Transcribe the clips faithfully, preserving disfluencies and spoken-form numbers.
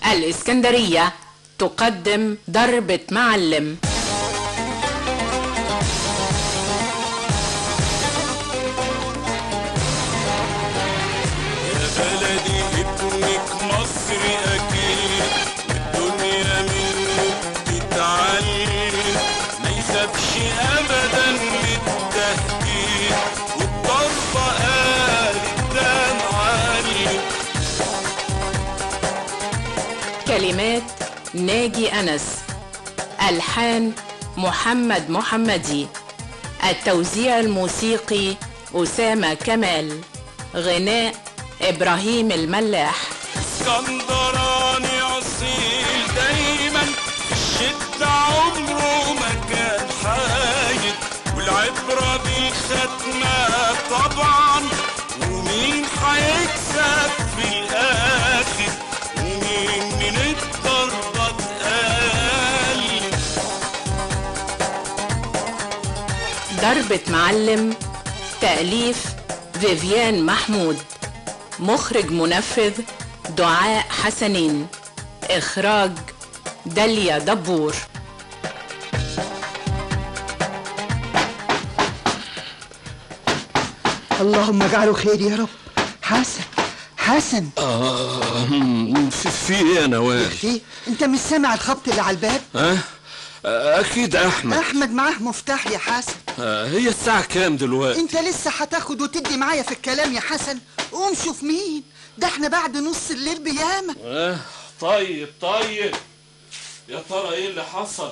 الإسكندرية تقدم ضربة معلم. يا بلدي ابنك مصري أكيد، والدنيا منه تتعلم، ما يخافش أبدا من التهديد، والضربة قالت ده معلم. كلمات ناجي أنس، ألحان محمد محمدي، التوزيع الموسيقي أسامة كمال، غناء إبراهيم الملاح. اسكندراني أصيل دايما، الشدة عمره ما كان حايد، والعبرة بالختمة طبعا، ومين هيكسب في الآخر، ومين من الضربة اتقال. ضربة معلم، تأليف فيفيان محمود، مخرج منفذ دعاء حسنين، إخراج داليا دبور. اللهم اجعله خير يا رب. حسن حسن آه في, في ايه يا نوال؟ اختي انت مش سامع الخبط اللي على الباب؟ ها أه؟ اكيد احمد. احمد معاه مفتاح يا حسن. آه هي الساعة كام دلوقتي؟ انت لسه هتاخد وتدي معايا في الكلام يا حسن؟ قوم شوف مين ده، احنا بعد نص الليل بياما. آه طيب طيب، يا ترى ايه اللي حصل؟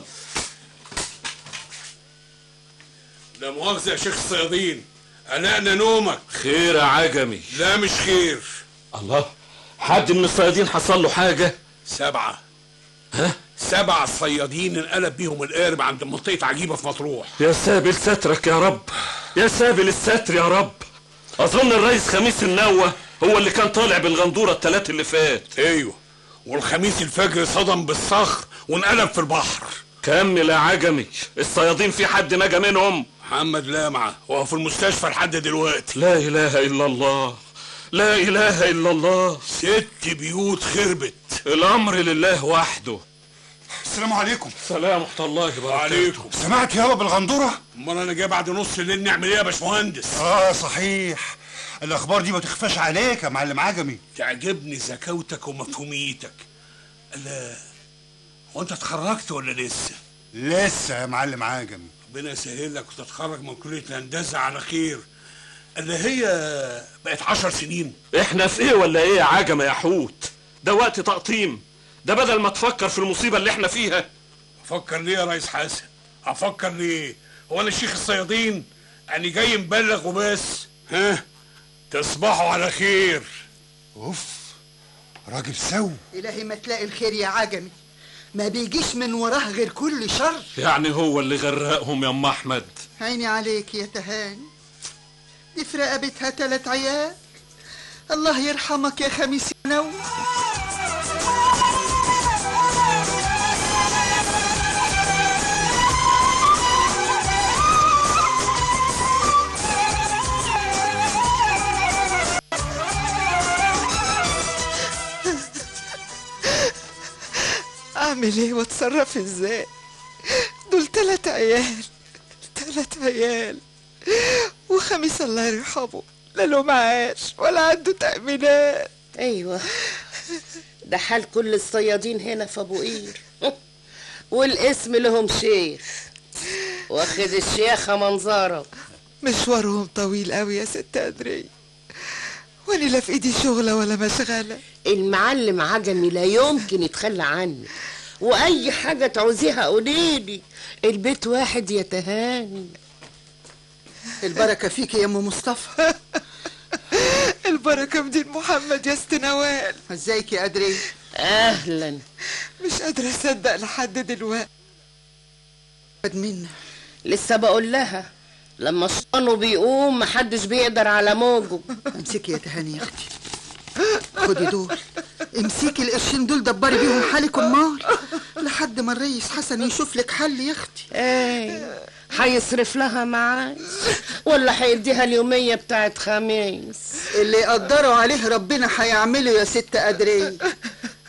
لا مؤاخذة يا شيخ الصيادين، قلقنا نومك. خير يا عجمي؟ لا مش خير. الله، حد من الصيادين حصل له حاجة؟ سبعة. ها؟ سبع صيادين انقلب بيهم القارب عند منطقة عجيبة في مطروح. يا سابل سترك يا رب، يا سابل الستر يا رب. اظن الرئيس خميس النوة هو اللي كان طالع بالغندورة التلات اللي فات. ايوه، والخميس الفجر صدم بالصخر وانقلب في البحر. كمل يا عجمي، الصيادين في حد نجا منهم؟ محمد لامعة وهو في المستشفى لحد دلوقتي. لا اله الا الله، لا اله الا الله. ست بيوت خربت. الامر لله وحده. السلام عليكم. السلام ورحمة الله وبركاته. وعليكم. سمعت يابا بالغندورة؟ امال انا جاي بعد نص الليل نعمل ايه يا باشمهندس؟ اه صحيح، الاخبار دي ما تخفاش عليك يا معلم عجمي. تعجبني ذكاوتك ومفهوميتك. لا هو انت اتخرجت ولا لسه؟ لسه يا معلم عجمي. ربنا يسهل لك وتتخرج من كلية الهندسة على خير. اللي هي بقت عشر سنين. احنا في ايه ولا ايه يا عجمة يا حوت؟ ده وقت تقطيم، ده بدل ما تفكر في المصيبة اللي احنا فيها. افكر ليه يا ريس حسن؟ افكر ليه؟ هو انا شيخ الصيادين؟ يعني جاي مبلغ وبس. ها؟ تصبحوا على خير. اوف، راجل سو. الهي ما تلاقي الخير يا عجمي، ما بيجيش من وراه غير كل شر. يعني هو اللي غرقهم يا ام احمد؟ عيني عليك يا تهاني، دي في رقبتها تلات عيال. الله يرحمك يا خميس يا نو. اعمل ايه واتصرف ازاي؟ دول تلات عيال، تلات عيال، وخميس الله يرحمه لا له معاش ولا عنده تأمينات. ايوه، ده حال كل الصيادين هنا في ابو قير. والاسم لهم شيخ، واخد الشيخة منظره. مشوارهم طويل قوي يا ست أدري، وانا لا في ايدي شغلة ولا مشغلة. المعلم عجمي لا يمكن يتخلى عنك، واي حاجة تعوزيها قوليلي، البيت واحد يا تهاني. البركة فيك يا ام مصطفى. البركة بدين محمد يا ست نوال. ازيك يا أدري؟ اهلا. مش قادرة اصدق لحد دلوقتي. منا لسه بقول لها لما شطانه بيقوم محدش بيقدر على موجه. امسكي يا تهاني يا اختي، خدي دول، امسكي القرشين دول دبري بيهم حالك امال لحد ما الريس حسن يشوف لك حل يا اختي. ايه، هيصرف لها معاش ولا هيديها اليوميه بتاعت خميس؟ اللي يقدروا عليه ربنا هيعمله يا ست أدري.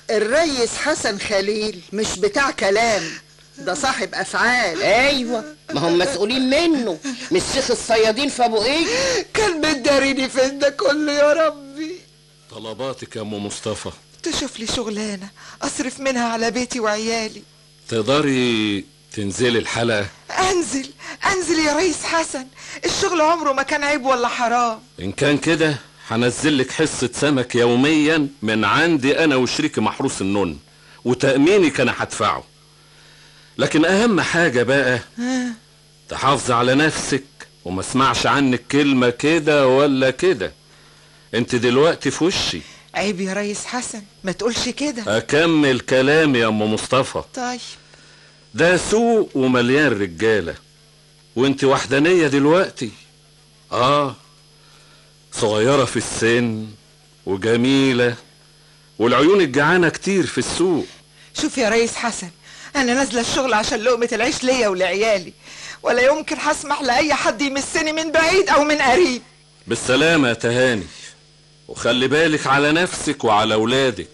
الريس حسن خليل مش بتاع كلام، ده صاحب افعال. ايوه، ما هم مسؤولين منه، مش شيخ الصيادين في ابو ايه. كان بتداريني فين ده كله يا ربي. طلباتك يا ام مصطفى؟ تشوف لي شغلانه اصرف منها على بيتي وعيالي. تقدري تنزلي الحلقه؟ انزل انزل يا ريس حسن، الشغل عمره ما كان عيب ولا حرام. ان كان كده هنزل لك حصه سمك يوميا من عندي انا وشريكي محروس النون، وتامينك انا هدفعه. لكن اهم حاجه بقى تحافظي على نفسك وما اسمعش عنك كلمه كده ولا كده. انت دلوقتي في وشي. عيب يا ريس حسن، ما تقولش كده. اكمل كلامي يا ام مصطفى. طيب. ده سوق ومليان رجاله، وانت وحدانيه دلوقتي. اه صغيره في السن وجميله، والعيون الجعانه كتير في السوق. شوف يا ريس حسن، انا نازله الشغل عشان لقمه العيش ليا ولعيالي، ولا يمكن هسمح لاي حد يمسني من بعيد او من قريب. بالسلامه يا تهاني، وخلي بالك على نفسك وعلى اولادك.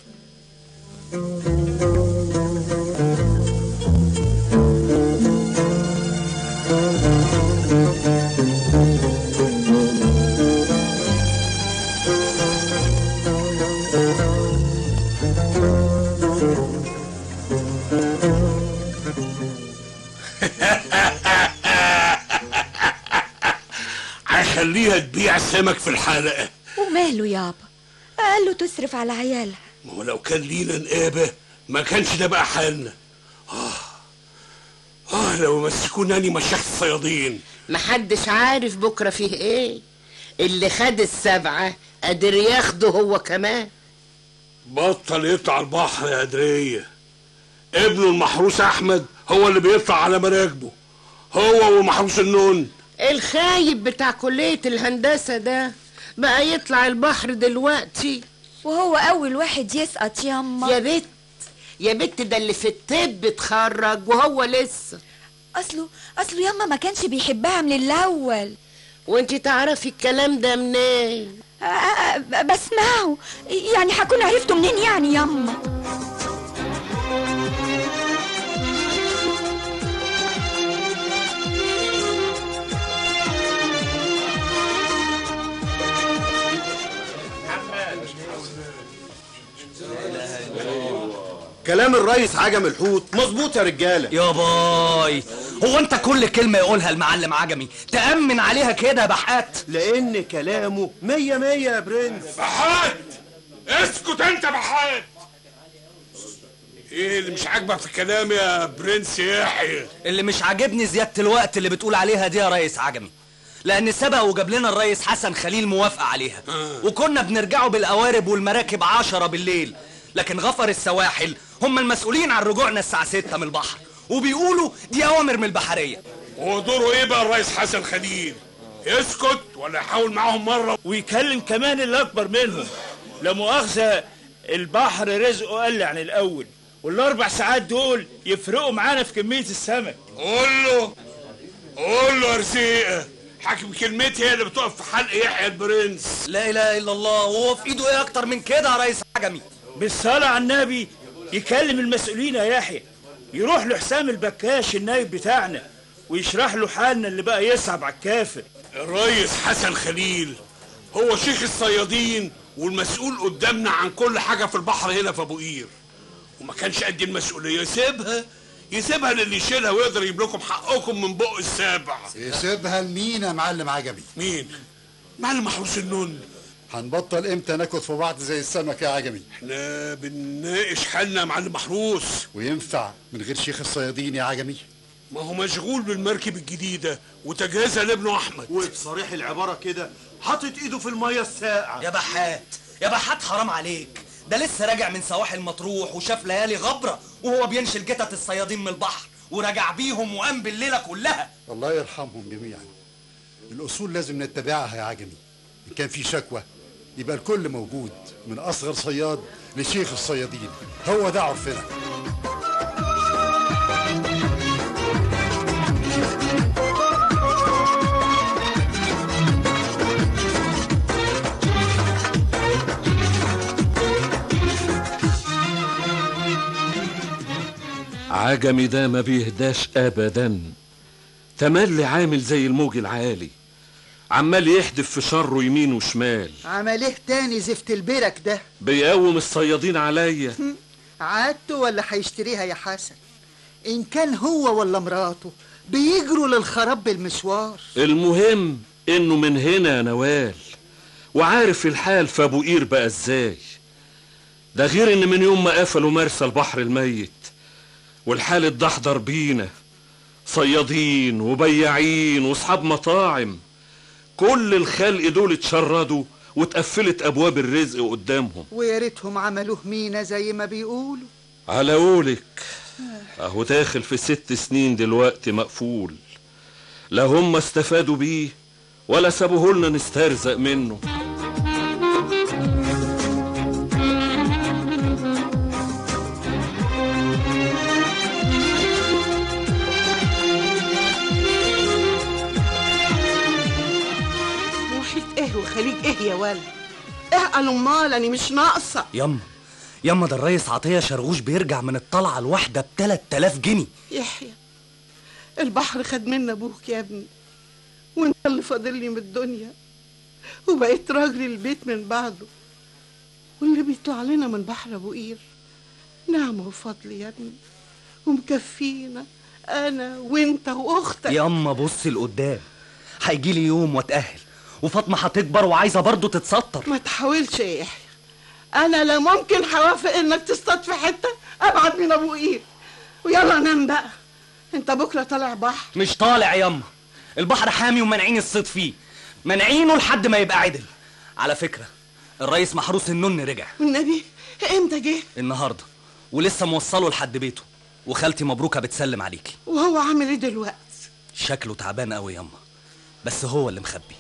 هخليها تبيع سمك في الحلقة. وماله يابا، قال له تصرف على عيالها. ما هو لو كان لينا نقابة ما كانش ده بقى حالنا. آه آه لو مسكوناني مشايخ الصيادين. محدش عارف بكرة فيه ايه، اللي خد السبعة قادر ياخده هو كمان. بطل يطلع البحر يا قدرية، ابنه المحروس احمد هو اللي بيطلع على مراكبه، هو ومحروس النون. الخايب بتاع كلية الهندسة ده بقى يطلع البحر دلوقتي، وهو اول واحد يسقط ياما. يا بت يا بت ده اللي في الطب اتخرج وهو لسه. اصله اصله ياما ما كانش بيحبها من الاول. وانتي تعرفي الكلام ده منين؟ بسمعه، يعني هكون عرفته منين يعني ياما؟ كلام الريس عجم الحوت مظبوط يا رجاله. يا باي، هو انت كل كلمه يقولها المعلم عجمي تأمن عليها كده يا بحات؟ لان كلامه مية مية يا برنس. بحات اسكت انت بحات. ايه اللي مش عاجبك في الكلام يا برنس يحيى؟ اللي مش عاجبني زياده الوقت اللي بتقول عليها دي يا ريس عجمي، لان سبق وجاب لنا الريس حسن خليل موافقه عليها. آه. وكنا بنرجعوا بالقوارب والمراكب عشرة بالليل، لكن غفر السواحل هم المسؤولين عن رجوعنا الساعة ستة من البحر، وبيقولوا دي أوامر من البحرية. ودوره إيه بقى الريس حسن خليل؟ يسكت ولا يحاول معاهم مرة ويكلم كمان اللي أكبر منهم؟ لا مؤاخذة، البحر رزقه قل عن الأول، والأربع ساعات دول يفرقوا معانا في كمية السمك. قول له قول له يا رزيقة، حاكم كلمتي هي اللي بتقف في حلق يحيى البرنس. لا إله إلا الله، وهو في إيده إيه أكتر من كده يا ريس عجمي؟ بالصلاة على النبي يكلم المسؤولين يا يحيى، يروح لحسام البكاش النايب بتاعنا ويشرح له حالنا اللي بقى يصعب على الكافر. الريس حسن خليل هو شيخ الصيادين والمسؤول قدامنا عن كل حاجة في البحر هنا في ابو قير، وما كانش قد المسؤولية يسيبها يسيبها للي يشيلها ويقدر يجيب لكم حقكم من بق السابع. يسيبها لمين يا معلم عجمي؟ مين؟ معلم محروس النون. هنبطل امتى ناكل في بعض زي السمك يا عجمي؟ احنا بنناقش حالنا يا معلم محروس. وينفع من غير شيخ الصيادين يا عجمي؟ ما هو مشغول بالمركب الجديدة وتجهيزها لابنه احمد، وبصريح العبارة كده حاطط ايده في المية الساقعة. يا بحات يا بحات حرام عليك، ده لسه راجع من سواحل مطروح وشاف ليالي غبرة وهو بينشل جتت الصيادين من البحر، ورجع بيهم وقام بالليلة كلها. الله يرحمهم جميعا. الأصول لازم نتبعها يا عجمي، إن كان في شكوى يبقى الكل موجود، من أصغر صياد لشيخ الصيادين، هو ده عرفنا. عجمي ده ما بيهداش ابدا، تملي عامل زي الموج العالي، عمال يحدف في شره يمين وشمال. عمل ايه تاني زفت البرك ده؟ بيقوم الصيادين عليا. عادته ولا هيشتريها يا حسن؟ ان كان هو ولا مراته بيجروا للخراب بالمشوار. المهم انه من هنا يا نوال، وعارف الحال في ابو قير بقى ازاي. ده غير ان من يوم ما قفلوا مرسى البحر الميت والحال اتدحضر بينا، صيادين وبياعين واصحاب مطاعم، كل الخلق دول اتشردوا واتقفلت ابواب الرزق قدامهم. ويا ريتهم عملوه مينا زي ما بيقولوا. على قولك اهو داخل في ست سنين دلوقتي مقفول، لا هم استفادوا بيه ولا سابوه لنا نسترزق منه. ايه وخليج ايه يا ولد؟ ايه قال امال انا مش ناقصه. يما يما ده الريس عطيه شرغوش بيرجع من الطلعه الواحده ب تلات آلاف جنيه. يحيى البحر خد منا ابوك يا ابني، وانت اللي فاضل لي من الدنيا، وبقيت راجل البيت من بعده، واللي بيطلع لنا من بحر ابو قير نعمه وفضل يا ابني، ومكفينا انا وانت واختك. يما بصي لقدام، هيجي لي يوم واتاهل وفاطمه هتكبر وعايزه برضه تتستر. ما تحاولش يا يحيى، انا لا ممكن هوافق انك تصطاد في حته ابعد من ابو قير. ويلا نام بقى، انت بكره طالع بحر. مش طالع يما، البحر حامي ومانعين الصيد فيه، مانعينه لحد ما يبقى عدل. على فكره الريس محروس النن رجع. والنبي امتى جه؟ النهارده، ولسه موصله لحد بيته، وخالتي مبروكه بتسلم عليكي. وهو عامل ايه دلوقتي؟ شكله تعبان قوي يما، بس هو اللي مخبي.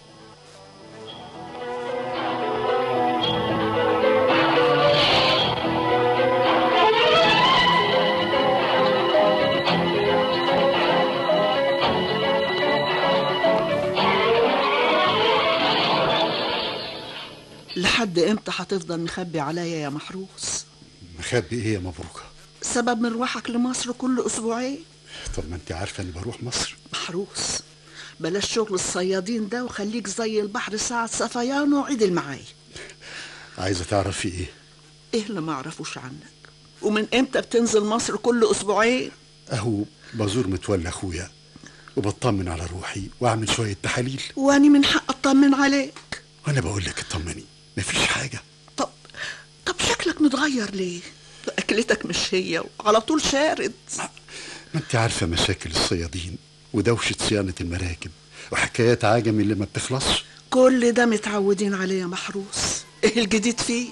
لحد امتى هتفضل مخبي عليا يا محروس؟ مخبي ايه يا مبروكه؟ سبب مروحك لمصر كل اسبوعين. طب ما انت عارفه اني بروح مصر. محروس بلاش شغل الصيادين ده، وخليك زي البحر ساعة صفيانه وعدل معايا. عايزه تعرفي ايه؟ ايه اللي ما اعرفوش عنك؟ ومن امتى بتنزل مصر كل اسبوعين؟ اهو بزور متولى اخويا وبطمن على روحي واعمل شويه تحاليل. واني من حق اطمن عليك. وانا بقول لك اطمني، مفيش حاجه. طب طب شكلك متغير ليه؟ اكلتك مش هي وعلى طول شارد. ما انت عارفه مشاكل الصيادين ودوشه صيانه المراكب وحكايات عجمي اللي ما بتخلصش. كل ده متعودين عليه يا محروس. ايه الجديد فيه؟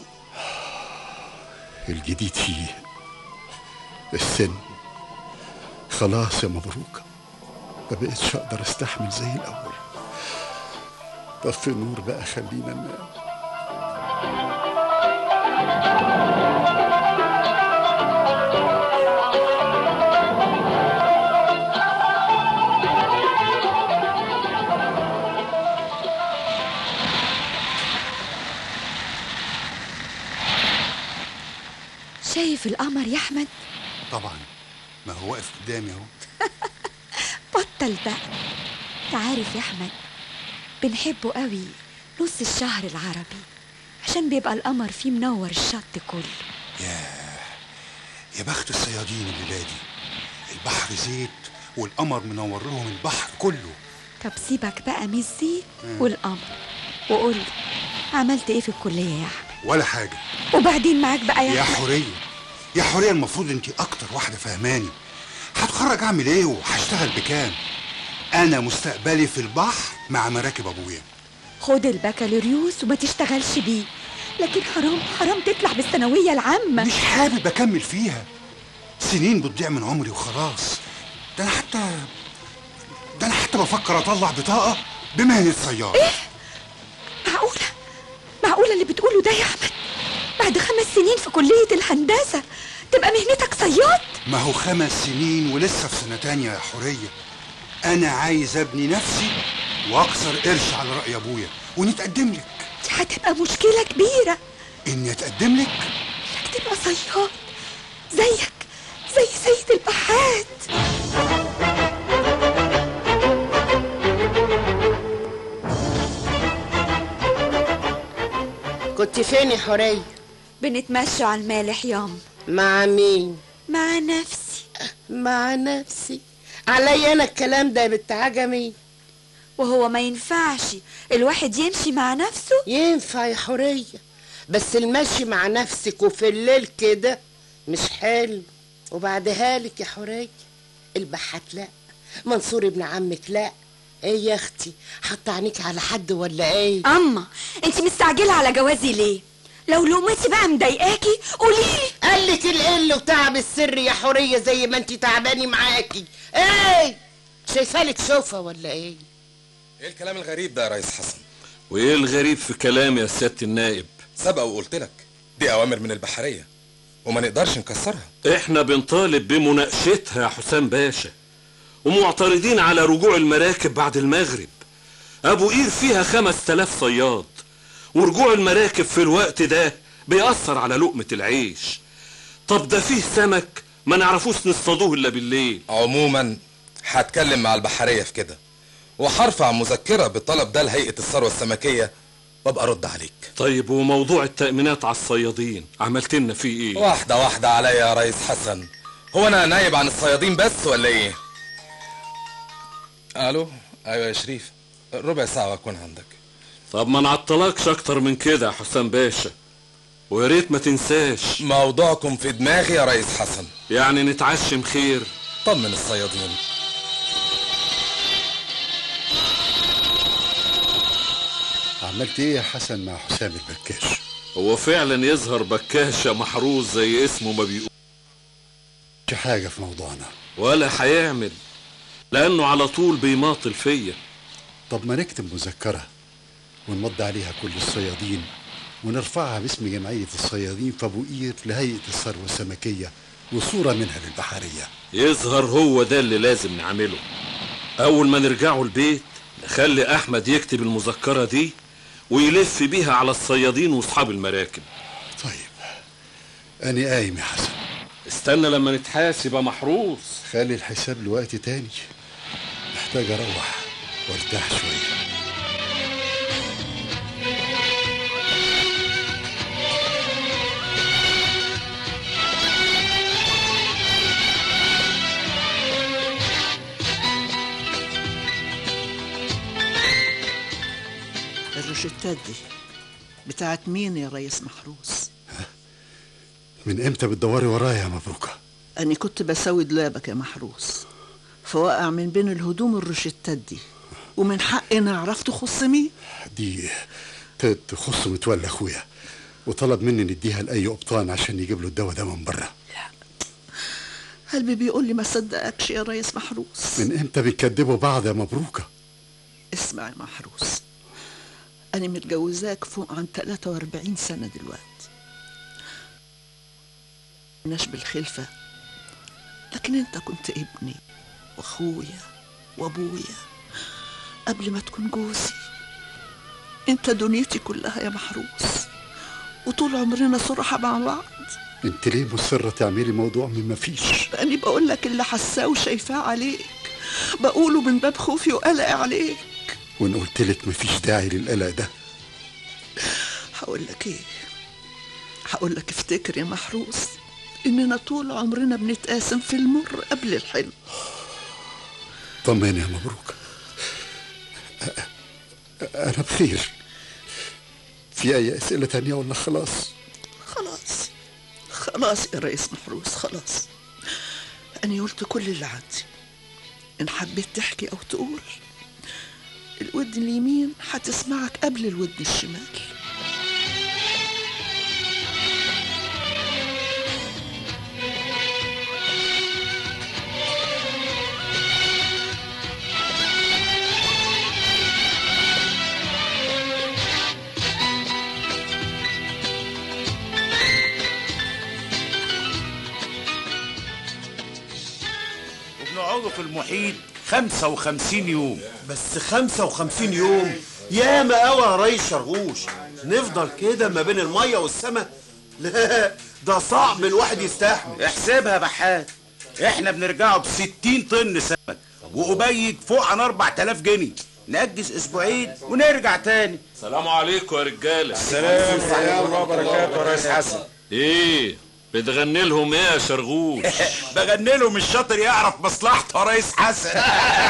الجديد فيه السن. خلاص يا مبروكه ما بقتش اقدر استحمل زي الاول. طفي النور بقى، خلينا ننام. شايف القمر يا احمد؟ طبعا، ما هو واقف قدامي اهو. بطل بقى. تعرف يا احمد بنحبه قوي نص الشهر العربي، عشان بيبقى القمر فيه منور الشط كله. ياه، يا بخت الصيادين الليله دي، البحر زيت والقمر منور لهم البحر كله. طب سيبك بقى من الزيت والقمر، وقول لي عملت ايه في الكليه يا احمد؟ ولا حاجه. وبعدين معاك بقى يا يا احمد؟ حوريه يا حوريه، المفروض انت اكتر واحده فهماني. هتخرج اعمل ايه وهشتغل بكام؟ انا مستقبلي في البحر مع مراكب ابويا. خد البكالوريوس وما تشتغلش بيه، لكن حرام حرام تطلع بالثانويه العامه. مش حابب اكمل فيها، سنين بتضيع من عمري وخلاص. ده انا حتى ده انا حتى بفكر اطلع بطاقه بمهنه صياد. ايه؟ معقوله معقوله اللي بتقوله ده يا احمد؟ بعد خمس سنين في كليه الهندسه تبقى مهنتك صياد؟ ما هو خمس سنين ولسه في سنه تانية يا حوريه. انا عايز ابني نفسي واكسر قرش على راي ابويا ونتقدم لك. دي هتبقى مشكله كبيره. اني اتقدم لك؟ انك تبقى صياد زيك زي سيد البحار. انت فين يا حورية؟ بنتمشوا على المالح ياما. مع مين؟ مع نفسي. مع نفسي؟ عليا انا الكلام ده يا بنت عجمي؟ وهو ما ينفعش الواحد يمشي مع نفسه؟ ينفع يا حورية، بس المشي مع نفسك وفي الليل كده مش حلو. وبعدها لك يا حورية، البحات لا، منصور ابن عمك لا. ايه يا اختي، حاطه عينيك على حد ولا ايه؟ اما انت مستعجله على جوازي ليه؟ لو لقمتي بقى مضايقاكي قوليلي. قالك القل وتعب السر يا حورية زي ما انت تعباني معاكي. ايه شايفالك شوفه ولا ايه؟ ايه الكلام الغريب ده يا ريس حسن؟ وايه الغريب في كلام يا سيادة النائب؟ سبق وقلت لك دي اوامر من البحرية وما نقدرش نكسرها. احنا بنطالب بمناقشتها يا حسام باشا، ومعترضين على رجوع المراكب بعد المغرب. ابو قير فيها خمس تلاف صياد، ورجوع المراكب في الوقت ده بيأثر على لقمة العيش. طب ده فيه سمك ما نعرفوش نصطادوه الا بالليل. عموما هتكلم مع البحرية في كده، وهرفع مذكرة بالطلب ده لهيئة الثروة السمكية وابقى ارد عليك. طيب وموضوع التأمينات على الصيادين عملت لنا فيه ايه؟ واحدة واحدة عليا يا ريس حسن. هو انا نايب عن الصيادين بس ولا ايه؟ الو، ايوه يا شريف، ربع ساعة واكون عندك. طب ما نعطلكش اكتر من كده يا حسام باشا، ويا ريت ما تنساش موضوعكم في دماغي يا ريس حسن. يعني نتعشم خير. طمن الصيادين. عملت ايه يا حسن مع حسام البكاش؟ هو فعلا يظهر بكاشة محروس زي اسمه ما بيقول. مش حاجة في موضوعنا ولا هيعمل، لانه على طول بيماطل فيا. طب ما نكتب مذكرة ونمضي عليها كل الصيادين ونرفعها باسم جمعية الصيادين في ابو قير لهيئة الثروة السمكية وصورة منها للبحرية. يظهر هو ده اللي لازم نعمله. اول ما نرجعوا البيت نخلي احمد يكتب المذكرة دي ويلف بيها على الصيادين واصحاب المراكب. طيب اني قايم يا حسن. استنى لما نتحاسب يا محروس. خلي الحساب لوقت تاني، محتاج اروح وارتاح شوية. الروشتات دي بتاعت مين يا ريس محروس؟ من امتى بتدوري ورايا يا مبروكة؟ أنا كنت بسوي دولابك يا محروس، فوقع من بين الهدوم الروشتات دي، ومن حقنا عرفت تخص مين؟ دي تخص متولى اخويا، وطلب مني نديها لأي قبطان عشان يجيب له الدواء ده من بره. لا، قلبي بيقول لي ما صدقكش يا ريس محروس. من امتى بنكدبوا بعض يا مبروكة؟ اسمع يا محروس، أنا متجوزاك فوق عن ثلاثة وأربعين سنة دلوقتي، مش بالخلفة، لكن انت كنت ابني واخويا وابويا قبل ما تكون جوزي. انت دنيتي كلها يا محروس، وطول عمرنا صراحة مع بعض. انت ليه مصرة تعملي موضوع من ما فيش؟ أنا بقول لك اللي حساه وشايفاه عليك، بقوله من باب خوفي وقلق عليك. وان قلت لك مفيش داعي للقلق ده. هقول لك ايه؟ هقول لك افتكر يا محروس اننا طول عمرنا بنتقاسم في المر قبل الحلو. طمني يا مبروك، انا بخير. في اي اسئله تانية ولا خلاص؟ خلاص خلاص يا ريس محروس، خلاص. انا قلت كل اللي عندي. ان حبيت تحكي او تقول، الود اليمين هتسمعك قبل الود الشمال. وبنقعدوا في المحيط خمسة وخمسين يوم. بس خمسة وخمسين يوم ياما قوي يا ريس شرغوش. نفضل كده ما بين المية والسماء؟ لا، ده صعب الواحد يستحمل. احسبها بحات، احنا بنرجعوا بستين طن سمك وقبيج فوق عن اربع تلاف جنيه. نأجز اسبوعين ونرجع تاني. السلام عليكم يا رجاله. السلام ورحمه الله وبركاته يا ريس حسن. ايه بتغني لهم ايه يا شرغوش؟ بغني لهم الشاطر يعرف مصلحته يا ريس حسن.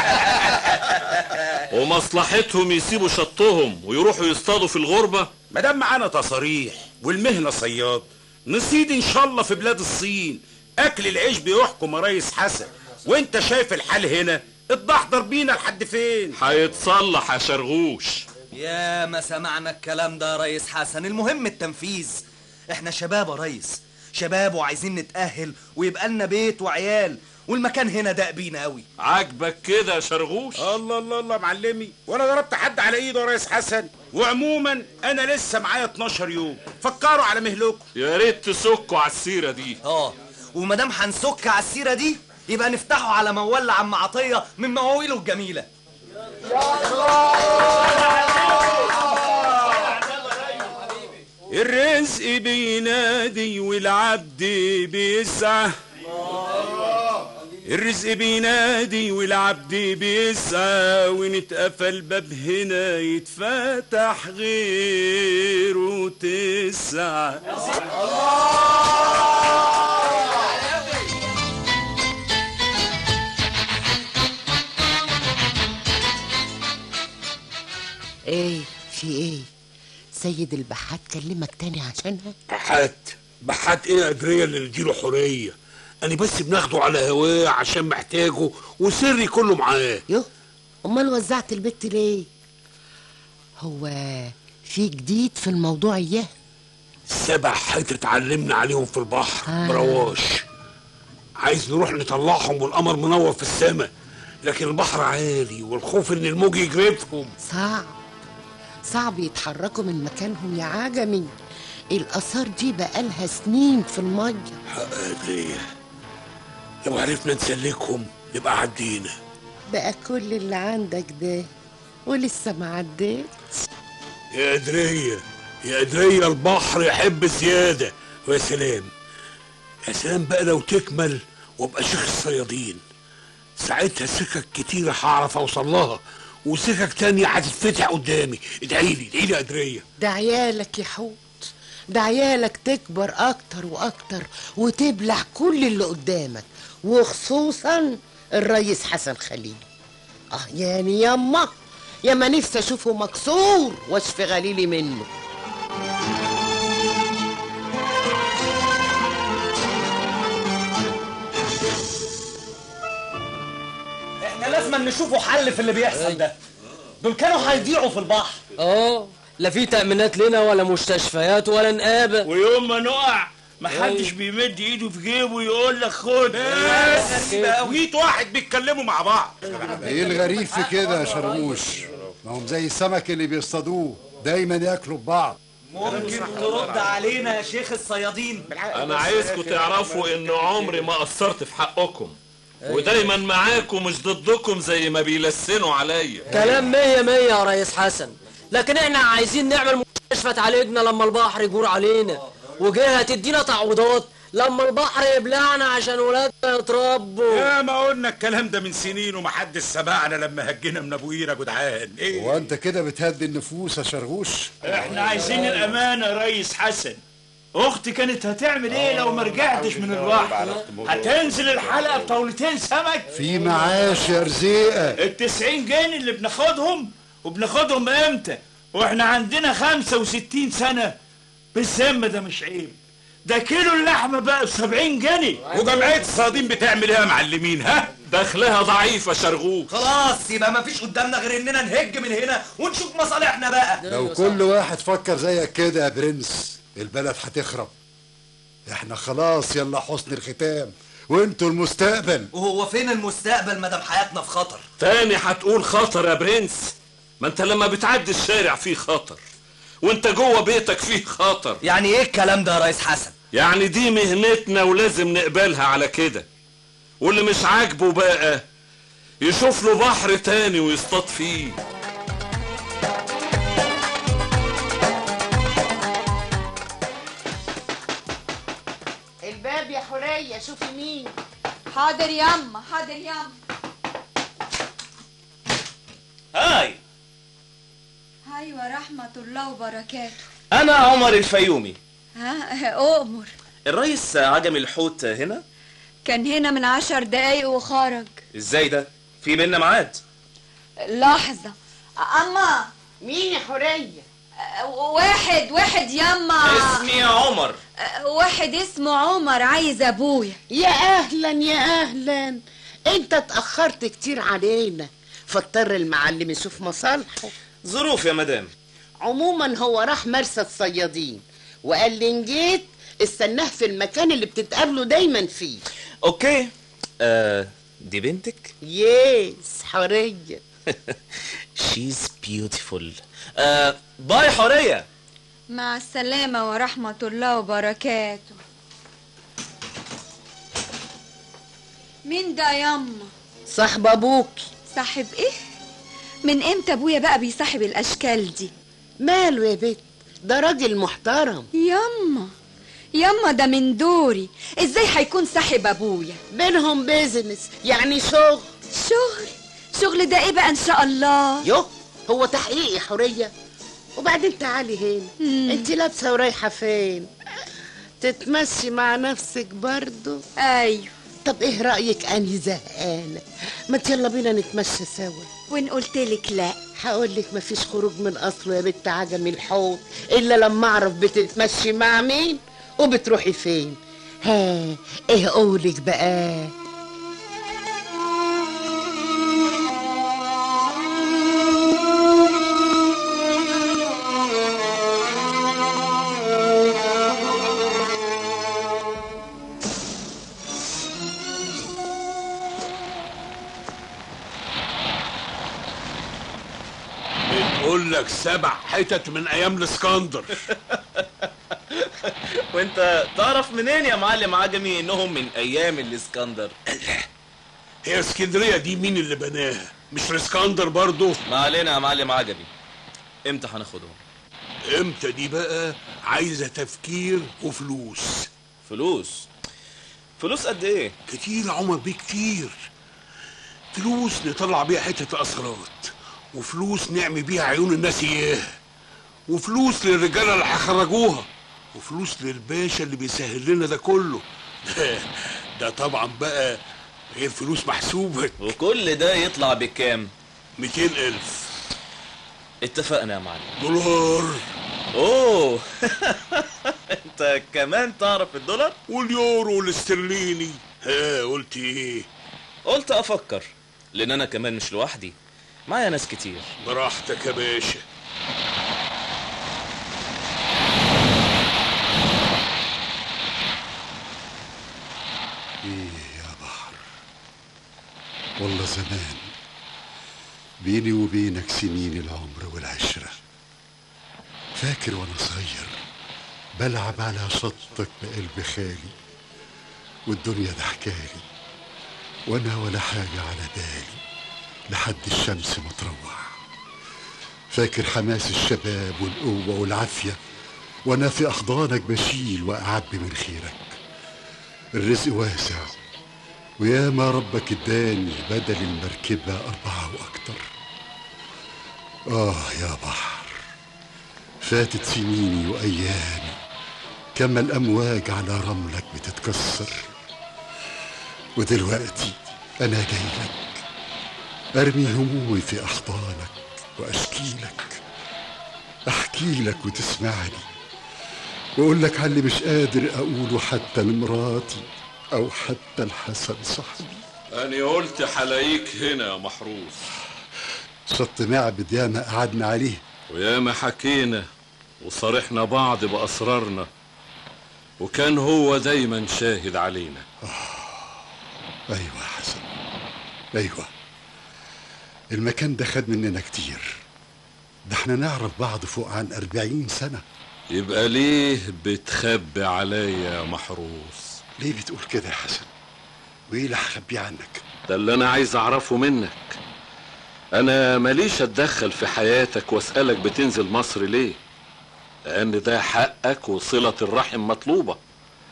ومصلحتهم يسيبوا شطهم ويروحوا يصطادوا في الغربه؟ ما دام معانا تصاريح والمهنه صياد نصيد ان شاء الله في بلاد الصين. اكل العيش بيحكم يا ريس حسن، وانت شايف الحال هنا اتدحضر بينا لحد فين. هيتصلح يا شرغوش. يا ما سمعنا الكلام ده يا ريس حسن، المهم التنفيذ. احنا شباب يا ريس، شباب وعايزين نتأهل ويبقى لنا بيت وعيال، والمكان هنا داق بينا قوي. عاجبك كده يا شرغوش؟ الله الله الله معلمي، ولا ضربت حد على ايده يا ريس حسن. وعموما انا لسه معايا اتناشر يوم، فكروا على مهلكم. يا ريت تسكوا على السيره دي. اه ومادام هنسك على السيره دي يبقى نفتحوا على موال عم عطيه من مواويله الجميله. الرزق بينادي والعبد بيسعى، الرزق بينادي والعبد بيسعى، ونتقفل باب هنا يتفتح غيره تسعى. ايه في ايه؟ سيد البحات كلمك تاني عشانها؟ بحات بحات ايه يا ادريه اللي نديله حريه؟ انا بس بناخده على هواه عشان محتاجه وسري كله معاه. يوه امال وزعت البت ليه؟ هو في جديد في الموضوع اياه؟ سبع حيط اتعلمنا عليهم في البحر آه. برواش. عايز نروح نطلعهم والقمر منور في السماء، لكن البحر عالي والخوف ان الموج يجرفهم. صعب صعب يتحركوا من مكانهم يا عجمي. الآثار دي بقالها سنين في المية. حق ادريه، لو عرفنا نسلكهم نبقى عدينا. بقى كل اللي عندك ده ولسه ما عديتش. يا ادريه يا ادريه البحر يحب زياده. ويا سلام يا سلام بقى لو تكمل وابقى شيخ الصيادين، ساعتها سكك كتيره هعرف اوصل لها وسكك تانية هتتفتح قدامي. ادعيلي ادعيلي يا ادريه. ده عيالك يا حوت، ده عيالك تكبر اكتر واكتر وتبلع كل اللي قدامك، وخصوصا الريس حسن خليل. اه يعني ياما ياما نفسي اشوفه مكسور واشفي غليلي منه. احنا لازم نشوفوا حل في اللي بيحصل ده. دول كانوا هيضيعوا في البحر. اه لا في تأمينات لنا ولا مستشفيات ولا نقابة، ويوم ما نقع محدش بيمد ايده في جيبه ويقول لك خد. بس مية واحد بيتكلموا مع بعض. ايه الغريب في كده يا شرموش؟ ما هم زي السمك اللي بيصطادوه دايما ياكلوا ببعض. ممكن ترد علينا يا شيخ الصيادين؟ انا عايزكم تعرفوا ان عمري ما قصرت في حقكم، ودايما معاكم مش ضدكم زي ما بيلسنوا عليا. كلام مية مية يا ريس حسن، لكن احنا عايزين نعمل مستشفى تعالجنا لما البحر يجور علينا، وجهة تدينا تعويضات لما البحر يبلعنا عشان ولادنا يتربوا. يا ما قلنا الكلام ده من سنين ومحدش سمعنا لما هجينا من ابو قير يا جدعان. ايه هو انت كده بتهدي النفوس يا شرغوش؟ احنا عايزين الامانه يا ريس حسن. اختي كانت هتعمل ايه لو ما رجعتش من البحر؟ هتنزل الحلقه بطاولتين سمك في معاش يا رزيقه. التسعين جنيه اللي بناخدهم، وبناخدهم امتى واحنا عندنا خمسة وستين سنه؟ بالذمه ده مش عيب؟ ده كيلو اللحمه بقى بسبعين جنيه. وجمعيه الصيادين بتعمل ايه يا معلمين؟ ها دخلها ضعيفه شرغوش. خلاص يبقى ما فيش قدامنا غير اننا نهج من هنا ونشوف مصالحنا بقى. لو كل واحد فكر زيك كده يا برنس البلد هتخرب. احنا خلاص يلا حسن الختام وانتوا المستقبل. وهو فين المستقبل مادام حياتنا في خطر؟ تاني هتقول خطر يا برنس؟ ما انت لما بتعدي الشارع فيه خطر، وانت جوه بيتك فيه خطر. يعني ايه الكلام ده يا ريس حسن؟ يعني دي مهنتنا ولازم نقبلها على كده، واللي مش عاجبه بقى يشوف له بحر تاني ويصطاد فيه. الباب يا حورية، شوفي مين. حاضر ياما حاضر ياما. هاي هاي ورحمة الله وبركاته. انا عمر الفيومي. ها أؤمر. الريس عجمي الحوت هنا؟ كان هنا من عشر دقايق وخرج. ازاي ده؟ في بينا ميعاد. لحظة. أما مين يا حورية؟ واحد واحد يما. اسمي عمر. واحد اسمه عمر عايز ابويا. يا اهلا يا اهلا، انت اتأخرت كتير علينا، فاضطر المعلم يشوف مصالحه. ظروف يا مدام. عموما هو راح مرسى الصيادين وقال لي ان جيت استناه في المكان اللي بتتقابلوا دايما فيه. اوكي. آه دي بنتك؟ يس حورية. شيز بيوتيفول. آه باي حورية. مع السلامة ورحمة الله وبركاته. مين ده ياما؟ صاحب ابوكي. صاحب ايه؟ من امتى ابويا بقى بيصاحب الاشكال دي؟ ماله يا بنت، ده راجل محترم. ياما ياما ده من دوري، ازاي هيكون صاحب ابويا؟ بينهم بيزنس، يعني شغل. شغل؟ شغل ده ايه بقى ان شاء الله؟ يو هو تحقيق يا حورية. وبعدين تعالي هنا. مم. انت لابسه ورايحه فين؟ تتمشي مع نفسك برضو؟ ايوه. طب ايه رايك اني زهقانه، ما يلا بينا نتمشى سوا. وان قلتلك لا هقول لك مفيش خروج من اصله يا بنت عجمي الحوت الا لما اعرف بتتمشي مع مين وبتروحي فين. ها ايه قولك بقى؟ بتقول لك سبع حتت من ايام الاسكندر. وانت تعرف منين يا معلم عجمي انهم من ايام الاسكندر؟ هي اسكندريه دي مين اللي بناها؟ مش الاسكندر برضه؟ ما علينا يا معلم عجمي. امتى هناخدهم؟ امتى دي بقى عايزه تفكير وفلوس. فلوس؟ فلوس قد ايه؟ كتير يا عمر بيه، كتير. فلوس نطلع بيها حته الاسرات، وفلوس نعمي بيها عيون الناس اياها، وفلوس للرجاله اللي هيخرجوها، وفلوس للباشا اللي بيسهل لنا ده كله. ده طبعا بقى غير فلوس محسوبه. وكل ده يطلع بكام؟ ميتين الف. اتفقنا يا معلم. دولار. اوه. انت كمان تعرف الدولار واليورو والاسترليني. ها قلت ايه؟ قلت افكر، لان انا كمان مش لوحدي، معايا ناس كتير. براحتك يا باشا. ايه يا بحر، والله زمان بيني وبينك سنين العمر والعشرة. فاكر وانا صغير بلعب على شطك بقلب خالي، والدنيا ضحكالي وانا ولا حاجة على بالي لحد الشمس ما تروح. فاكر حماس الشباب والقوة والعافية وانا في احضانك بشيل واعبي من خيرك. الرزق واسع ويا ما ربك اداني بدل المركبة أربعة وأكتر. آه يا بحر، فاتت سنيني وأيامي كما الأمواج على رملك بتتكسر، ودلوقتي أنا جاي لك أرمي همومي في أحضانك وأشكي لك، أحكي لك وتسمعني وأقول لك على اللي مش قادر أقوله حتى لمراتي أو حتى الحسن صاحبي. أنا قلت حلاقيك هنا يا محروس. شط معبد ياما قعدنا عليه وياما حكينا وصارحنا بعض بأسرارنا، وكان هو دايما شاهد علينا. آه. أيوة يا حسن، أيوة. المكان ده خد مننا كتير، ده احنا نعرف بعض فوق عن أربعين سنة. يبقى ليه بتخبي عليا يا محروس؟ ليه بتقول كده يا حسن؟ وايه اللي هخبيه عنك؟ ده اللي انا عايز اعرفه منك. انا ماليش اتدخل في حياتك واسألك بتنزل مصر ليه، لان ده حقك وصلة الرحم مطلوبة،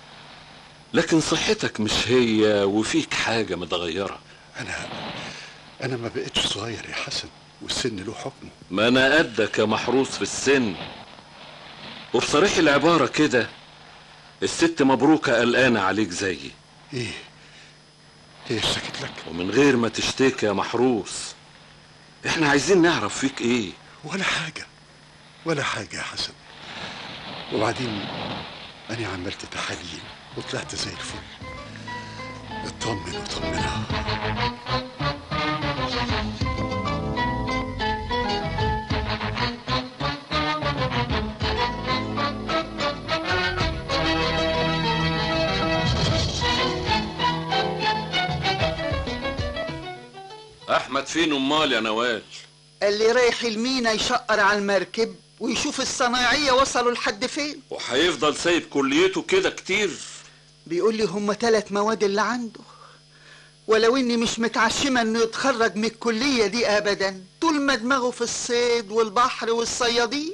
لكن صحتك مش هي وفيك حاجة متغيرة. انا انا ما بقتش صغير يا حسن، والسن له حكمه. ما انا قدك يا محروس في السن، وبصريح العبارة كده الست مبروكة قلقانة عليك زيي. ايه ايه اشتكت لك؟ ومن غير ما تشتكي يا محروس، احنا عايزين نعرف فيك ايه. ولا حاجة ولا حاجة يا حسن، وبعدين انا عملت تحاليل وطلعت زي الفل. اطمن وطمنها. احمد فين امال يا نوال؟ اللي رايح المينا يشقر على المركب ويشوف الصنايعية وصلوا لحد فين. وهيفضل سايب كليته كده كتير؟ بيقول لي هم ثلاث مواد اللي عنده، ولو اني مش متعشمة انه يتخرج من الكلية دي ابدا، طول ما دماغه في الصيد والبحر والصيادين.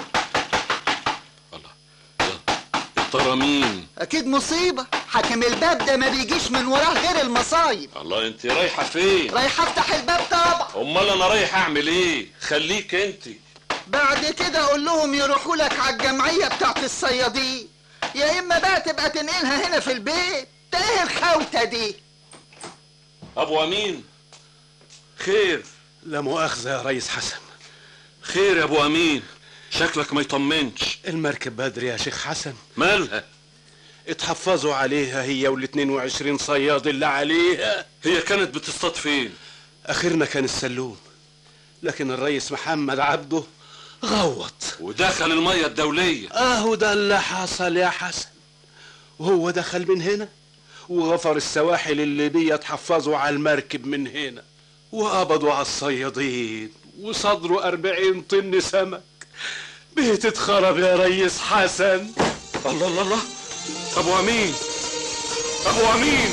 ترى مين؟ اكيد مصيبة، حاكم الباب ده ما بيجيش من وراه غير المصايب. الله، انت رايحة فين؟ رايحة افتح الباب طبعا. امال انا رايح اعمل ايه؟ خليك انت. بعد كده اقول لهم يروحوا لك على الجمعية بتاعت الصيادين، يا اما بقى تبقى تنقلها هنا في البيت. ايه الخوته دي؟ ابو امين، خير؟ لا مؤاخذة يا ريس حسن. خير يا ابو امين، شكلك ما يطمنش. المركب بدري يا شيخ حسن. مالها؟ اتحفظوا عليها هي والاتنين وعشرين صياد اللي عليها. هي كانت بتصطاد فين؟ اخرنا كان السلوم، لكن الريس محمد عبده غوط ودخل المية الدولية. اهو ده اللي حصل يا حسن. وهو دخل من هنا وغفر السواحل الليبية اتحفظوا على المركب من هنا، وقبضوا على الصيادين وصدروا أربعين طن سمك. بيت اتخرب يا ريس حسن. الله الله الله، ابو امين ابو امين.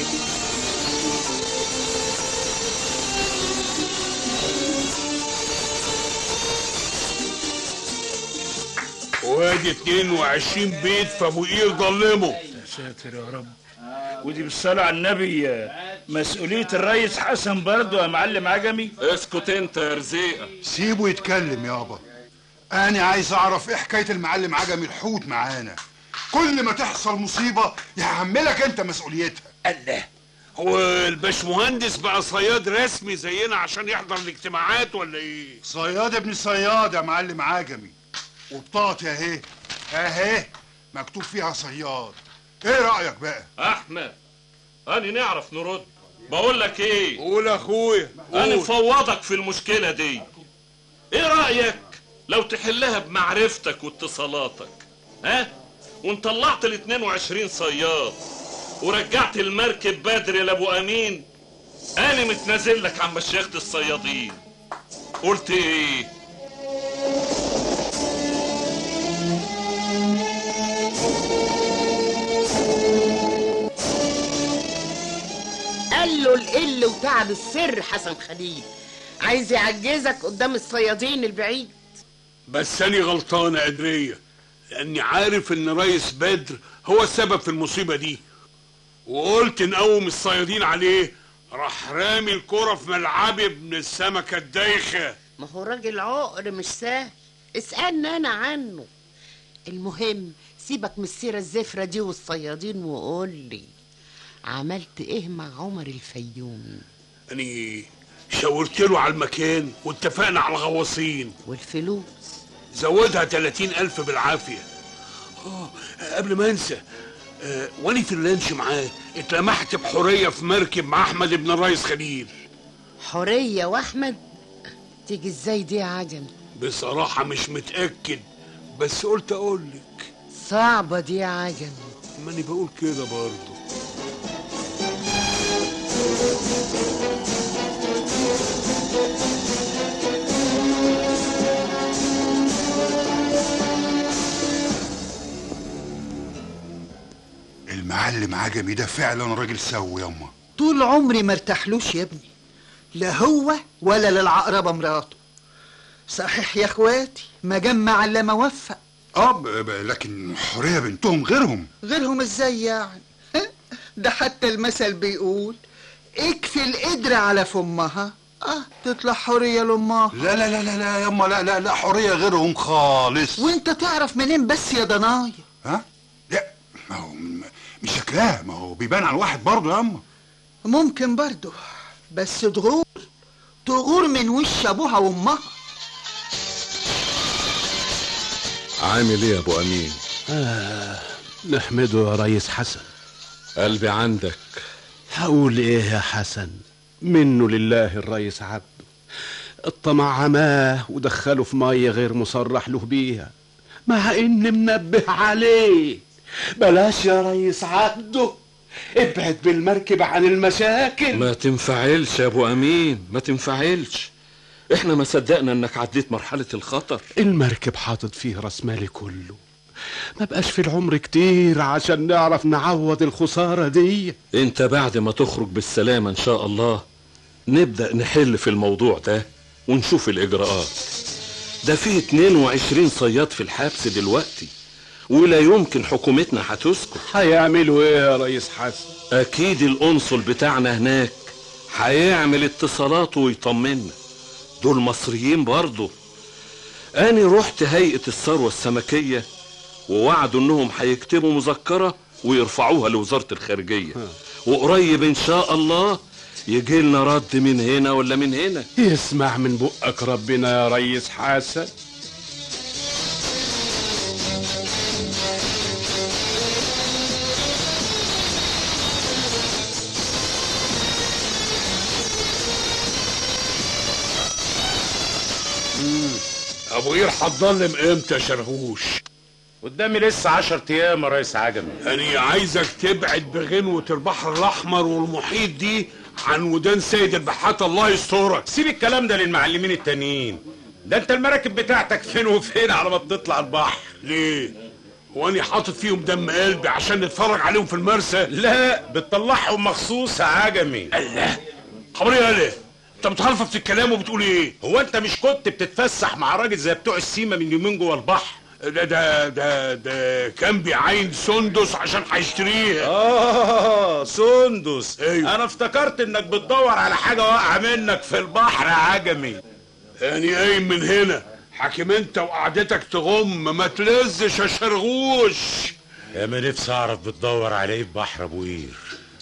وادي اتنين وعشرين بيت في ابو قير ضلموا. يا ساتر يا رب. ودي بالصلاة على النبي مسؤولية الريس حسن برضه يا معلم عجمي. اسكت انت يا رزيقة. سيبه يتكلم يابا. انا عايز اعرف ايه حكاية المعلم عجمي الحوت معانا. كل ما تحصل مصيبة يحملك انت مسؤوليتها. الله، هو الباشمهندس بقى صياد رسمي زينا عشان يحضر الاجتماعات ولا ايه؟ صياد ابن صياد يا معلم عجمي، وبطاقتي اهي اهي مكتوب فيها صياد. ايه رأيك بقى؟ احمد، انا نعرف نرد. بقول لك ايه؟ قول يا اخويا. انا مفوضك في المشكلة دي. ايه رأيك لو تحلها بمعرفتك واتصالاتك؟ ها؟ وان طلعت ال اتنين وعشرين صياد ورجعت المركب بدري لابو امين، انا متنازل لك عن مشيخة الصيادين. قلت ايه؟ قال له القل وتعب السر حسن خليل، عايز يعجزك قدام الصيادين البعيد. بس أنا غلطان يا قدرية، لأني عارف إن ريس بدر هو السبب في المصيبة دي، وقلت نقوم الصيادين عليه، راح رامي الكرة في ملعبي ابن السمكة الدايخة. ما هو راجل عقر مش سهل، اسألني أنا عنه. المهم سيبك من السيرة الزفرة دي والصيادين وقول لي عملت ايه مع عمر الفيومي؟ أني شاورت له على المكان واتفقنا على الغواصين. والفلوس؟ زودها تلاتين ألف بالعافية. اه قبل ما انسى، آه واني في اللانش معاه اتلمحت بحورية في مركب مع أحمد ابن الريس خليل. حورية وأحمد؟ تيجي ازاي دي يا عجمي؟ بصراحة مش متأكد، بس قلت أقولك. صعبة دي يا عجمي. ماني بقول كده برضه. المعلم عجمي ده فعلا راجل سوي ياما. طول عمري ما ارتاحلوش يا ابني، لا هو ولا للعقربة مراته. صحيح يا اخواتي، ما جمع الا ما وفق. اه لكن حورية بنتهم غيرهم. غيرهم ازاي يعني؟ ده حتى المثل بيقول اكفي القدر على فمها اه تطلع حورية لأمها. لا لا لا لا لا يا اما، لا لا لا حورية غيرهم خالص. وانت تعرف منين بس يا ضنايا؟ ها؟ لا ما هو مش شكلها، ما هو بيبان على الواحد برضه يا اما. ممكن برضه، بس تغور تغور من وش ابوها وامها. عامل ايه يا ابو امين؟ آه نحمده يا ريس حسن. قلبي عندك. هقول ايه يا حسن؟ منه لله الريس عبده. الطمع عماه ودخله في ميه غير مصرح له بيها، مع ان منبه عليه. بلاش يا ريس عبده، ابعد بالمركب عن المشاكل. ما تنفعلش يا ابو امين، ما تنفعلش. احنا ما صدقنا انك عديت مرحلة الخطر. المركب حاطط فيه راس مالي كله، ما بقاش في العمر كتير عشان نعرف نعوض الخسارة دي. انت بعد ما تخرج بالسلامة ان شاء الله نبدأ نحل في الموضوع ده ونشوف الاجراءات. ده فيه اتنين وعشرين صياد في الحبس دلوقتي، ولا يمكن حكومتنا هتسكت. هيعملوا ايه يا ريس حسن؟ اكيد القنصل بتاعنا هناك هيعمل اتصالات ويطمنا. دول مصريين برضه. انا رحت هيئة الثروة السمكية ووعدوا انهم هيكتبوا مذكرة ويرفعوها لوزارة الخارجية، وقريب ان شاء الله يجي لنا رد من هنا ولا من هنا. يسمع من بقك ربنا يا ريس حسن. ابو قير هتضلم امتى يا شرهوش؟ قدامي لسه عشر ايام يا ريس عجمي. انا عايزك تبعد بغنوة البحر الاحمر والمحيط دي عن ودان سيد البحات، الله يسترك. سيب الكلام ده للمعلمين التانيين. ده انت المراكب بتاعتك فين وفين على ما بتطلع البحر؟ ليه؟ هو انا حاطط فيهم دم قلبي عشان نتفرج عليهم في المرسى؟ لا، بتطلعهم مخصوص يا عجمي. الله، خبري يا ليه؟ انت بتخلفف في الكلام وبتقول ايه؟ هو انت مش كنت بتتفسح مع راجل زي بتوع السيما من يومين جوه البحر؟ ده ده ده ده كان بيعاين سندس عشان هيشتريها. اه سندس. ايوه. انا افتكرت انك بتدور على حاجه واقعه منك في البحر يا عجمي. يعني قايم من هنا حاكم انت وقعدتك تغم، ما تلزش يا شرغوش. يا ما نفسي اعرف بتدور على ايه في بحر ابو قير.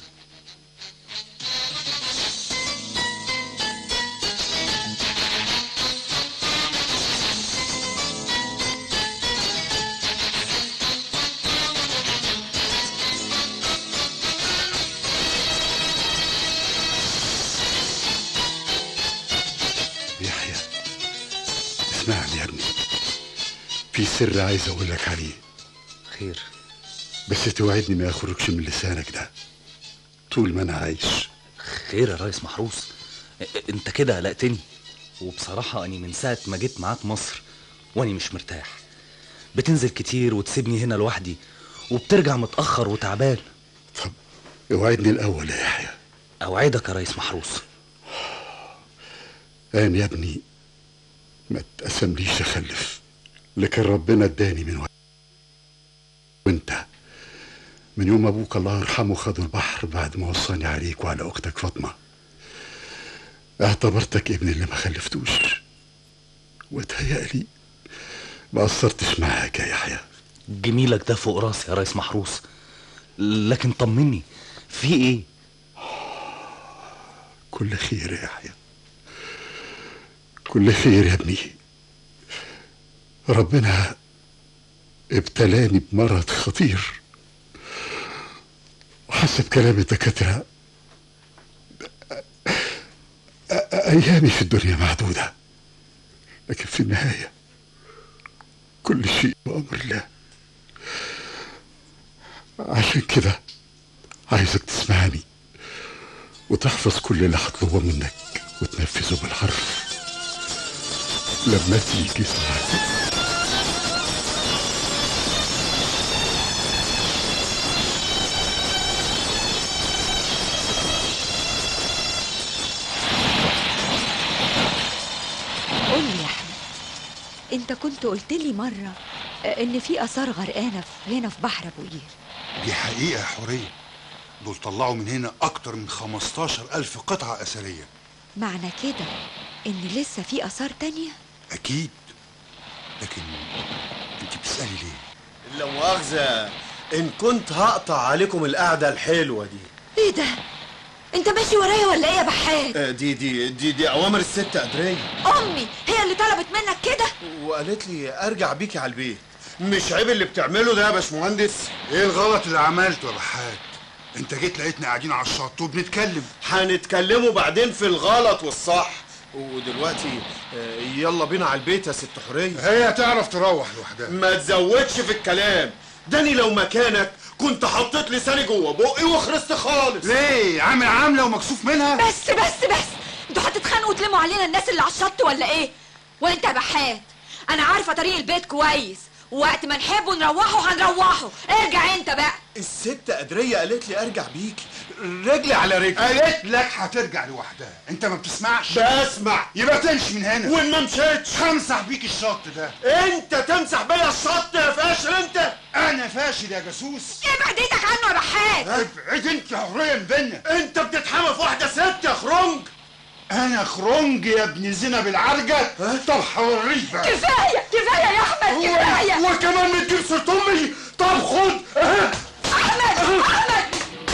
اسمعني يا ابني، في سر عايز اقول لك عليه. خير؟ بس توعدني ما يخرجش من لسانك ده طول ما انا عايش. خير يا ريس محروس، انت كده قلقتني. وبصراحة اني من ساعة ما جيت معاك مصر واني مش مرتاح. بتنزل كتير وتسيبني هنا لوحدي وبترجع متأخر وتعبان. طب اوعدني الاول يا يحيى. اوعدك يا ريس محروس. قام يا ابني، ما تقسمليش اخلف، لكن ربنا اداني من وقت. وانت من يوم ابوك الله يرحمه خدوا البحر بعد ما وصاني عليك وعلى اختك فاطمه، اعتبرتك ابني اللي ما خلفتوش، وتهيألي ما قصرتش معاك يا يحيى. جميلك ده فوق راسي يا ريس محروس، لكن طمني، في ايه؟ كل خير يا يحيى، كل خير يا ابني. ربنا ابتلاني بمرض خطير، وحسب كلام الدكاترة أيامي في الدنيا معدودة، لكن في النهاية كل شيء بأمر الله. عشان كده عايزك تسمعني وتحفظ كل اللي هطلبه منك وتنفذه بالحرف لما تيجي ساعتك. قول لي يا احمد، انت كنت قلت لي مره ان في اثار غرقانه هنا في بحر ابو قير. دي حقيقة يا حورية، دول طلعوا من هنا أكتر من خمستاشر ألف قطعة أثرية. معنى كده ان لسه في اثار تانية؟ اكيد، لكن انت بتسالي ليه؟ لا مؤاخذه ان كنت هقطع عليكم القعده الحلوه دي. ايه ده؟ انت ماشي ورايا ولا ايه يا بحات؟ آه، دي دي دي دي اوامر الست قدريه. امي هي اللي طلبت منك كده وقالت لي ارجع بيكي على البيت. مش عيب اللي بتعمله ده يا باشمهندس؟ ايه الغلط اللي عملته يا بحات؟ انت جيت لقيتنا قاعدين على الشط وبنتكلم. هنتكلموا بعدين في الغلط والصح. ودلوقتي آه، يلا بينا على البيت يا ست حوريه. هي تعرف تروح لوحدها. ما تزودش في الكلام. داني لو مكانك كنت حطيت لساني جوه بقي وخرست خالص. ليه؟ عامل عامله ومكسوف منها؟ بس بس بس انتوا هتتخانقوا وتلموا علينا الناس اللي على الشط ولا ايه؟ وانت يا بحات انا عارفه طريق البيت كويس، ووقت ما نحبوا نروحوا هنروحوا. ارجع انت بقى. الست قدريه قالت لي ارجع بيكي، رجلي على رجلي. قالت لك هترجع لوحدها، انت ما بتسمعش؟ بسمع. يبقى تمشي من هنا. وان ما مشيتش همسح بيك الشط ده. انت تمسح بيا الشط يا فاشل انت. انا فاشل يا جاسوس. ابعد ايدك عنه يا بحات. ابعد انت يا حوريه من بينا. انت بتتحمى في واحده ست يا خرنج. انا خرنج يا ابن زينب بالعرجه. طب هوريك بقى. كفايه كفايه يا احمد كفايه. وكمان بتجيب سيره امي. طب خد. احمد احمد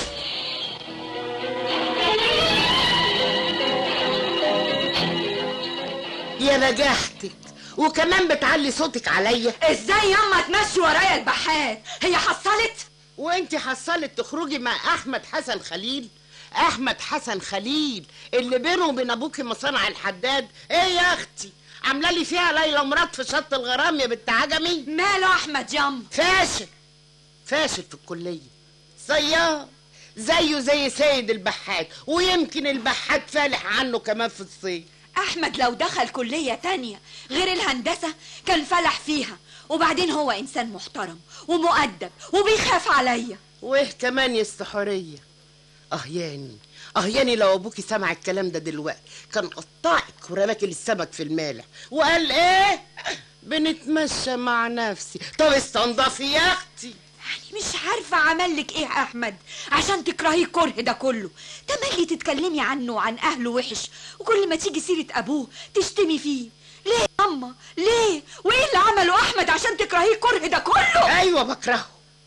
يا نجاحتك وكمان بتعلي صوتك عليا. ازاي ياما تمشي ورايا البحات؟ هي حصلت؟ وانت حصلت تخرجي مع احمد حسن خليل؟ احمد حسن خليل اللي بينه وبين ابوكي مصانع الحداد. ايه يا اختي عامله لي فيها ليلى مراد في شط الغرام يا بنت عجمي؟ ماله احمد ياما؟ فاشل فاشل في الكليه، صياد زيه زي سيد البحات، ويمكن البحات فالح عنه كمان في الصيد. احمد لو دخل كلية تانية غير الهندسة كان فلح فيها، وبعدين هو انسان محترم ومؤدب وبيخاف عليا. وايه كمان يا استحورية؟ اهياني اهياني لو ابوكي سمع الكلام ده دلوقتي كان قطعك ورماكي للسمك في المالح وقال ايه بنتمشى مع نفسي. طب استنضفي يا اختي. مش عارفة عملك ايه يا احمد عشان تكرهيه الكره ده كله؟ تملي تتكلمي عنه وعن اهله وحش، وكل ما تيجي سيرة ابوه تشتمي فيه. ليه يا اما ليه؟ وايه اللي عمله احمد عشان تكرهيه الكره ده كله؟ ايوه بكرهه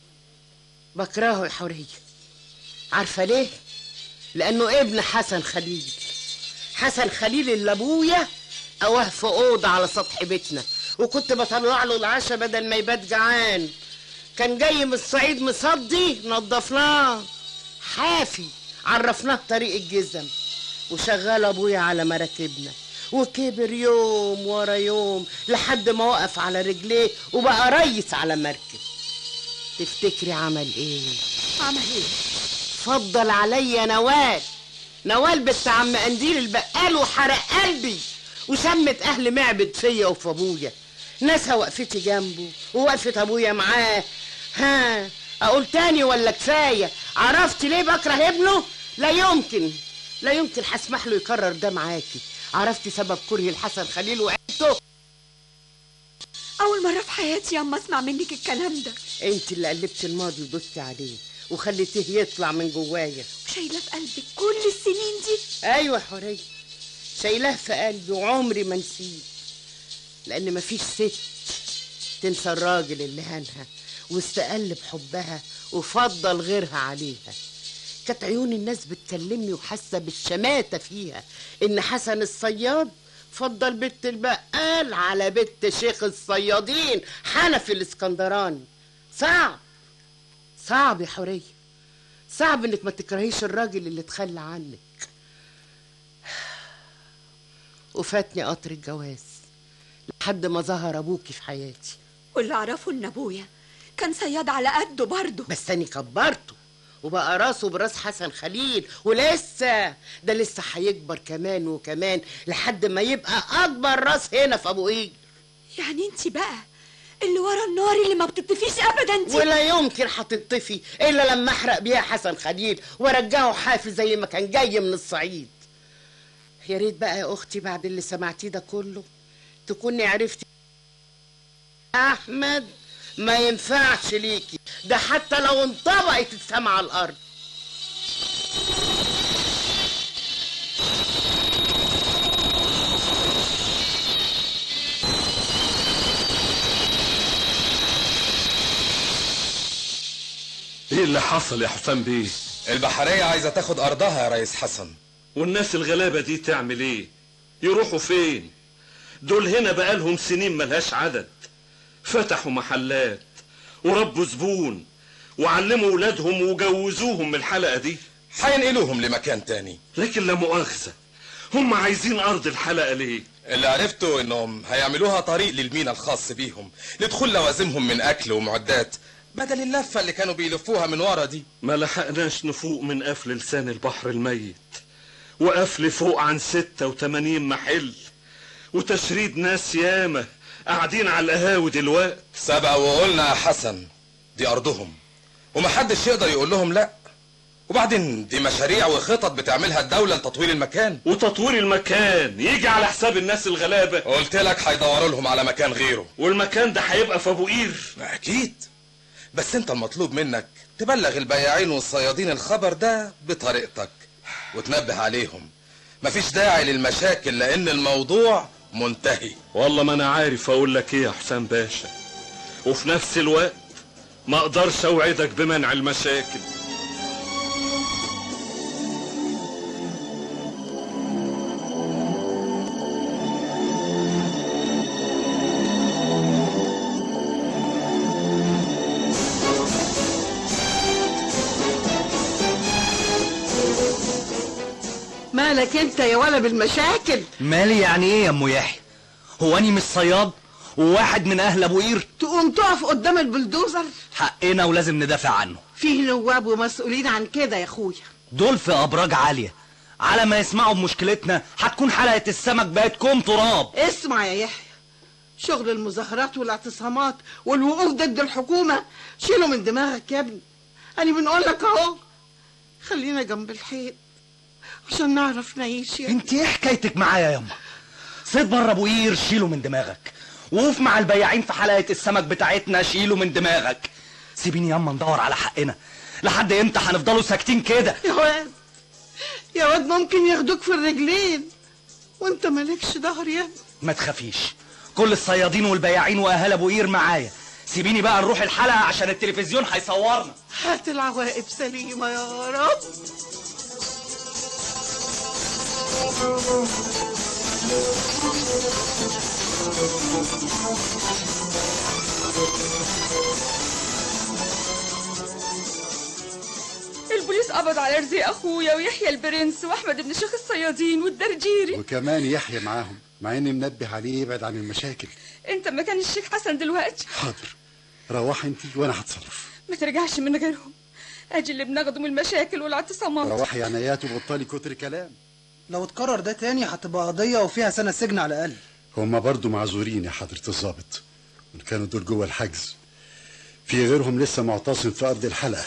بكرهه يا حورية. عارفة ليه؟ لانه ابن حسن خليل. حسن خليل اللي ابويا اواه في اوضه على سطح بيتنا، وكنت بطلع له العشاء بدل ما يبات جعان. كان جاي من الصعيد مصدي نضفناه حافي، عرفناه طريق الجزم، وشغال ابويا على مراكبنا، وكبر يوم ورا يوم لحد ما وقف على رجليه وبقى ريس على مركب. تفتكري عمل ايه؟ عمل ايه؟ فضل عليا نوال نوال بنت عم قنديل البقال، وحرق قلبي وشمت اهل معبد فيا وفي ابويا. ناسها وقفتي جنبه ووقفت ابويا معاه. ها اقول تاني ولا كفايه؟ عرفتي ليه بكره ابنه؟ لا يمكن لا يمكن هسمح له يكرر ده معاكي. عرفتي سبب كرهي الحسن خليل وعيلته؟ اول مره في حياتي يا اما اسمع منك الكلام ده. انت اللي قلبت الماضي ودوستي عليه وخليتيه يطلع من جوايا. وشايلاه في قلبك كل السنين دي؟ ايوه حوريه، شايلاه في قلبي وعمري ما نسيه. لان مفيش ست تنسى الراجل اللي هانها واستقل بحبها وفضل غيرها عليها. كانت عيون الناس بتكلمني وحاسه بالشماته فيها ان حسن الصياد فضل بنت البقال على بنت شيخ الصيادين حنفي الاسكندراني. صعب صعب يا حوريه، صعب انك ما تكرهيش الراجل اللي تخلى عنك. وفاتني قطر الجواز لحد ما ظهر ابوكي في حياتي. واللي اعرفه ان ابويا كان صياد على قده برضه، بس انا كبرته وبقى راسه براس حسن خليل، ولسه ده لسه هيكبر كمان وكمان لحد ما يبقى اكبر راس هنا في ابو ايد. يعني انت بقى اللي ورا النار اللي ما بتطفيش ابدا دي؟ ولا يمكن هتطفي الا لما احرق بيها حسن خليل وارجعه حافي زي ما كان جاي من الصعيد. يا ريت بقى يا اختي بعد اللي سمعتيه ده كله تكوني عرفتي احمد ما ينفعش ليكي، ده حتى لو انطبقت السما على الارض. حصل يا حسام بيه؟ البحرية عايزة تاخد أرضها يا ريس حسن. والناس الغلابة دي تعمل ايه؟ يروحوا فين؟ دول هنا بقالهم سنين ملهاش عدد، فتحوا محلات وربوا زبون وعلموا ولادهم وجوزوهم من الحلقة دي. هينقلوهم لمكان تاني. لكن لا مؤاخذة، هم عايزين أرض الحلقة ليه؟ اللي عرفته انهم هيعملوها طريق للمينا الخاص بيهم لدخول لوازمهم من أكل ومعدات، بدل اللفة اللي كانوا بيلفوها من ورا دي. ما لحقناش نفوق من قفل لسان البحر الميت، وقفل فوق عن ستة وتمانين محل، وتشريد ناس ياما قاعدين على القهاوي دلوقتي. سبق وقلنا يا حسن دي أرضهم ومحدش يقدر يقول لهم لأ. وبعدين دي مشاريع وخطط بتعملها الدولة لتطوير المكان. وتطوير المكان يجي على حساب الناس الغلابة؟ قلت لك هيدوروا لهم على مكان غيره. والمكان ده هيبقى في ابو قير؟ أكيد، بس انت المطلوب منك تبلغ البياعين والصيادين الخبر ده بطريقتك وتنبه عليهم. مفيش داعي للمشاكل لان الموضوع منتهي. والله ما انا عارف اقول لك ايه يا حسام باشا، وفي نفس الوقت ما اقدرش اوعدك بمنع المشاكل. مالك انت يا ولا بالمشاكل؟ مالي يعني ايه يا ام يحيى؟ هو اني مش صياد وواحد من اهل ابو قير؟ تقوم تقف قدام البلدوزر؟ حقنا ولازم ندافع عنه. فيه نواب ومسؤولين عن كده يا اخويا. دول في ابراج عاليه، على ما يسمعوا بمشكلتنا هتكون حلقه السمك بقت كوم تراب. اسمع يا يحيى، شغل المظاهرات والاعتصامات والوقوف ضد الحكومه شيله من دماغك يا ابني. انا بنقول لك اهو، خلينا جنب الحيط عشان نعرف نعيش يا انت ايه حكايتك معايا يا يما؟ صيد بره ابو قير شيله من دماغك، وقوف مع البياعين في حلقه السمك بتاعتنا شيله من دماغك. سيبيني ياما ندور على حقنا. لحد امتى هنفضلوا ساكتين كده؟ يا واد يا واد ممكن ياخدوك في الرجلين وانت مالكش ظهر يا ابني. ما تخافيش، كل الصيادين والبياعين واهل ابو قير معايا. سيبيني بقى نروح الحلقه عشان التلفزيون هيصورنا. هات العواقب سليمه يا رب. البوليس قبض على رزق اخويا ويحيى البرنس واحمد بن شيخ الصيادين والدرجيري، وكمان يحيى معاهم، مع اني منبه عليه يبعد عن المشاكل. انت مكان الشيخ حسن دلوقتي. حاضر، روحي انت وانا هتصرف. ما ترجعش من غيرهم، اجي اللي بناخده من المشاكل والاعتصامات. روحي يا نيات وبطلي كتر كلام. لو اتكرر ده تاني هتبقى قضيه وفيها سنه سجن على الاقل. هما برضو معذورين يا حضرة الضابط، وان كانوا دول جوه الحجز في غيرهم لسه معتصم في ارض الحلقه.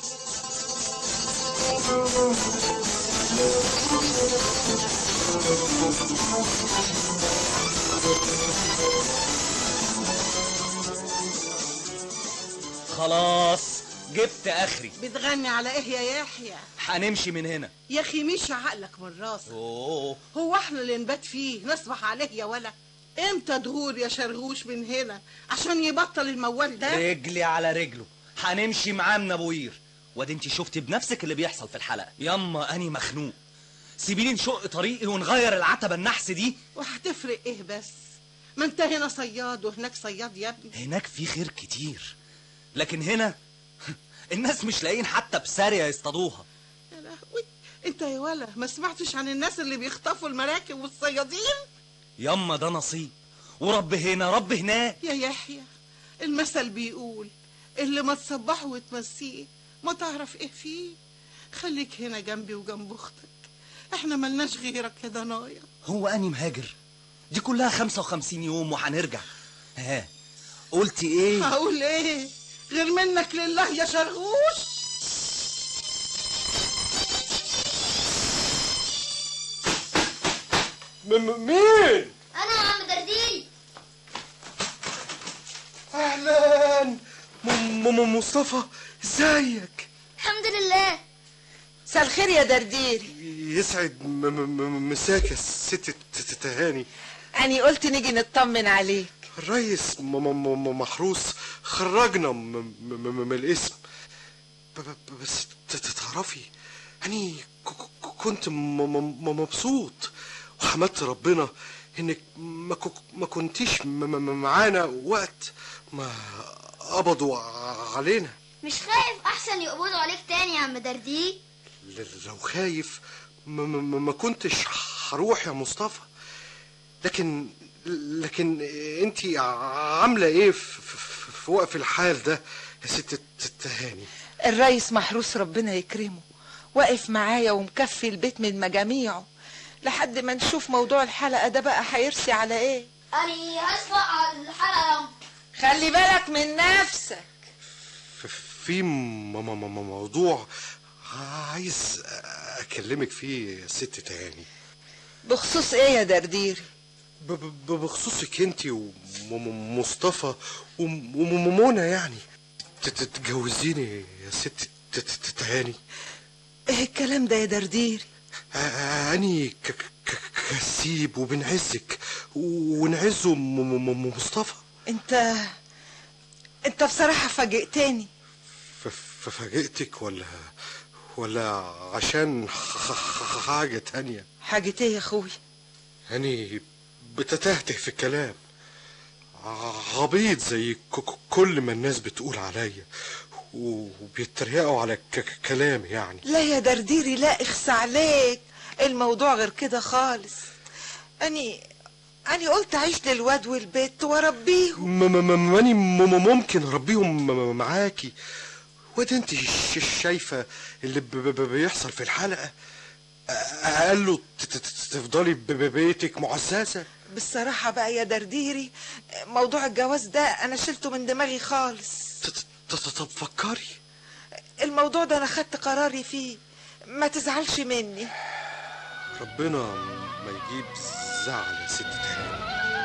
خلاص جبت اخري. بتغني على ايه يا يحيى؟ هنمشي من هنا يا اخي مشي عقلك من راسك. اوه، هو احنا اللي نبات فيه نصبح عليه يا ولا؟ امتى دهور يا شرغوش من هنا عشان يبطل الموال ده؟ رجلي على رجله، هنمشي معاه من ابو قير. وادي انت شفتي بنفسك اللي بيحصل في الحلقه. ياما اني مخنوق، سيبيني نشق طريقي ونغير العتبه النحس دي. وهتفرق ايه بس؟ ما انت هنا صياد وهناك صياد يا ابني. هناك في خير كتير، لكن هنا الناس مش لاقيين حتى بسارية يصطادوها. يا لهوي، انت يا ولا ما سمعتش عن الناس اللي بيخطفوا المراكب والصيادين؟ ياما ده نصيب، ورب هنا رب هناك. يا يحيى المثل بيقول اللي ما تصبحه وتمسيه ما تعرف ايه فيه. خليك هنا جنبي وجنب اختك، احنا ملناش غيرك يا ضنايا. هو اني مهاجر؟ دي كلها خمسة وخمسين يوم وهنرجع. ها قلتي ايه؟ هقول ايه غير منك لله يا شرغوش؟ مين؟ انا يا عم درديري. اهلا م مصطفى، ازيك؟ الحمد لله. مساء الخير يا درديري. يسعد مساك يا ست تهاني. أنا قلت نيجي نطمن عليك. الريس محروس خرجنا من الاسم، بس تعرفي يعني كنت مبسوط وحمدت ربنا انك ما ما كنتيش معانا وقت ما قبضوا علينا. مش خايف احسن يقبضوا عليك تاني يا عم درديل؟ لو خايف ما, ما, ما كنتش هروح يا مصطفى. لكن لكن انت عامله ايه في, في, في وقف الحال ده يا ست تهاني؟ الريس محروس ربنا يكرمه واقف معايا ومكفي البيت من مجاميعه لحد ما نشوف موضوع الحلقه ده بقى هيرسي على ايه. أنا هسبق على الحلقه يا أم. خلي بالك من نفسك. في موضوع عايز اكلمك فيه يا ست تهاني. بخصوص ايه يا درديري؟ بخصوصك انت ومصطفى ومنى، يعني تتجوزيني يا ست تهاني. ايه الكلام ده يا درديري؟ اني كسيب وبنعزك ونعزه مصطفى. انت انت بصراحة فاجئتني. ففاجئتك ولا ولا عشان حاجة تانية؟ حاجة ايه يا اخوي؟ اني بتتهته في الكلام، عبيط زي كل ما الناس بتقول عليا وبيتريقوا على كلام يعني. لا يا درديري لا، اخس عليك، الموضوع غير كده خالص. اني اني قلت اعيش للواد والبيت واربيهم. ماني ممكن اربيهم معاكي. وده انت شايفه اللي بيحصل في الحلقه؟ قال له تفضلي ببيتك معززه. بالصراحه بقى يا درديري موضوع الجواز ده انا شلته من دماغي خالص. طب فكري. الموضوع ده انا خدت قراري فيه، ما تزعلش مني. ربنا ما يجيب زعل يا ست تهاني.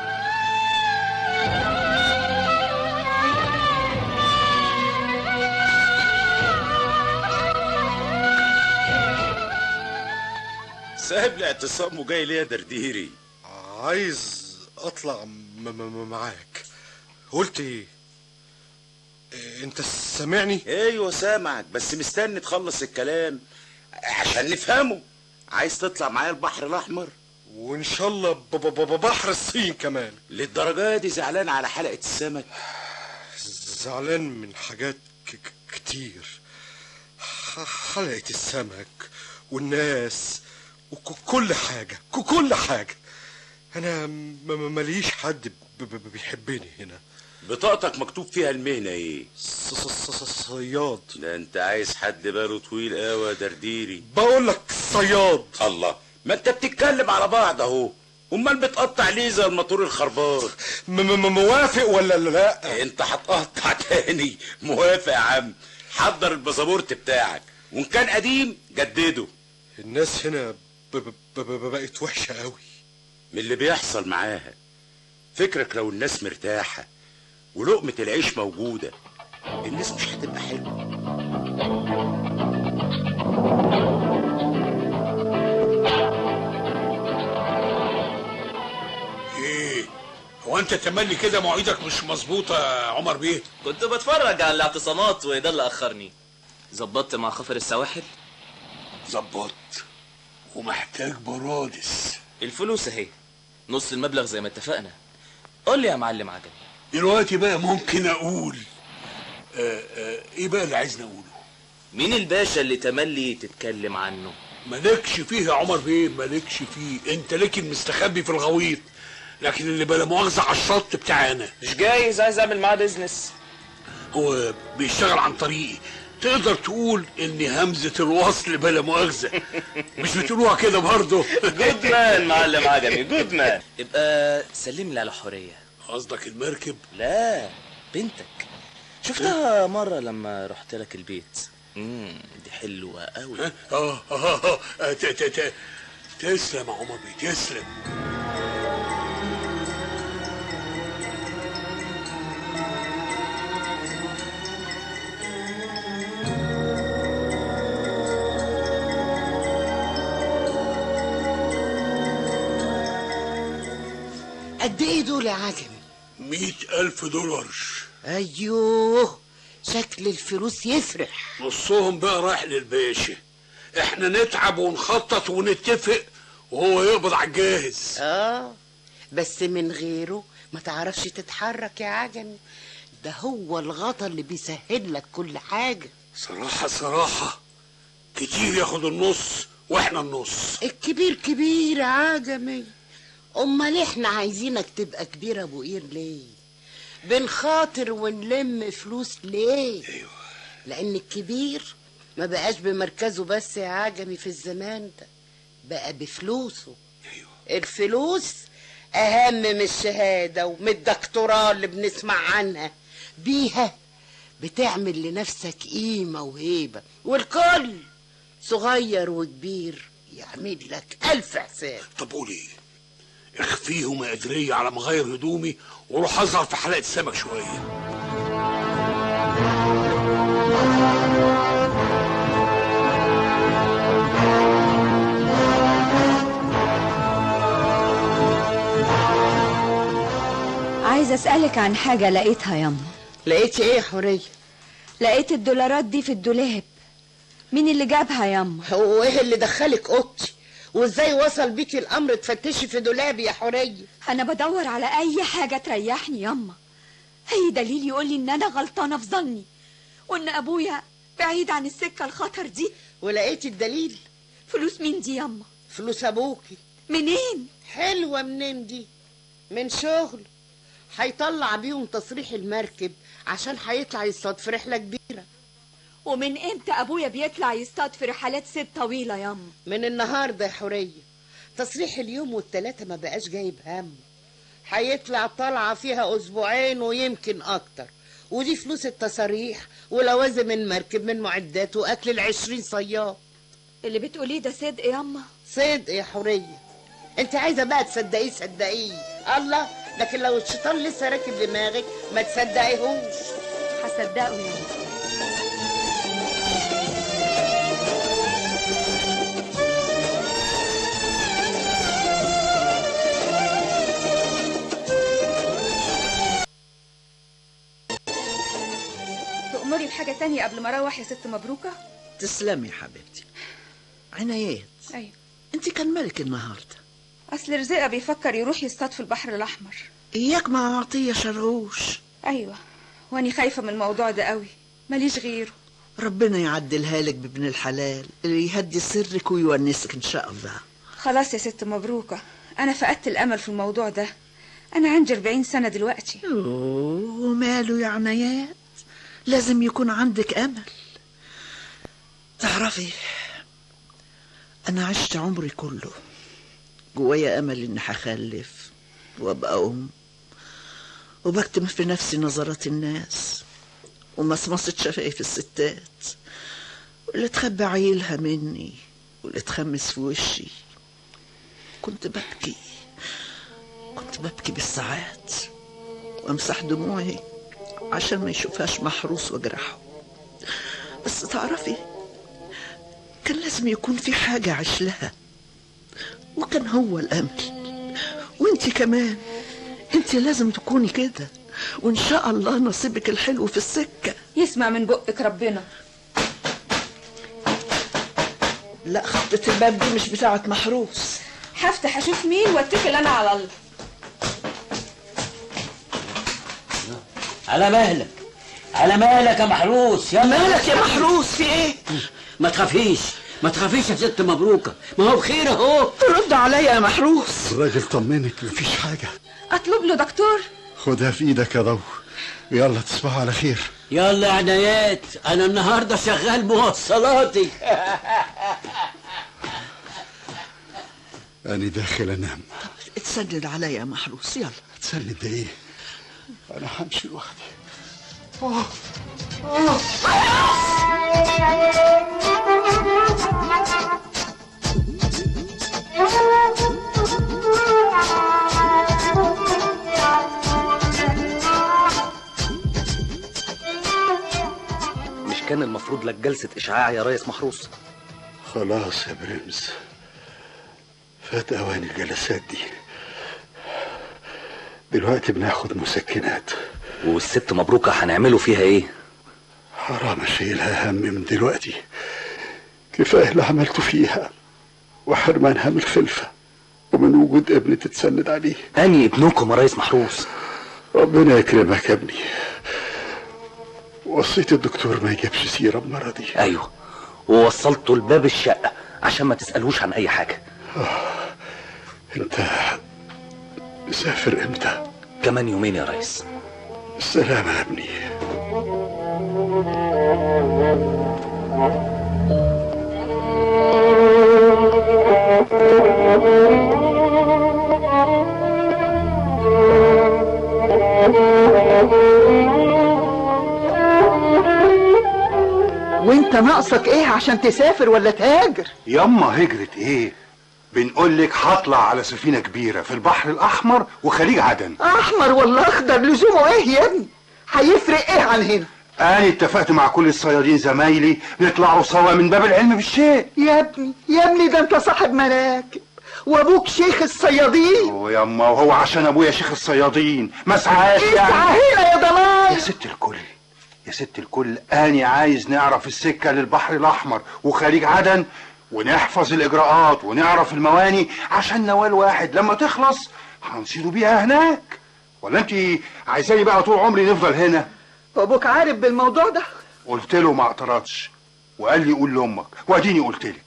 سايب لي اعتصام وجاي ليه يا درديري؟ عايز اطلع معاك. قلت ايه؟ انت سامعني؟ ايوه سامعك، بس مستني تخلص الكلام عشان نفهمه. عايز تطلع معايا البحر الاحمر وان شاء الله بحر الصين كمان. للدرجه دي زعلان على حلقه السمك؟ زعلان من حاجات كتير، حلقه السمك والناس وكل حاجه كل حاجه. انا ماليش حد بيحبني هنا. بطاقتك مكتوب فيها المهنه ايه؟ صياد. ده انت عايز حد باله طويل قوي يا درديري. بقول لك صياد. الله، ما انت بتتكلم على بعض اهو، امال بتقطع ليه زي الموتور الخربان؟ موافق ولا لا؟ انت هتقطع تاني؟ موافق يا عم. حضر الباسبورت بتاعك، وان كان قديم جدده. الناس هنا بقت وحشه قوي من اللي بيحصل معاها. فكرك لو الناس مرتاحه ولقمه العيش موجوده الناس مش هتبقى حلوه. ايه هو انت تملي كده مواعيدك مش مظبوطه يا عمر بيه؟ كنت بتفرج على الاعتصامات وده اللي اخرني. ظبطت مع خفر السواحل؟ ظبطت ومحتاج برادس. الفلوس اهي، نص المبلغ زي ما اتفقنا. قول لي يا معلم عجمي. دلوقتي بقى ممكن اقول آآ آآ ايه بقى اللي عايزني اقوله؟ مين الباشا اللي تملي تتكلم عنه؟ مالكش فيه يا عمر بيه، مالكش فيه. انت ليك المستخبي في الغويط، لكن اللي بلا مؤاخذه على الشط بتاعنا. مش جايز عايز اعمل معاه بيزنس. هو بيشتغل عن طريقي. تقدر تقول ان همزه الوصل بلا مؤاخذه. مش بتقولوها كده برضه؟ جود مان معلم عجمي، جود مان. يبقى سلم لي على حوريه. قصدك المركب؟ لا، بنتك. شفتها مره لما رحت لك البيت. امم دي حلوه قوي. اه اه اه, آه. ت ت ت تسلم يا عمر بيه، تسلم. قد ايه دول يا عجمي؟ مئة ألف دولار. أيوه، شكل الفلوس يفرح. نصهم بقى رايح للباشا، احنا نتعب ونخطط ونتفق وهو يقبض على الجاهز. اه بس من غيره ما تعرفش تتحرك يا عجمي، ده هو الغطا اللي بيسهل لك كل حاجة. صراحة صراحة كتير ياخد النص واحنا النص. الكبير كبير يا عجمي، امال احنا عايزينك تبقى كبير ابو قير ليه؟ بنخاطر ونلم فلوس ليه؟ ايوه لان الكبير ما بقاش بمركزه بس يا عجمي في الزمان ده، بقى بفلوسه. ايوه الفلوس اهم من الشهاده ومن الدكتوراه اللي بنسمع عنها، بيها بتعمل لنفسك قيمه وهيبه، والكل صغير وكبير يعمل لك الف حساب. طب قولي اخفيهم يا قدرية على ما اغير هدومي واروح اظهر في حلقة سمك شوية. عايزة اسألك عن حاجة لقيتها ياما. لقيتي ايه يا حورية؟ لقيت الدولارات دي في الدولاب. مين اللي جابها ياما؟ هو ايه اللي دخلك اوضتي؟ وازاي وصل بيكي الامر تفتشي في دولابي يا حورية؟ انا بدور على اي حاجة تريحني ياما، اي دليل يقولي ان انا غلطانة في ظني وان ابويا بعيد عن السكة الخطر دي. ولقيتي الدليل؟ فلوس مين دي ياما؟ فلوس ابوكي. منين؟ حلوة منين دي؟ من شغل، هيطلع بيهم تصريح المركب عشان هيطلع يصطاد في رحلة كبيرة. ومن امتى ابويا بيطلع يصطاد في رحلات ست طويلة ياما؟ من النهاردة يا حورية، تصريح اليوم والتلاتة ما بقاش جايب هم، هيطلع طلعة فيها اسبوعين ويمكن اكتر، ودي فلوس التصاريح ولوازم المركب من معدات واكل العشرين صياد. اللي بتقوليه ده صدق ياما؟ صدق يا حورية، انت عايزة بقى تصدقيه صدقيه الله، لكن لو الشيطان لسه راكب دماغك ما تصدقيهوش. هصدقه ياما. تأمري بحاجة تانية قبل ما اروح يا ست مبروكة؟ تسلمي يا حبيبتي. عنايات، ايوه انت كان مالك النهارده؟ اصل رزقة بيفكر يروح يصطاد في البحر الاحمر. اياك مع عطية شرغوش. ايوه واني خايفة من الموضوع ده قوي، ماليش غيره. ربنا يعدلها لك بابن الحلال اللي يهدي سرك ويونسك ان شاء الله. خلاص يا ست مبروكة، انا فقدت الامل في الموضوع ده، انا عندي أربعين سنة دلوقتي. اوه وماله يا عنايات، لازم يكون عندك امل. تعرفي انا عشت عمري كله جوايا امل اني هخلف وابقى ام، وبكتم في نفسي نظرات الناس ومصمصة شفايف الستات، واللي تخبي عيلها مني واللي تخمس في وشي. كنت ببكي كنت ببكي بالساعات وامسح دموعي عشان ما يشوفهاش محروس وجرحه. بس تعرفي كان لازم يكون في حاجة عيش لها، وكان هو الأمل. وانتي كمان انتي لازم تكوني كده، وان شاء الله نصيبك الحلو في السكة. يسمع من بقك ربنا. لا خطة الباب دي مش بتاعت محروس. هفتح اشوف مين واتكل انا على الله. على مهلك على مهلك يا محروس. يا مالك يا محروس، في ايه؟ ما تخافيش ما تخافيش يا ست مبروكة، ما هو بخير اهو. رد عليا يا محروس. الراجل طمنك مفيش حاجة. اطلب له دكتور؟ خدها في ايدك يا ضو، يلا تصبحوا على خير. يلا يا عنايات، انا النهارده شغال موصلاتي. انا داخل انام. طب اتسند عليا يا محروس، يلا. اتسند ايه؟ انا همشي لوحدي. أوه. أوه. مش كان المفروض لك جلسة إشعاع يا ريس محروس؟ خلاص يا برمز، فات اوان الجلسات دي. دلوقتي بناخد مسكنات. والست مبروكة هنعمله فيها ايه؟ حرام اشيلها هم من دلوقتي، كفايه اللي عملته فيها وحرمانها من الخلفه ومن وجود ابن تتسند عليه. اني ابنكم يا ريس محروس. ربنا يكرمك يا ابني. وصيت الدكتور ما يجيبش سيره المره دي. ايوه، ووصلته لباب الشقه عشان ما تسالوش عن اي حاجه. آه. انت مسافر امتى؟ كمان يومين يا ريس. السلامه يا ابني. وانت ناقصك ايه عشان تسافر ولا تهاجر؟ ياما هجرة ايه؟ بنقول لك هطلع على سفينة كبيرة في البحر الأحمر وخليج عدن. احمر ولا اخضر لزومه ايه يا ابني؟ هيفرق ايه عن هنا؟ أنا اتفقت مع كل الصيادين زمايلي نطلعوا سوا من باب العلم بالشيء. يا ابني يا ابني ده انت صاحب مراكب وابوك شيخ الصيادين. وياما وهو عشان ابويا شيخ الصيادين ما اسعاش يعني. اسعى هنا يا ضلال. يا ست الكل يا ست الكل أنا عايز نعرف السكة للبحر الأحمر وخليج عدن ونحفظ الإجراءات ونعرف المواني عشان نوال واحد لما تخلص هنصيدوا بيها هناك. ولا انت عايزاني بقى طول عمري نفضل هنا؟ وابوك عارف بالموضوع ده؟ قلت له ما اعترضش وقال لي قول لامك واديني قلت لك.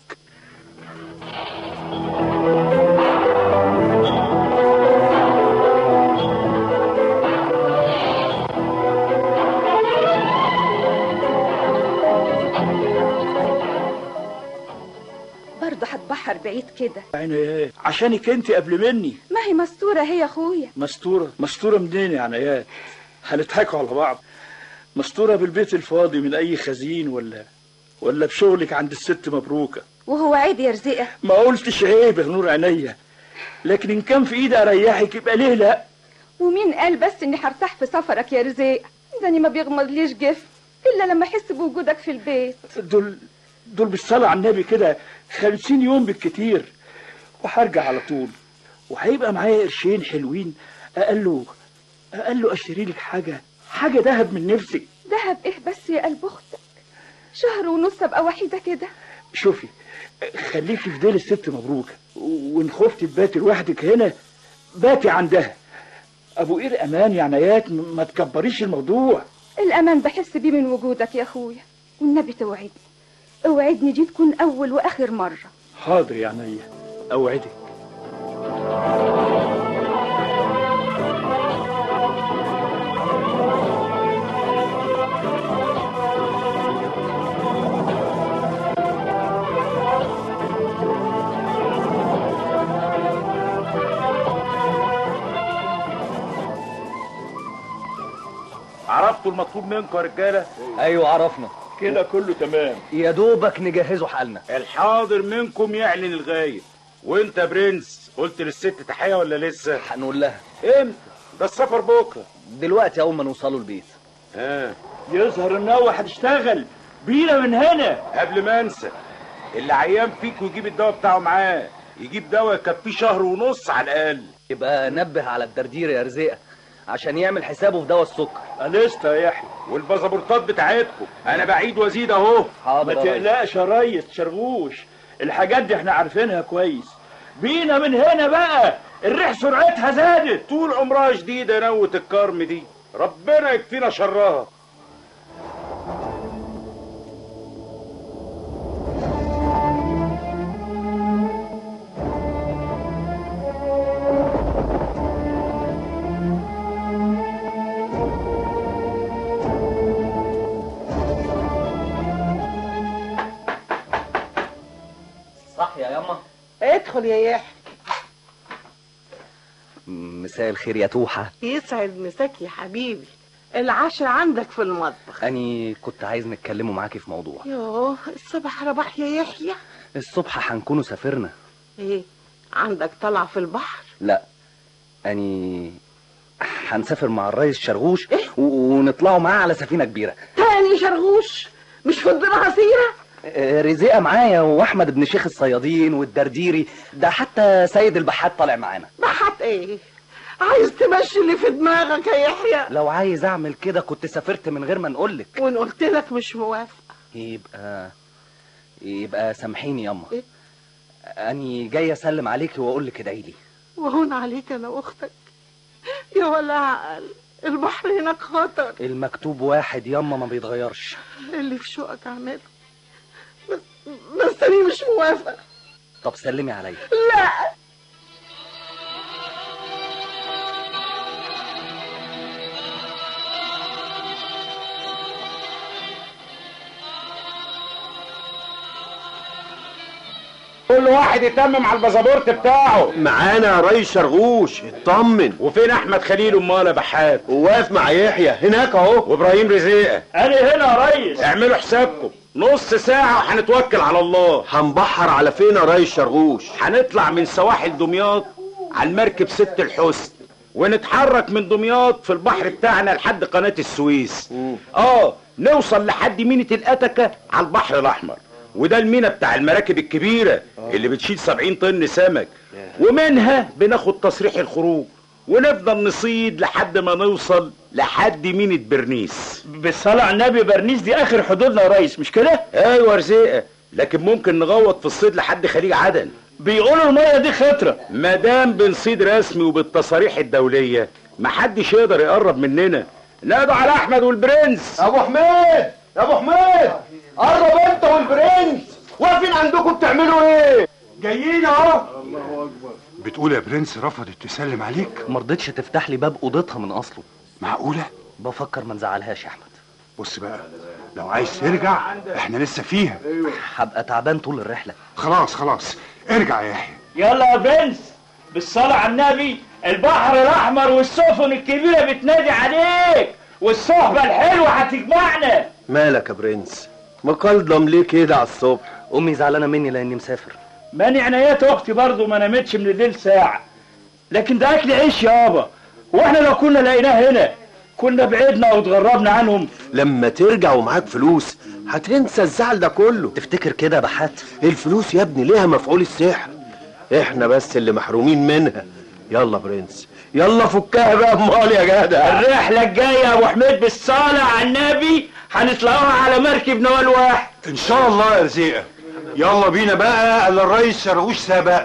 برضه هتبحر بعيد كده. يعني ايه؟ عشانك انت قبل مني. ما هي مستوره هي يا اخويا. مستوره مستوره منين يا عنايات؟ هنضحكوا على بعض. مستوره بالبيت الفاضي من اي خزين ولا ولا بشغلك عند الست مبروكه. وهو عيب يا رزقه؟ ما قلتش عيب يا نور عينيا، لكن ان كان في ايدي اريحك يبقى ليه لا. ومين قال بس اني هرتاح في سفرك يا رزق؟ داني ما بيغمضليش جف الا لما احس بوجودك في البيت. دول دول بالصلاه على النبي كده خمسين يوم بالكتير وهرجع على طول، وهيبقى معايا قرشين حلوين اقله اقله اشتري لك حاجه حاجه دهب من نفسك. دهب ايه بس يا قلب اختك؟ شهر ونص ابقى وحيده كده. شوفي خليكي في ديل الست مبروكه، وان خفتي تباتي لوحدك هنا باتي عندها. ابو قير امان يا عنايات، ما تكبريش الموضوع. الامان بحس بيه من وجودك يا اخويا، والنبي توعدني اوعدني دي تكون اول واخر مره. حاضر يا عينيا اوعدك. عرفتوا المطلوب منكم يا رجاله؟ ايوه عرفنا. كده كله تمام. يا دوبك نجهزوا حالنا. الحاضر منكم يعلن الغاية. وانت يا برنس قلت للست تحية ولا لسه؟ هنقول لها. امتى؟ ده السفر بكره. دلوقتي اول ما نوصلوا البيت. اه يظهر ان هو هتشتغل بينا من هنا. قبل ما انسى، اللي عيان فيك ويجيب الدواء بتاعه معاه، يجيب دواء يكفيه شهر ونص على الاقل. يبقى نبه على الدردير يا رزيقه عشان يعمل حسابه في دواء السكر. أليستا يا يحيى. والبازابورتات بتاعتكم انا بعيد وازيد اهو. ما تقلقش يا ريس شرغوش، الحاجات دي احنا عارفينها كويس. بينا من هنا بقى، الريح سرعتها زادت. طول عمرها جديده نوة الكرم دي، ربنا يكفينا شرها. صح يا ياما؟ ادخل يا يحيى. مساء الخير يا توحة. يسعد مساك يا حبيبي، العشاء عندك في المطبخ. أني كنت عايز نتكلموا معاكي في موضوع. يوه الصبح رباح يا يحيى. الصبح هنكونوا سافرنا. ايه عندك طلع في البحر؟ لا أني هنسافر مع الريس شرغوش إيه؟ ونطلعوا معاه على سفينة كبيرة. تاني شرغوش؟ مش فضلها سيرة؟ رزيقة معايا واحمد ابن شيخ الصيادين والدرديري ده، حتى سيد البحات طالع معانا. بحات ايه؟ عايز تمشي اللي في دماغك يا يحيى. لو عايز اعمل كده كنت سافرت من غير ما نقولك. وان قلت لك مش موافقه يبقى يبقى سامحيني ياما. إيه؟ اني جاي اسلم عليكي واقول لك ادعي لي. وهون عليك انا واختك يا ولا عقل، البحر هناك خطر. المكتوب واحد ياما ما بيتغيرش. اللي في شوقك اعمله، بس بس انا مش موافقه. طب سلمي عليا. لا كل واحد يتمم على الباسبورت بتاعه. معانا يا ريس شرغوش، اطمن. وفين احمد خليل امال يا بحات؟ وواقف مع يحيى هناك اهو. وابراهيم رزيقه. انا هنا يا ريس. اعملوا حسابكم نص ساعة وهنتوكل على الله. هنبحر على فين يا ريس شرغوش؟ هنطلع من سواحل دمياط على المركب ست الحسن، ونتحرك من دمياط في البحر بتاعنا لحد قناة السويس. مم. اه نوصل لحد ميناء الاتكة على البحر الاحمر، وده الميناء بتاع المراكب الكبيرة اللي بتشيل سبعين طن سمك، ومنها بناخد تصريح الخروج ونفضل نصيد لحد ما نوصل لحد ميناء برنيس. بالصلاة على النبي برنيس دي اخر حدودنا يا ريس مش كده؟ ايوه رزيقه، لكن ممكن نغوط في الصيد لحد خليج عدن. بيقولوا المية دي خطرة. مادام بنصيد رسمي وبالتصاريح الدولية محدش يقدر يقرب مننا. نادوا على احمد والبرنس. ابو حميد يا ابو حميد، قرب انت والبرنس، واقفين عندكم بتعملوا ايه؟ جايين اهو. بتقول يا برنس رفضت تسلم عليك؟ ما رضتش تفتح لي باب اوضتها من اصله. معقولة؟ بفكر ما نزعلهاش يا احمد. بص بقى، لو عايز ترجع احنا لسه فيها. هبقى تعبان طول الرحلة. خلاص خلاص ارجع يا يحيى. يلا يا برنس، بالصلاة على النبي، البحر الاحمر والسفن الكبيرة بتنادي عليك، والصحبة الحلوة هتجمعنا. مالك يا برنس؟ مقلدم ليه كده على الصبح؟ امي زعلانة مني لاني مسافر. ماني عنايات اختي برضو ما نامتش من الليل ساعة، لكن ده اكل عيش يابا، واحنا لو كنا لقيناه هنا كنا بعدنا او اتغربنا عنهم. لما ترجع ومعاك فلوس هتنسى الزعل ده كله. تفتكر كده يا بحات؟ الفلوس يا ابني ليها مفعول السحر، احنا بس اللي محرومين منها. يلا برنس، يلا فكها بقى امال يا جدع. الرحلة الجاية يا ابو حميد بالصلاة على النبي هنطلعوها على مركب نوال واحد ان شاء الله يا رزيقة. يلا بينا بقى، اللي الريس شرغوش سبق.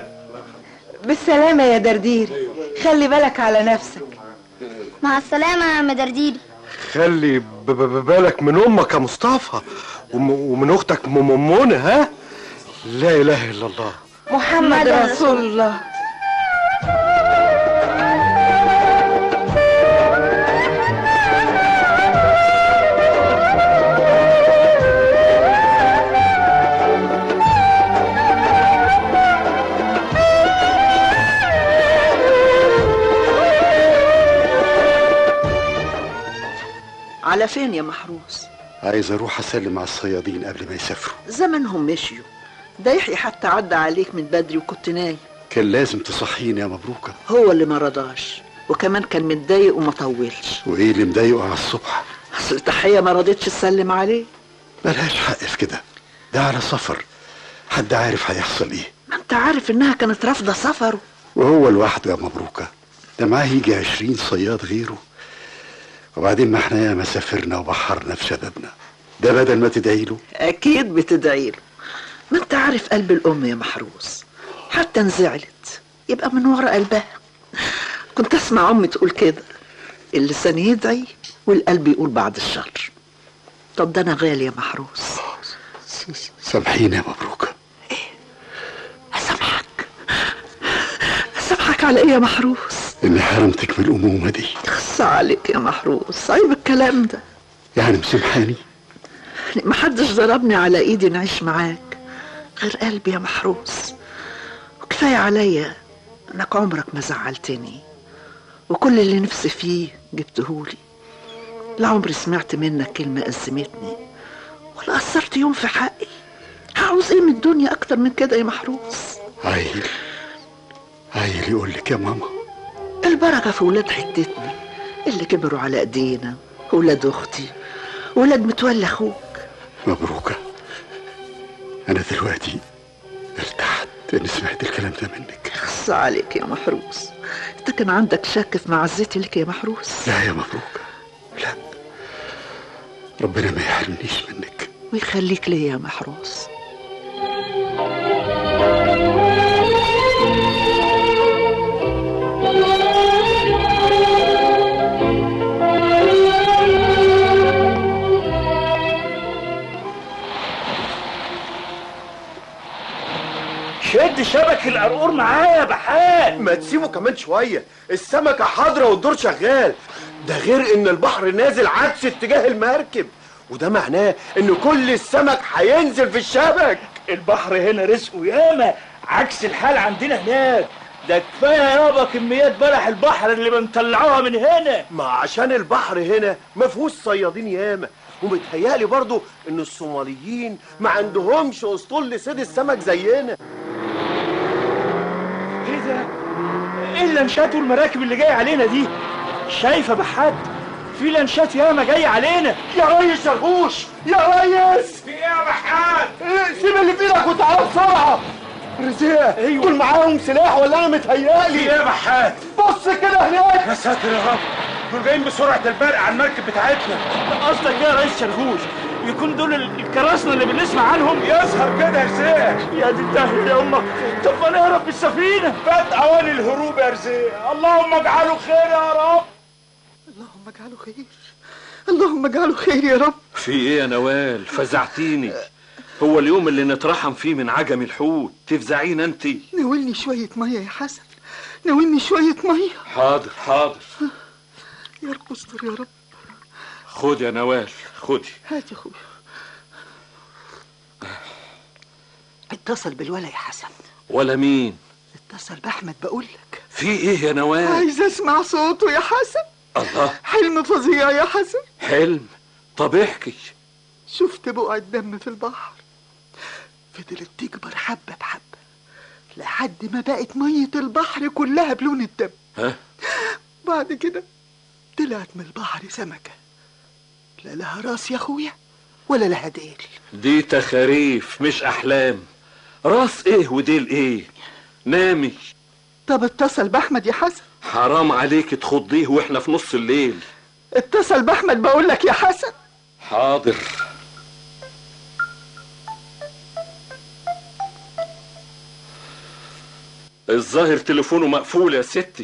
بالسلامة يا دردير، خلي بالك على نفسك. مع السلامة يا عم دردير. خلي ب- ب- بالك من امك يا مصطفى وم- ومن اختك م- منى. ها، لا اله الا الله محمد رسول الله. على فين يا محروس؟ عايز اروح اسلم على الصيادين قبل ما يسافروا. زمنهم مشيوا، ده يحيى حتى عدى عليك من بدري وكنت نايم. كان لازم تصحيني يا مبروكة. هو اللي ما رضاش، وكمان كان متضايق وما طولش. وايه اللي مضايقه على الصبح؟ اصل تحية ما رضيتش تسلم عليه. ملهاش حق في كده، ده على سفر، حد عارف هيحصل ايه. ما انت عارف انها كانت رافضة سفره. وهو لوحده يا مبروكة، ده معاه يجي عشرين صياد غيره. وبعدين ما احنا ياما سافرنا وبحرنا في شبابنا، ده بدل ما تدعي له. اكيد بتدعي له، ما انت عارف قلب الام يا محروس، حتى انزعلت يبقى من ورا قلبها. كنت اسمع امي تقول كده، اللسان يدعي والقلب يقول بعد الشر. طب ده انا غالي يا محروس. سامحيني يا مبروكة. ايه اسامحك؟ اسامحك على ايه يا محروس؟ اني حرمتك من الامومة دي. خص عليك يا محروس، عيب الكلام ده. يعني مسامحاني؟ محدش ضربني على ايدي نعيش معاك غير قلبي يا محروس، وكفاية عليا انك عمرك ما زعلتني، وكل اللي نفسي فيه جبتهولي. لا عمري سمعت منك كلمة أزمتني ولا قصرت يوم في حقي. هعوز ايه من الدنيا اكتر من كده يا محروس؟ عايل عايل يقول لك يا ماما. البركة في ولاد حتتنا اللي كبروا على ايدينا، ولاد اختي، ولاد متولى اخوك. مبروكة، انا دلوقتي ارتحت اني سمعت الكلام ده منك. خص عليك يا محروس، انت كان عندك شك في معزتي لك يا محروس؟ لا يا مبروك، لا، ربنا ما يحرمنيش منك ويخليك ليا يا محروس. شد شبك القرقور معايا يا بحال. ما تسيبه كمان شويه، السمكه حاضره والدور شغال. ده غير ان البحر نازل عكس اتجاه المركب، وده معناه ان كل السمك هينزل في الشبك. البحر هنا رزقه ياما عكس الحال عندنا هناك. ده كفايه يابا كميات بلح البحر اللي بنطلعوها من هنا. ما عشان البحر هنا ما فيهوش صيادين ياما، ومتهيألي برضو ان الصوماليين ما عندهمش اسطول لصيد السمك زينا. ايه ده؟ ايه اللانشات والمراكب اللي جايه علينا دي؟ شايفه بحد؟ في لانشات ياما جايه علينا. يا ريس شربوش، يا ريس. في ايه يا بحاد؟ إيه، سيب اللي في ايدك وتعالى بسرعه. رزاق، ايوه، دول معاهم سلاح ولا انا متهيألي؟ في ايه يا بحاد؟ بص كده هناك. يا ساتر يا رب، دول جايين بسرعه البرق على المركب بتاعتنا. قصدك ايه يا ريس شربوش؟ يكون دول الكراسنا اللي بنسمع عنهم؟ يظهر كده يا رزاق. يا دي الدهر يا امك، طب ما نهرب بالسفينه. فات اوان الهروب يا رزاق. اللهم اجعله خير يا رب. اللهم اجعله خير، اللهم اجعله خير يا رب. في ايه يا نوال؟ فزعتيني. هو اليوم اللي نترحم فيه من عجم الحوت تفزعينا انت؟ ناولني شويه ميه يا حسن، ناولني شويه ميه. حاضر حاضر. يا رب استر يا رب. خد يا نوال، خدي. هات يا اخويا. اتصل بالولا يا حسن. ولا مين؟ اتصل باحمد بقول لك. في ايه يا نوال؟ عايز اسمع صوته يا حسن. الله، حلم فظيع يا حسن. حلم؟ طب احكي. شفت بقع الدم في البحر، فضلت تكبر حبه بحبه لحد ما بقت ميه البحر كلها بلون الدم. ها؟ بعد كده طلعت من البحر سمكه، لا لها راس يا اخويا ولا لها ديل. دي تخاريف مش احلام. راس ايه وديل ايه؟ نامي. طب اتصل باحمد يا حسن. حرام عليك تخضيه واحنا في نص الليل. اتصل باحمد بقول لك يا حسن. حاضر. الظاهر تليفونه مقفول يا ستي.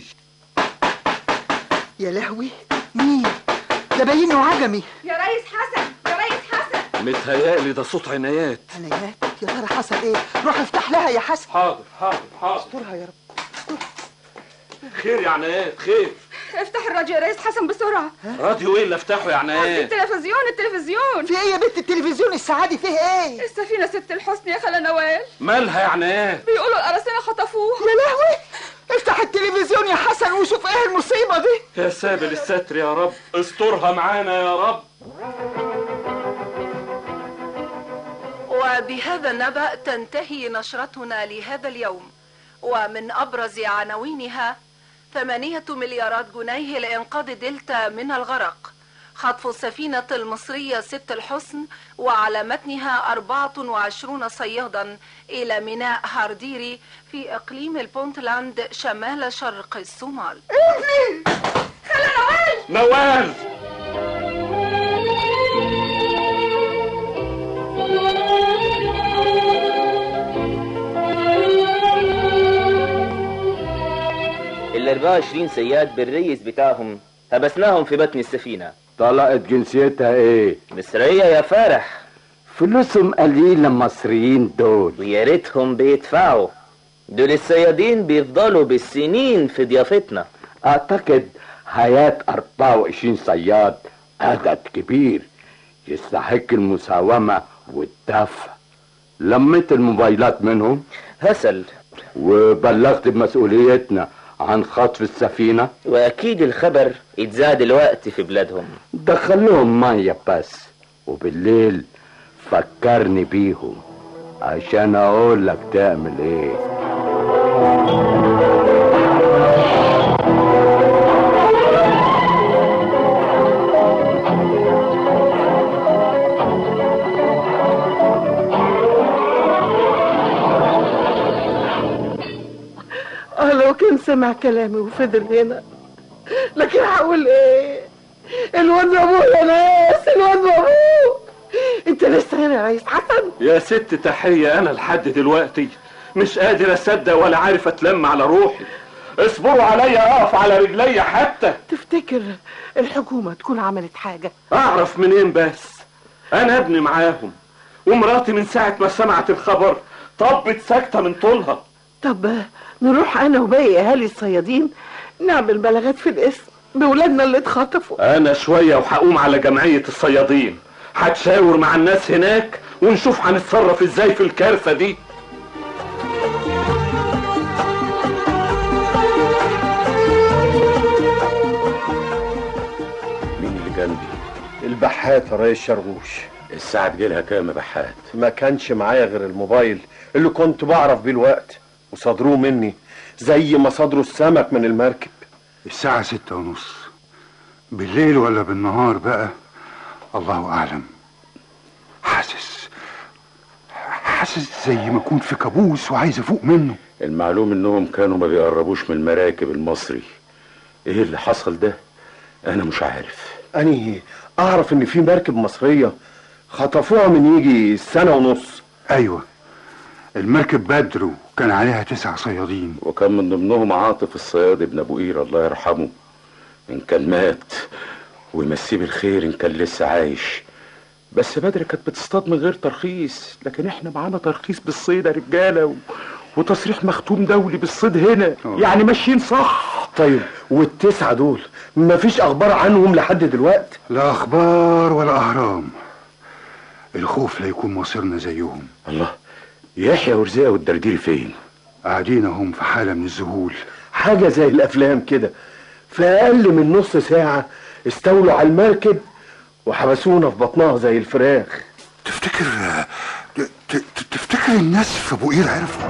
يا لهوي، مين ده؟ باينه عجمي. يا ريس حسن، يا ريس حسن. متهيألي ده صوت عنايات. عنايات؟ يا ترى حصل ايه؟ روح افتح لها يا حسن. حاضر حاضر حاضر. استرها يا رب. خير يا عنايات، خير. افتح الراديو يا ريس حسن بسرعه. راديو ايه اللي افتحه يا عنايات؟ التلفزيون التلفزيون. في ايه يا بنت التلفزيون السعادي فيه ايه؟ السفينه ست الحسن يا خاله نوال. مالها يا عنايات؟ بيقولوا القراصنه خطفوها. يا لهوي، افتح التلفزيون يا حسن وشوف ايه المصيبه دي. يا سابل الستر يا رب، استرها معانا يا رب. وبهذا النبأ تنتهي نشرتنا لهذا اليوم، ومن أبرز عناوينها: ثمانية مليارات جنيه لإنقاذ دلتا من الغرق، خطف السفينة المصرية ست الحسن وعلى متنها أربعة وعشرون صيادا إلى ميناء هارديري في إقليم البونتلاند شمال شرق الصومال. ابني خالة نوال. نوال ال أربعة وعشرين صياد بالريس بتاعهم حبسناهم في بطن السفينة. طلقت جنسيتها ايه؟ مصرية يا فرح. فلوسهم قليلة المصريين دول، ويا ريتهم بيدفعوا. دول الصيادين بيفضلوا بالسنين في ضيافتنا. اعتقد حياة أربعة وعشرين صياد عدد كبير يستحق المساومة والدفع. لميت الموبايلات منهم؟ هسل. وبلغت بمسؤوليتنا عن خطف السفينة؟ واكيد الخبر اتزاد الوقت في بلادهم. دخلهم مية بس، وبالليل فكرني بيهم عشان اقول لك تعمل ايه. لو كان سمع كلامي وفضل هنا، لكن هقول ايه؟ الواد ابوه يا ناس، الواد ابوه. انت لسه هنا يا ريس حسن؟ يا ست تحية، انا لحد دلوقتي مش قادر اصدق ولا عارف اتلم على روحي. اصبروا عليا اقف على رجلي حتى. تفتكر الحكومة تكون عملت حاجة؟ اعرف منين بس؟ انا ابني معاهم، ومراتي من ساعة ما سمعت الخبر طبت ساكتة من طولها. طب نروح انا وباقي اهالي الصيادين نعمل بلاغات في الاسم بولادنا اللي اتخطفوا. انا شوية وهقوم على جمعية الصيادين، هتشاور مع الناس هناك ونشوف هنتصرف ازاي في الكارثة دي. مين اللي جنبي؟ البحات يا ريس شرغوش. الساعة تجيلها كام يا بحات؟ ما كانش معايا غير الموبايل اللي كنت بعرف بيه الوقت، وصادروه مني زي ما صادروا السمك من المركب. الساعة ستة ونص بالليل ولا بالنهار بقى الله أعلم. حاسس حاسس زي ما أكون في كابوس وعايز أفوق منه. المعلوم إنهم كانوا ما بيقربوش من المراكب المصري. إيه اللي حصل ده؟ أنا مش عارف. أني أعرف إن في مركب مصرية خطفوها من يجي سنة ونص. أيوة، المركب بدر وكان عليها تسع صيادين، وكان من ضمنهم عاطف الصياد ابن ابو قير الله يرحمه، ان كان مات ويمسيه بالخير ان كان لسه عايش. بس بدر كانت بتصطاد من غير ترخيص، لكن احنا معانا ترخيص بالصيد يا رجاله و... وتصريح مختوم دولي بالصيد هنا. أوه. يعني ماشيين صح. طيب والتسعه دول مفيش اخبار عنهم لحد دلوقتي؟ لا اخبار ولا اهرام. الخوف لا يكون مصيرنا زيهم. الله، يحيى ورزيقه والدرديري فين؟ قاعدين هم في حاله من الذهول، حاجه زي الافلام كده. في اقل من نص ساعه استولوا على المركب وحبسونا في بطنها زي الفراخ. تفتكر تفتكر الناس في ابو قير عرفوا؟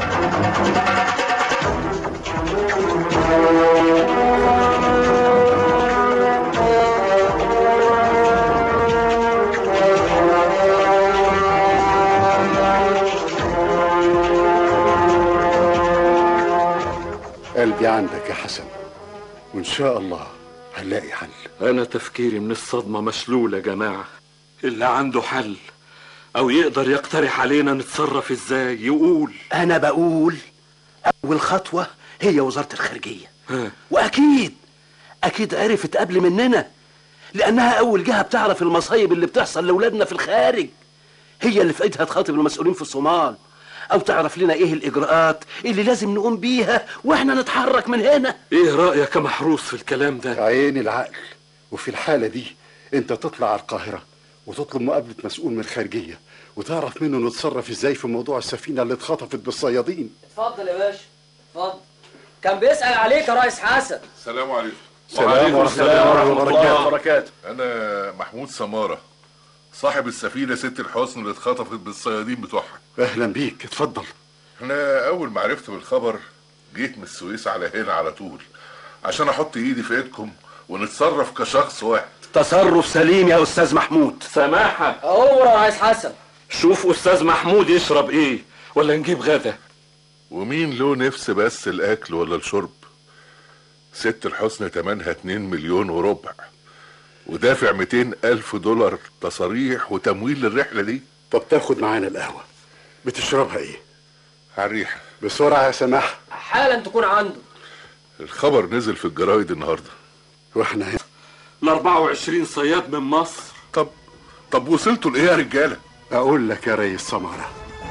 قلبي عندك يا حسن، وان شاء الله هنلاقي حل. انا تفكيري من الصدمة مشلول يا جماعة. اللي عنده حل او يقدر يقترح علينا نتصرف ازاي يقول. انا بقول اول خطوة هي وزارة الخارجية. واكيد اكيد عرفت قبل مننا، لانها اول جهة بتعرف المصايب اللي بتحصل لاولادنا في الخارج. هي اللي في ايدها تخاطب المسؤولين في الصومال، او تعرف لنا ايه الاجراءات اللي لازم نقوم بيها واحنا نتحرك من هنا. ايه رأيك يا محروس في الكلام ده؟ عين العقل. وفي الحالة دي انت تطلع على القاهرة وتطلب مقابلة مسؤول من الخارجية وتعرف منه نتصرف ازاي في موضوع السفينة اللي اتخطفت بالصيادين. اتفضل يا باشا اتفضل. كان بيسأل عليك يا ريس حسن. السلام عليكم. السلام ورحمة الله وبركاته. انا محمود سمارة، صاحب السفينة ست الحسن اللي اتخطفت بالصيادين بتوعها. اهلا بيك، اتفضل. انا اول ما عرفت بالخبر جيت من السويس على هنا على طول عشان احط ايدي في ايدكم ونتصرف كشخص واحد. تصرف سليم يا استاذ محمود. سماحة. اهو يا ريس حسن. شوف استاذ محمود يشرب ايه ولا نجيب غدا. ومين له نفس بس الاكل ولا الشرب؟ ست الحسن تمنها اتنين مليون وربع، ودافع ميتين الف دولار تصاريح وتمويل للرحلة دي. طب تاخد معانا القهوة، بتشربها ايه؟ على الريحة. بسرعة يا سماحة. حالا تكون عنده. الخبر نزل في الجرايد النهاردة. واحنا هنا ال أربعة وعشرين صياد من مصر. طب طب وصلتوا لايه يا رجالة؟ اقول لك يا ريس سمارة،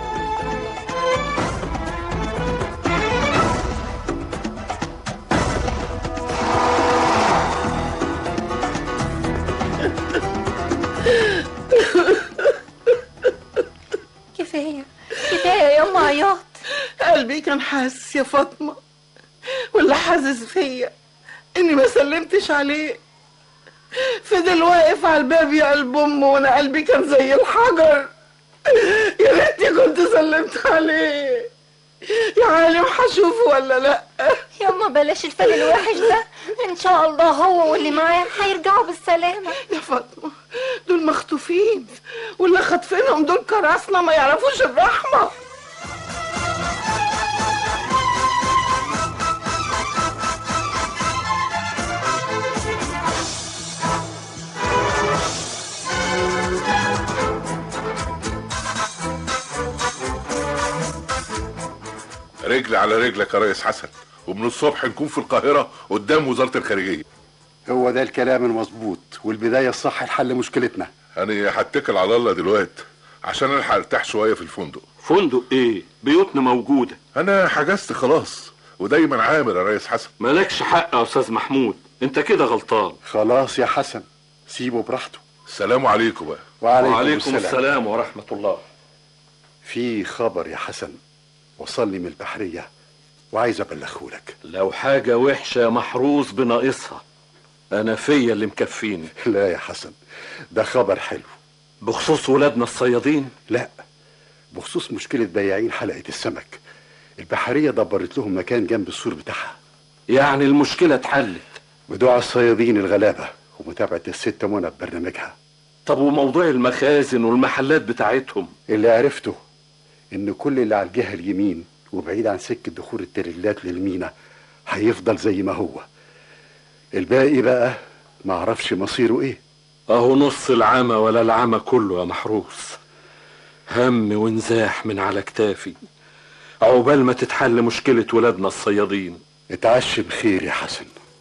كفاية كفاية يا يما عياط. قلبي كان حاسس يا فاطمة، واللي حاسس فيا اني ما سلمتش عليه. فضل واقف على الباب يا قلب امه وانا قلبي كان زي الحجر. يا ريتني كنت سلمت عليه. يا عالم هشوفه ولا لا؟ يما بلاش الفال الوحش ده، ان شاء الله هو واللي معاه هيرجعوا بالسلامة. يا فاطمة دول مخطوفين، واللي خاطفينهم دول كراسنا ما يعرفوش الرحمة. رجل على رجلك يا ريس حسن، ومن الصبح نكون في القاهرة قدام وزارة الخارجية. هو ده الكلام المظبوط والبداية الصح لحل مشكلتنا. انا هتكل على الله دلوقتي عشان الحق ارتاح شوية في الفندق. فندق ايه؟ بيوتنا موجودة. انا حجزت خلاص ودايما عامل يا ريس حسن. مالكش حق يا استاذ محمود، انت كده غلطان. خلاص يا حسن سيبه براحته. السلام عليكم بقى. وعليكم, وعليكم السلام. السلام ورحمة الله. في خبر يا حسن وصلني من البحرية وعايز ابلغه لك. لو حاجة وحشة يا محروس بناقصها، انا فيا اللي مكفيني. لا يا حسن ده خبر حلو. بخصوص ولادنا الصيادين؟ لا، بخصوص مشكلة بياعين حلقة السمك. البحرية دبرت لهم مكان جنب السور بتاعها. يعني المشكلة اتحلت؟ بدعاء الصيادين الغلابة ومتابعة الست منى ببرنامجها. طب وموضوع المخازن والمحلات بتاعتهم؟ اللي عرفته ان كل اللي على الجهة اليمين وبعيد عن سكة دخول التريلات للمينا هيفضل زي ما هو. الباقي بقى معرفش مصيره ايه. اهو نص العمى ولا العمى كله يا محروس. هم ونزاح من على كتافي عقبال ما تتحل مشكلة ولادنا الصيادين. اتعشى بخير يا حسن.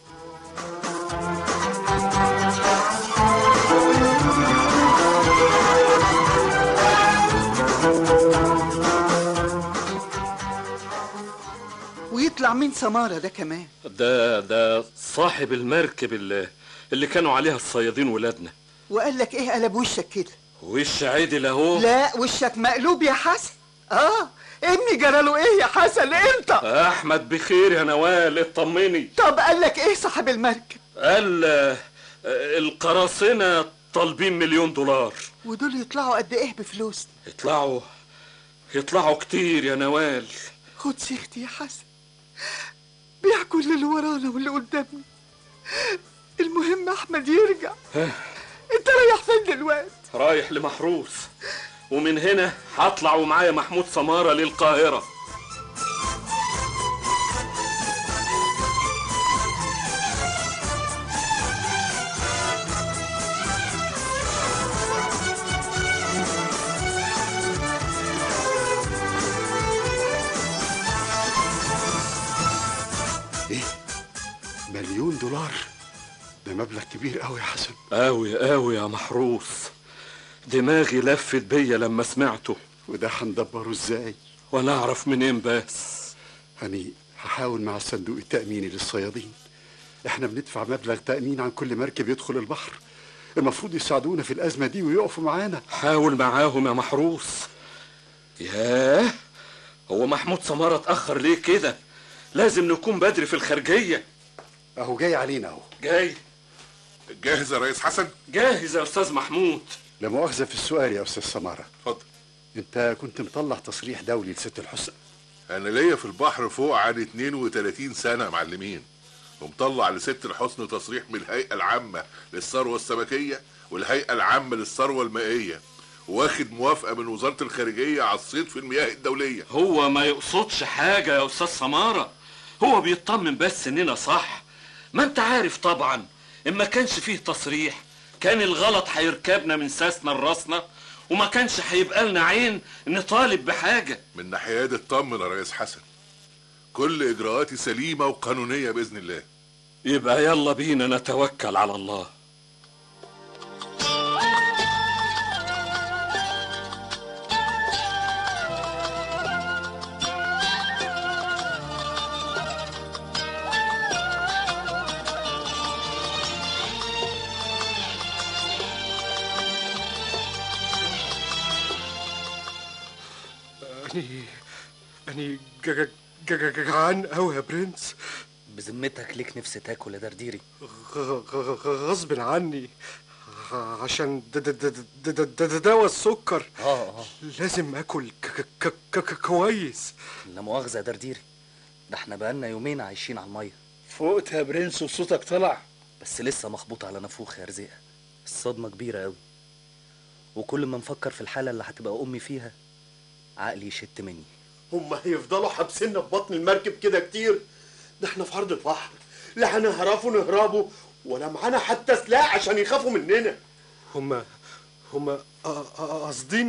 ويطلع مين سمارة ده كمان؟ ده ده صاحب المركب اللي, اللي كانوا عليها الصيادين ولادنا. وقال لك ايه قلب وشك كده؟ وش عدل اهو. لا وشك مقلوب يا حسن. اه ابني جراله ايه يا حسن انت؟ احمد بخير يا نوال اطمني. طب قال لك ايه صاحب المركب؟ قال القراصنة طالبين مليون دولار. ودول يطلعوا قد ايه بفلوس؟ يطلعوا يطلعوا كتير يا نوال. خد سيختي يا حسن، بيع كل اللي ورانا واللي قدامنا، المهم احمد يرجع. انت رايح فين دلوقتي؟ رايح لمحروس، ومن هنا هطلع ومعايا محمود سمارة للقاهرة. ايه مليون دولار؟ ده مبلغ كبير قوي يا حسن. قوي قوي يا محروس، دماغي لفت بيا لما سمعته. وده هندبره ازاي؟ وانا اعرف منين بس؟ هني هحاول مع الصندوق التأميني للصيادين. احنا بندفع مبلغ تأمين عن كل مركب يدخل البحر. المفروض يساعدونا في الأزمة دي ويقفوا معانا. حاول معاهم يا محروس. ياه، هو محمود سمارة اتأخر ليه كده؟ لازم نكون بدري في الخارجية. اهو جاي علينا اهو. جاي. جاهز يا ريس حسن؟ جاهز يا استاذ محمود. لا مؤاخذة في السؤال يا استاذ سمارة. اتفضل. انت كنت مطلع تصريح دولي لست الحسن. انا ليا في البحر فوق عن اتنين وتلاتين سنة يا معلمين، ومطلع لست الحسن تصريح من الهيئة العامة للثروة السمكية والهيئة العامة للثروة المائية، واخد موافقة من وزارة الخارجية على الصيد في المياه الدولية. هو ما يقصدش حاجة يا استاذ سمارة، هو بيطمن بس اننا صح. ما انت عارف طبعا ان ما كانش فيه تصريح كان الغلط هيركبنا من ساسنا لراسنا، وما كانش هيبقى لنا عين نطالب بحاجة. من ناحية دي اطمن يا ريس حسن، كل اجراءاتي سليمة وقانونية باذن الله. يبقى يلا بينا نتوكل على الله. أني أني جعان أوي يا برنس. بذمتك ليك نفس تاكل يا درديري؟ غصب عني عشان دواء السكر. اه اه لازم اكل كويس. لا مؤاخذة يا درديري، ده احنا بقالنا يومين عايشين على المية. فوقت يا برنس وصوتك طلع، بس لسه مخبوط على نافوخ يا رزيقة. الصدمة كبيرة قوي، وكل ما نفكر في الحالة اللي هتبقى امي فيها عقلي يشت مني. هما هيفضلوا حابسيننا في بطن المركب كده كتير؟ ده احنا في عرض البحر، لا هنهرفوا نهربوا ولا معانا حتى سلاح عشان يخافوا مننا. هما هما قاصدين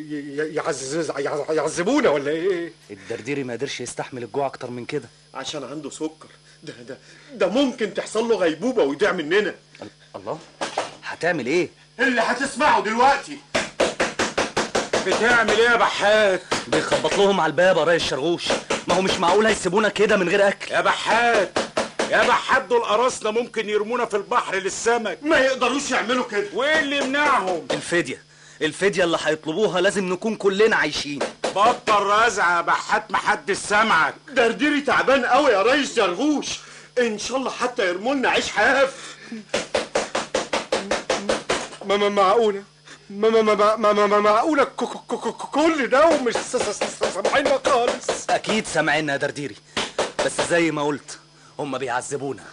يعذبونا ولا ايه؟ الدرديري ما قدرش يستحمل الجوع اكتر من كده عشان عنده سكر. ده ده ده ممكن تحصل له غيبوبه ويضيع مننا. الله، هتعمل ايه؟ اللي هتسمعه دلوقتي. بتعمل ايه يا بحات؟ بيخبط لهم على الباب يا ريس شرغوش. ما هو مش معقول هيسيبونا كده من غير اكل. يا بحات يا بحات، دول قراصنة ممكن يرمونا في البحر للسمك. ما يقدروش يعملوا كده. وايه اللي يمنعهم؟ الفدية الفدية اللي هيطلبوها لازم نكون كلنا عايشين. بطل رزع يا بحات، محدش سامعك. درديري تعبان قوي يا ريس شرغوش، ان شاء الله حتى يرمولنا عيش حاف. ما ما معقولة ما ما ما ما ما معقولة كل ده ومش سامعيننا خالص. اكيد سامعيننا يا درديري، بس زي ما قلت هم بيعذبونا.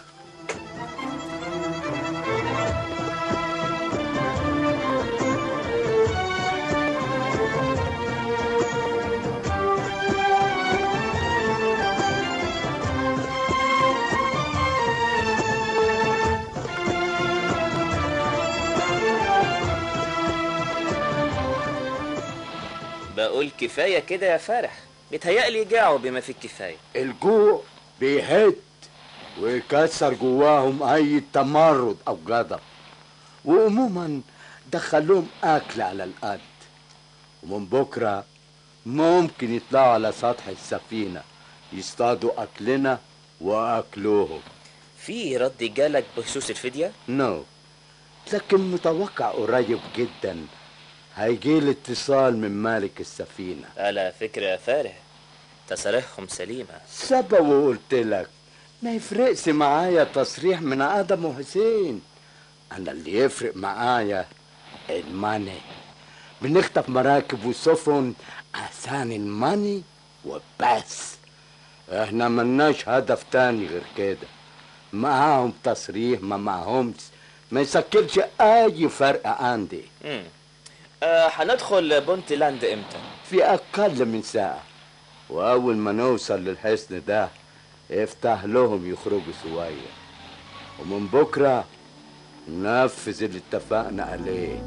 بقول كفاية كده يا فرح، بيتهيألي جاعوا بما فيه الكفاية. الجوع بيهد ويكسر جواهم اي تمرد او غضب، وعموما دخلهم اكل على القد، ومن بكره ممكن يطلعوا على سطح السفينه يصطادوا اكلنا واكلوهم. في رد جالك بخصوص الفدية؟ نو no. لكن متوقع قريب جدا هيجيلي اتصال من مالك السفينه. على فكرة يا فارح تصاريحهم سليمة. سبق وقلت لك ما يفرقش معايا تصريح من ادم وحسين، انا اللي يفرق معايا الماني. بنخطف مراكب وسفن عشان الماني وبس. احنا ملناش هدف تاني غير كده. معاهم تصريح ما معهمش ما يسكلش اي فرق عندي. امم آه هندخل بونتلاند امتى؟ في اقل من ساعة، واول ما نوصل للحصن ده افتح لهم يخرجوا شوية، ومن بكرة ننفذ اللي اتفقنا عليه.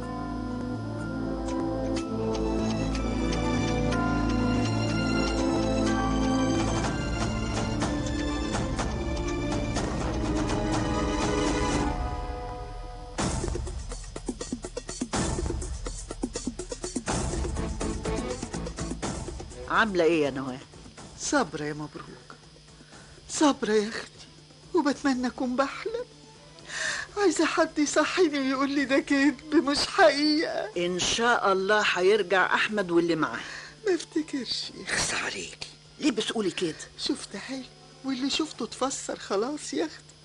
عاملة ايه يا نوال؟ صبرة يا مبروك، صبرة يا اختي، وبتمنى اكون بحلم. عايزة حد يصحيني ويقول لي ده كذب مش حقيقة. ان شاء الله هيرجع احمد واللي معاه. ما افتكرش. اخس عليكي، ليه بتقولي كده؟ شفت حلم واللي شفته اتفسر خلاص يا اختي.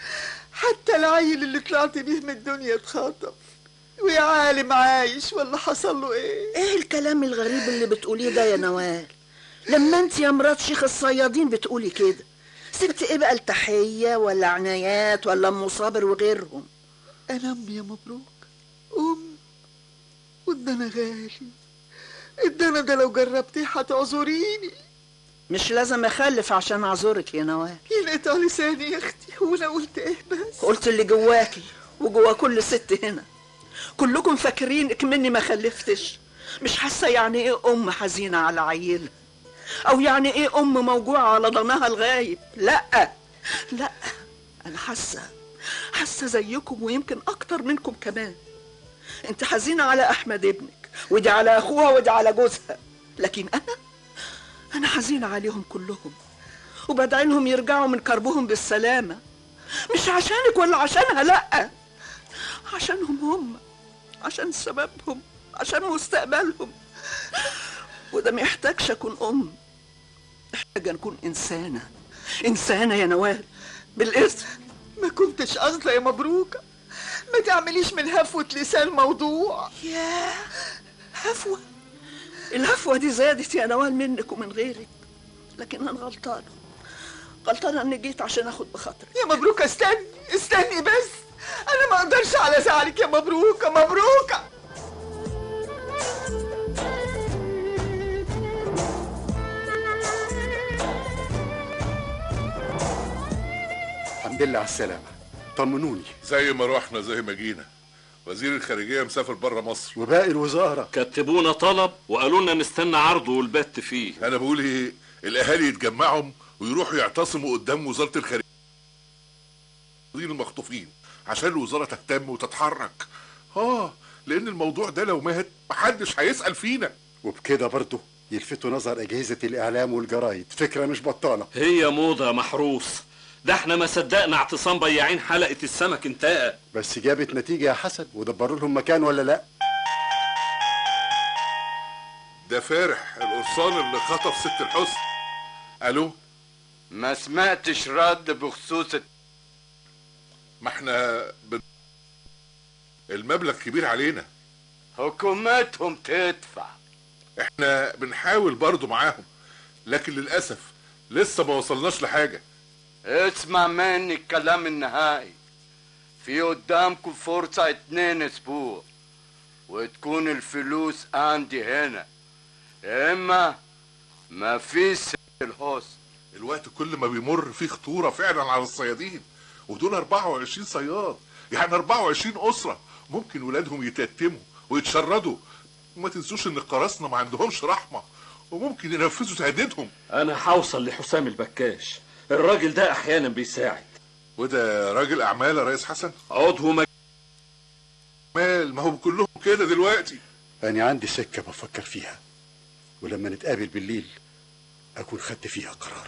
حتى العيل اللي طلعت بيه من الدنيا اتخطف، ويا عالم عايش ولا حصل له ايه؟ ايه الكلام الغريب اللي بتقوليه ده يا نوال؟ لما انت يا مرات شيخ الصيادين بتقولي كده، سبت ايه بقى التحية ولا عنايات ولا ام صابر وغيرهم؟ انا امي يا مبروك، ام والدنا غالي. الدنا ده لو جربتيه هتعذريني. مش لازم اخلف عشان اعذرك يا نوال. ينقطع لساني يا اختي، هو انا قلت ايه بس؟ قلت اللي جواكي وجوا كل ست هنا. كلكم فاكرينك مني ما خلفتش. مش حاسه يعني ايه ام حزينه على عيلها، او يعني ايه ام موجوعه على ضناها الغايب. لا لا، انا حاسه حاسه زيكم ويمكن اكتر منكم كمان. انت حزينه على احمد ابنك، ودي على اخوها ودي على جوزها، لكن انا انا حزينه عليهم كلهم، وبدعي لهم يرجعوا من كربهم بالسلامه. مش عشانك ولا عشانها، لا، عشانهم هم، عشان سببهم، عشان مستقبلهم. وده ما يحتاجش اكون ام، محتاجه اكون انسانه. انسانه يا نوال بالاسم. ما كنتش قصدي يا مبروكه، ما تعمليش من هفوه لسان موضوع. ياه، هفوه؟ الهفوه دي زادت يا نوال منك ومن غيرك، لكن انا غلطانه غلطانه اني جيت عشان اخد بخاطرك. يا مبروكه استني استني بس، انا ما اقدرش على زعلك يا مبروكه. مبروكه الحمد لله على السلامة، طمنوني. زي ما روحنا زي ما جينا، وزير الخارجيه مسافر بره مصر. وباقي الوزاره كتبونا طلب وقالوا لنا نستنى عرضه والبت فيه. انا بقول ايه، الاهالي يتجمعوا ويروحوا يعتصموا قدام وزاره الخارجيه المخطوفين عشان الوزاره تهتم وتتحرك. اه لان الموضوع ده لو مات محدش هيسال فينا. وبكده برضه يلفتوا نظر اجهزه الاعلام والجرايد. فكره مش بطاله. هي موضه يا محروس، ده احنا ما صدقنا اعتصام بياعين حلقه السمك انتهى. بس جابت نتيجه يا حسن، ودبروا لهم مكان ولا لا؟ ده فارح القرصان اللي خطف ست الحسن. الو، ما سمعتش رد بخصوص. ما احنا بن... المبلغ كبير علينا. حكومتهم تدفع. احنا بنحاول برضو معاهم، لكن للأسف لسه ما وصلناش لحاجة. اسمع مني الكلام النهائي. في قدامكم فرصة اتنين اسبوع وتكون الفلوس عندي هنا، اما ما فيش الحسن. الوقت كل ما بيمر فيه خطورة فعلا على الصيادين، ودول أربعة وعشرين صياد، يعني أربعة وعشرين أسرة ممكن ولادهم يتيتموا ويتشردوا. وما تنسوش ان القراصنة ما عندهمش رحمة وممكن ينفذوا تهديدهم. انا هوصل لحسام البكاش، الراجل ده احيانا بيساعد. وده راجل اعمال يا ريس حسن؟ عضو مجلس مال، ما هو كلهم كده دلوقتي. انا عندي سكة بفكر فيها، ولما نتقابل بالليل اكون خدت فيها قرار.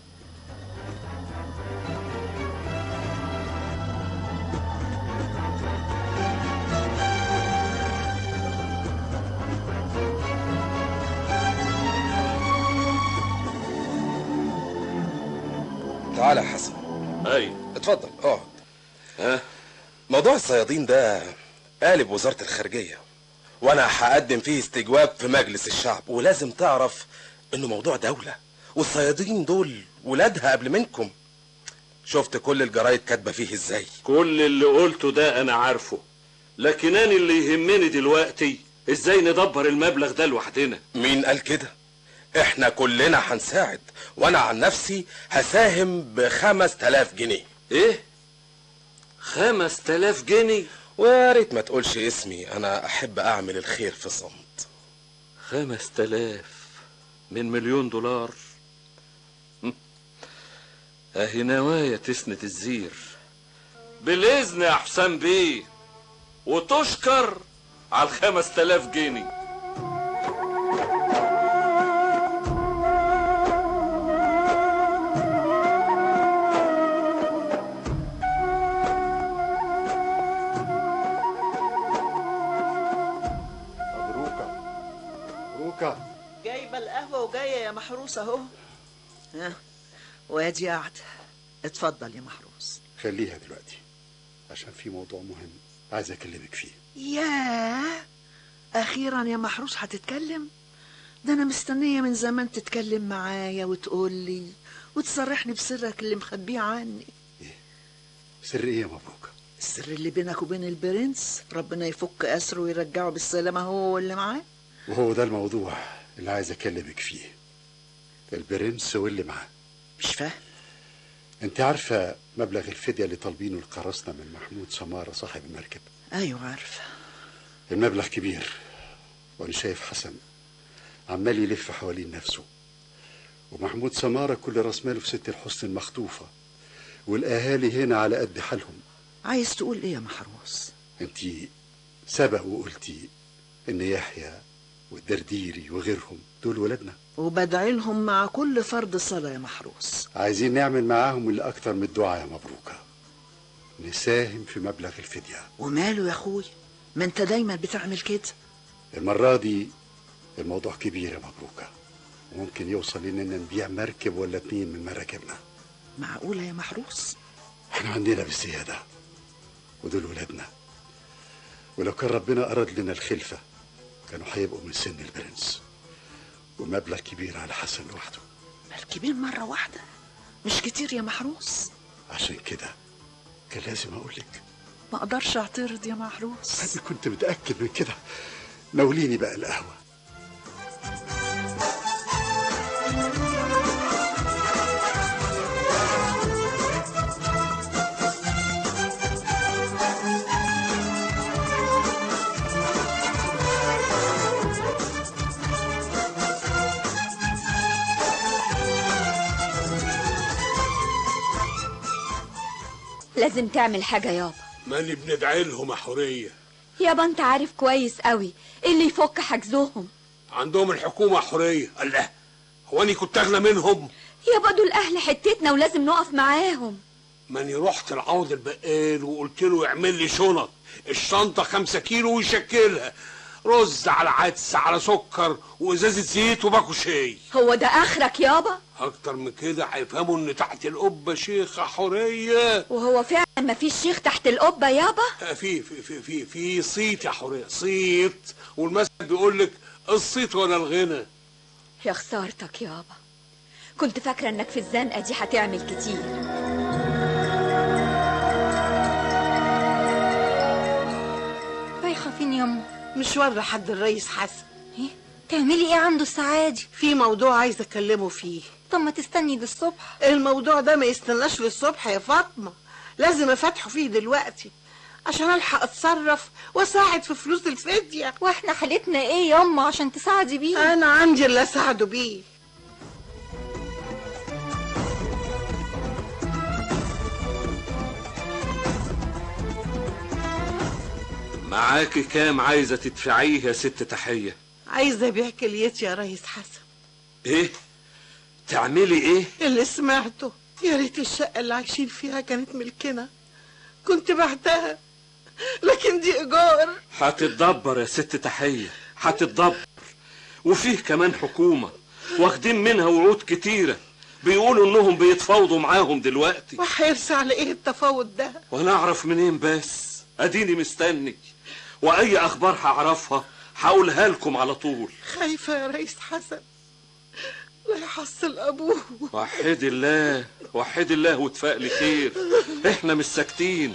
تعالى يا حسن. اي اتفضل اقعد. ها، موضوع الصيادين ده قالب وزارة الخارجية، وانا هقدم فيه استجواب في مجلس الشعب. ولازم تعرف انه موضوع دولة، والصيادين دول ولادها قبل منكم. شفت كل الجرايد كاتبة فيه ازاي؟ كل اللي قلته ده انا عارفه، لكن انا اللي يهمني دلوقتي ازاي ندبر المبلغ ده لوحدنا. مين قال كده؟ احنا كلنا هنساعد، وانا عن نفسي هساهم بخمس تلاف جنيه. ايه؟ خمس تلاف جنيه؟ ويا ريت ما تقولش اسمي، انا احب اعمل الخير في صمت. خمس تلاف من مليون دولار؟ اهي نوايا تسنة الزير. بالاذن يا حسام بيه، وتشكر على الخمس تلاف جنيه. جايبه القهوه وجايه يا محروس اهو. ها وادي قاعده. اتفضل يا محروس. خليها دلوقتي عشان في موضوع مهم عايز اكلمك فيه. ياه، اخيرا يا محروس هتتكلم؟ ده انا مستنيه من زمان تتكلم معايا وتقول لي وتصرحني بسرك اللي مخبيه عني. ايه سر ايه يا مبروك؟ السر اللي بينك وبين البرنس، ربنا يفك اسره ويرجعه بالسلامه هو واللي معاه. وهو ده الموضوع اللي عايز اكلمك فيه، البرنس واللي معاه. مش فاهم. انت عارفه مبلغ الفديه اللي طالبينه القراصنه من محمود سماره صاحب المركب؟ ايوه عارفه. المبلغ كبير، وانا شايف حسن عمال يلف حوالين نفسه، ومحمود سماره كل راس ماله في ست الحسن المخطوفه، والاهالي هنا على قد حالهم. عايز تقول ايه يا محروس؟ انت سبق وقلتي ان يحيى والدرديري وغيرهم دول ولادنا، وبدعي لهم مع كل فرض صلاة يا محروس. عايزين نعمل معاهم اللي اكتر من الدعاء يا مبروكة، نساهم في مبلغ الفدية. وماله يا اخوي، ما انت دايما بتعمل كده. المرة دي الموضوع كبير يا مبروكة، وممكن يوصل اننا نبيع مركب ولا اتنين من مراكبنا. معقولة يا محروس؟ احنا عندنا بالزيادة، ودول ولادنا، ولو كان ربنا اراد لنا الخلفة كانوا هيبقوا من سن البرنس، ومبلغ كبير على حسن لوحده. مال كبير مرة واحدة مش كتير يا محروس. عشان كده كان لازم اقولك. ما اقدرش اعترض يا محروس. انا كنت متأكد من كده. ناوليني بقى القهوة. لازم تعمل حاجة يابا. ماني بندعي لهم يا حورية. يابا انت عارف كويس قوي ايه اللي يفك حجزهم. عندهم الحكومة يا حورية. الله، هو اني كنت اغنى منهم؟ يابا دول اهل حتتنا ولازم نقف معاهم. ماني رحت لعوض البقال وقلت له يعمل لي شنط، الشنطة خمسة كيلو ويشكلها، رز على عدس على سكر وازازة زيت وباكو شاي. هو ده اخرك يابا؟ اكتر من كده هيفهموا ان تحت القبة شيخة حورية. وهو فعلا مفيش شيخ تحت القبة يابا؟ في في في في في صيت يا حورية، صيت، والمثل بيقول لك الصيت ولا الغنى. يا خسارتك يابا، كنت فاكرة انك في الزنقة دي هتعمل كتير. رايحة فين يما؟ مشوار لحد الريس حسن. ايه؟ تعملي ايه عنده الساعة دي؟ في موضوع عايزة اكلمه فيه. طب ما تستني للصبح. الموضوع ده ما يستناش للصبح يا فاطمة، لازم افتحه فيه دلوقتي عشان الحق اتصرف واساعد في فلوس الفدية. واحنا حالتنا ايه يما عشان تساعدي بيه؟ انا عندي اللي اساعده بيه. معاكي كام عايزة تدفعيه يا ست تحية؟ عايزة ابيع كليتي يا ريس حسن. ايه؟ تعملي ايه؟ اللي سمعته، يا ريت الشقة اللي عايشين فيها كانت ملكنا، كنت بعتها، لكن دي ايجار. هتتدبر يا ست تحية، هتتدبر. وفيه كمان حكومة واخدين منها وعود كتيرة، بيقولوا انهم بيتفاوضوا معاهم دلوقتي. وهيرسى على ايه التفاوض ده؟ وانا اعرف منين بس؟ اديني مستني، واي اخبار هعرفها هقولها لكم على طول. خايفة يا ريس حسن لا يحصل ابوه. وحد الله وحد الله وتفائلي خير، احنا مش ساكتين.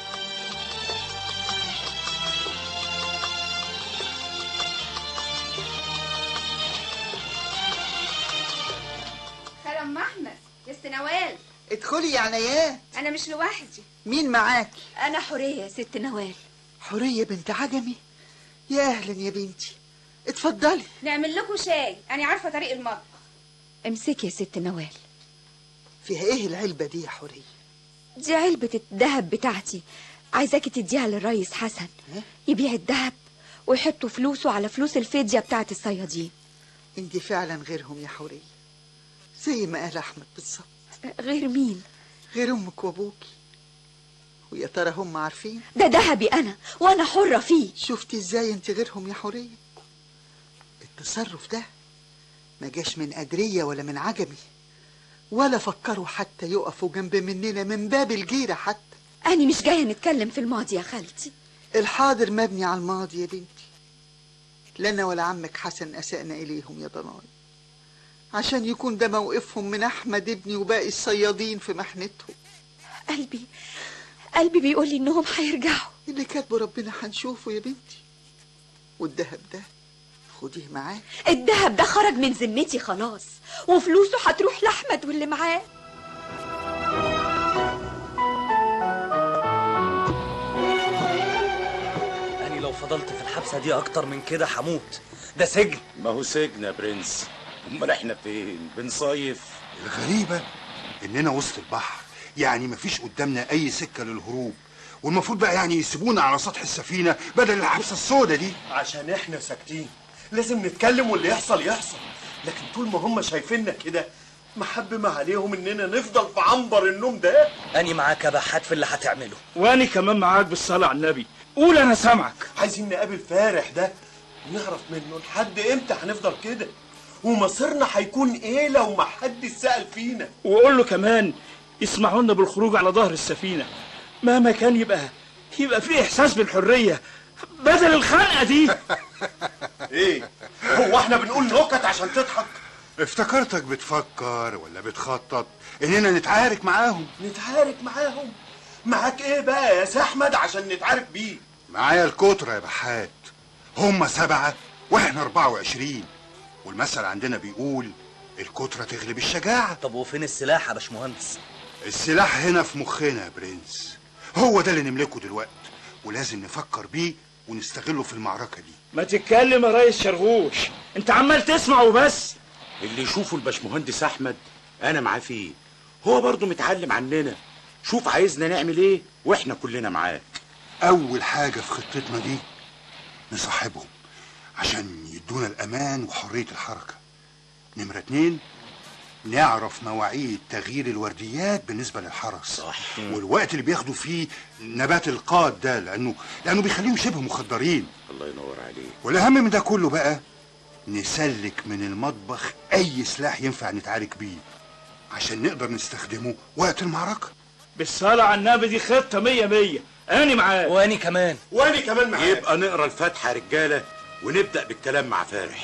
خالة ام احمد، يا ست نوال. ادخلي يا عنايات. انا مش لوحدي. مين معاكي؟ انا حورية يا ست نوال. حورية بنت عجمي؟ يا اهلا يا بنتي، اتفضلي. نعمل لكم شاي، انا عارفه طريق المطبخ. امسكي يا ست نوال. فيها ايه العلبة دي يا حورية؟ دي علبة الذهب بتاعتي، عايزاكي تديها للريس حسن يبيع الذهب ويحطوا فلوسه على فلوس الفدية بتاعت الصيادين. انت فعلا غيرهم يا حورية، زي ما قال احمد بالظبط. غير مين؟ غير امك وابوكي. ويا ترى هم عارفين؟ ده ذهبي انا وانا حرة فيه. شفتي ازاي انت غيرهم يا حورية؟ التصرف ده ما جاش من قدرية ولا من عجمي، ولا فكروا حتى يقفوا جنب مننا من باب الجيرة حتى. أنا مش جاية نتكلم في الماضي يا خالتي. الحاضر مبني على الماضي يا بنتي. لنا ولا عمك حسن أسأنا إليهم يا ضناي، عشان يكون ده موقفهم من أحمد ابني وباقي الصيادين في محنتهم. قلبي قلبي بيقول لي إنهم هيرجعوا. اللي كاتبه ربنا هنشوفه يا بنتي. والذهب ده خديه معاه. الذهب ده خرج من ذمتي خلاص، وفلوسه هتروح لأحمد واللي معاه. أنا لو فضلت في الحبسة دي أكتر من كده هموت، ده سجن. ما هو سجن يا برنس، امال احنا فين؟ بنصيف. الغريبة اننا وسط البحر، يعني مفيش قدامنا اي سكة للهروب، والمفروض بقى يعني يسيبونا على سطح السفينة بدل الحبسة السوداء دي. عشان احنا ساكتين لازم نتكلم واللي يحصل يحصل، لكن طول ما هم شايفيننا كده محبم عليهم اننا نفضل في عنبر النوم ده. أني معاك يا بحات في اللي هتعمله. وأني كمان معاك بالصلاة على النبي. قول أنا سامعك. عايزين نقابل فارح ده ونعرف منه لحد امتى هنفضل كده، ومصيرنا هيكون ايه لو ما حد سأل فينا. وقول له كمان يسمعونا بالخروج على ظهر السفينة، مهما كان يبقى يبقى في إحساس بالحرية بدل الخنقة دي. ايه هو احنا بنقول نكت عشان تضحك؟ افتكرتك بتفكر ولا بتخطط اننا نتعارك معاهم. نتعارك معاهم؟ معاك ايه بقى يا سي احمد عشان نتعارك بيه؟ معايا الكترة يا بحات، هم سبعة واحنا اربعة وعشرين، والمثل عندنا بيقول الكترة تغلب الشجاعة. طب وفين السلاح يا باشمهندس؟ السلاح هنا في مخنا يا برنس، هو ده اللي نملكه دلوقتي، ولازم نفكر بيه ونستغله في المعركة دي. ما تتكلم يا ريس شرغوش، انت عمال تسمع وبس. اللي يشوفه الباشمهندس احمد انا معاه فيه، هو برضه متعلم عننا، شوف عايزنا نعمل ايه واحنا كلنا معاك. اول حاجه في خطتنا دي نصاحبهم عشان يدونا الامان وحريه الحركه. نمره اتنين نعرف مواعيد تغيير الورديات بالنسبه للحرس. صح. والوقت اللي بياخدوا فيه نبات القاد ده لانه لانه بيخليهم شبه مخدرين. الله ينور عليك. والاهم من ده كله بقى نسلك من المطبخ اي سلاح ينفع نتعارك بيه عشان نقدر نستخدمه وقت المعركه. بالصلاه على النبي دي خطه مية مية. اني معاك. واني كمان. واني كمان معاك. يبقى نقرا الفاتحه يا رجاله ونبدا بالكلام مع فارح.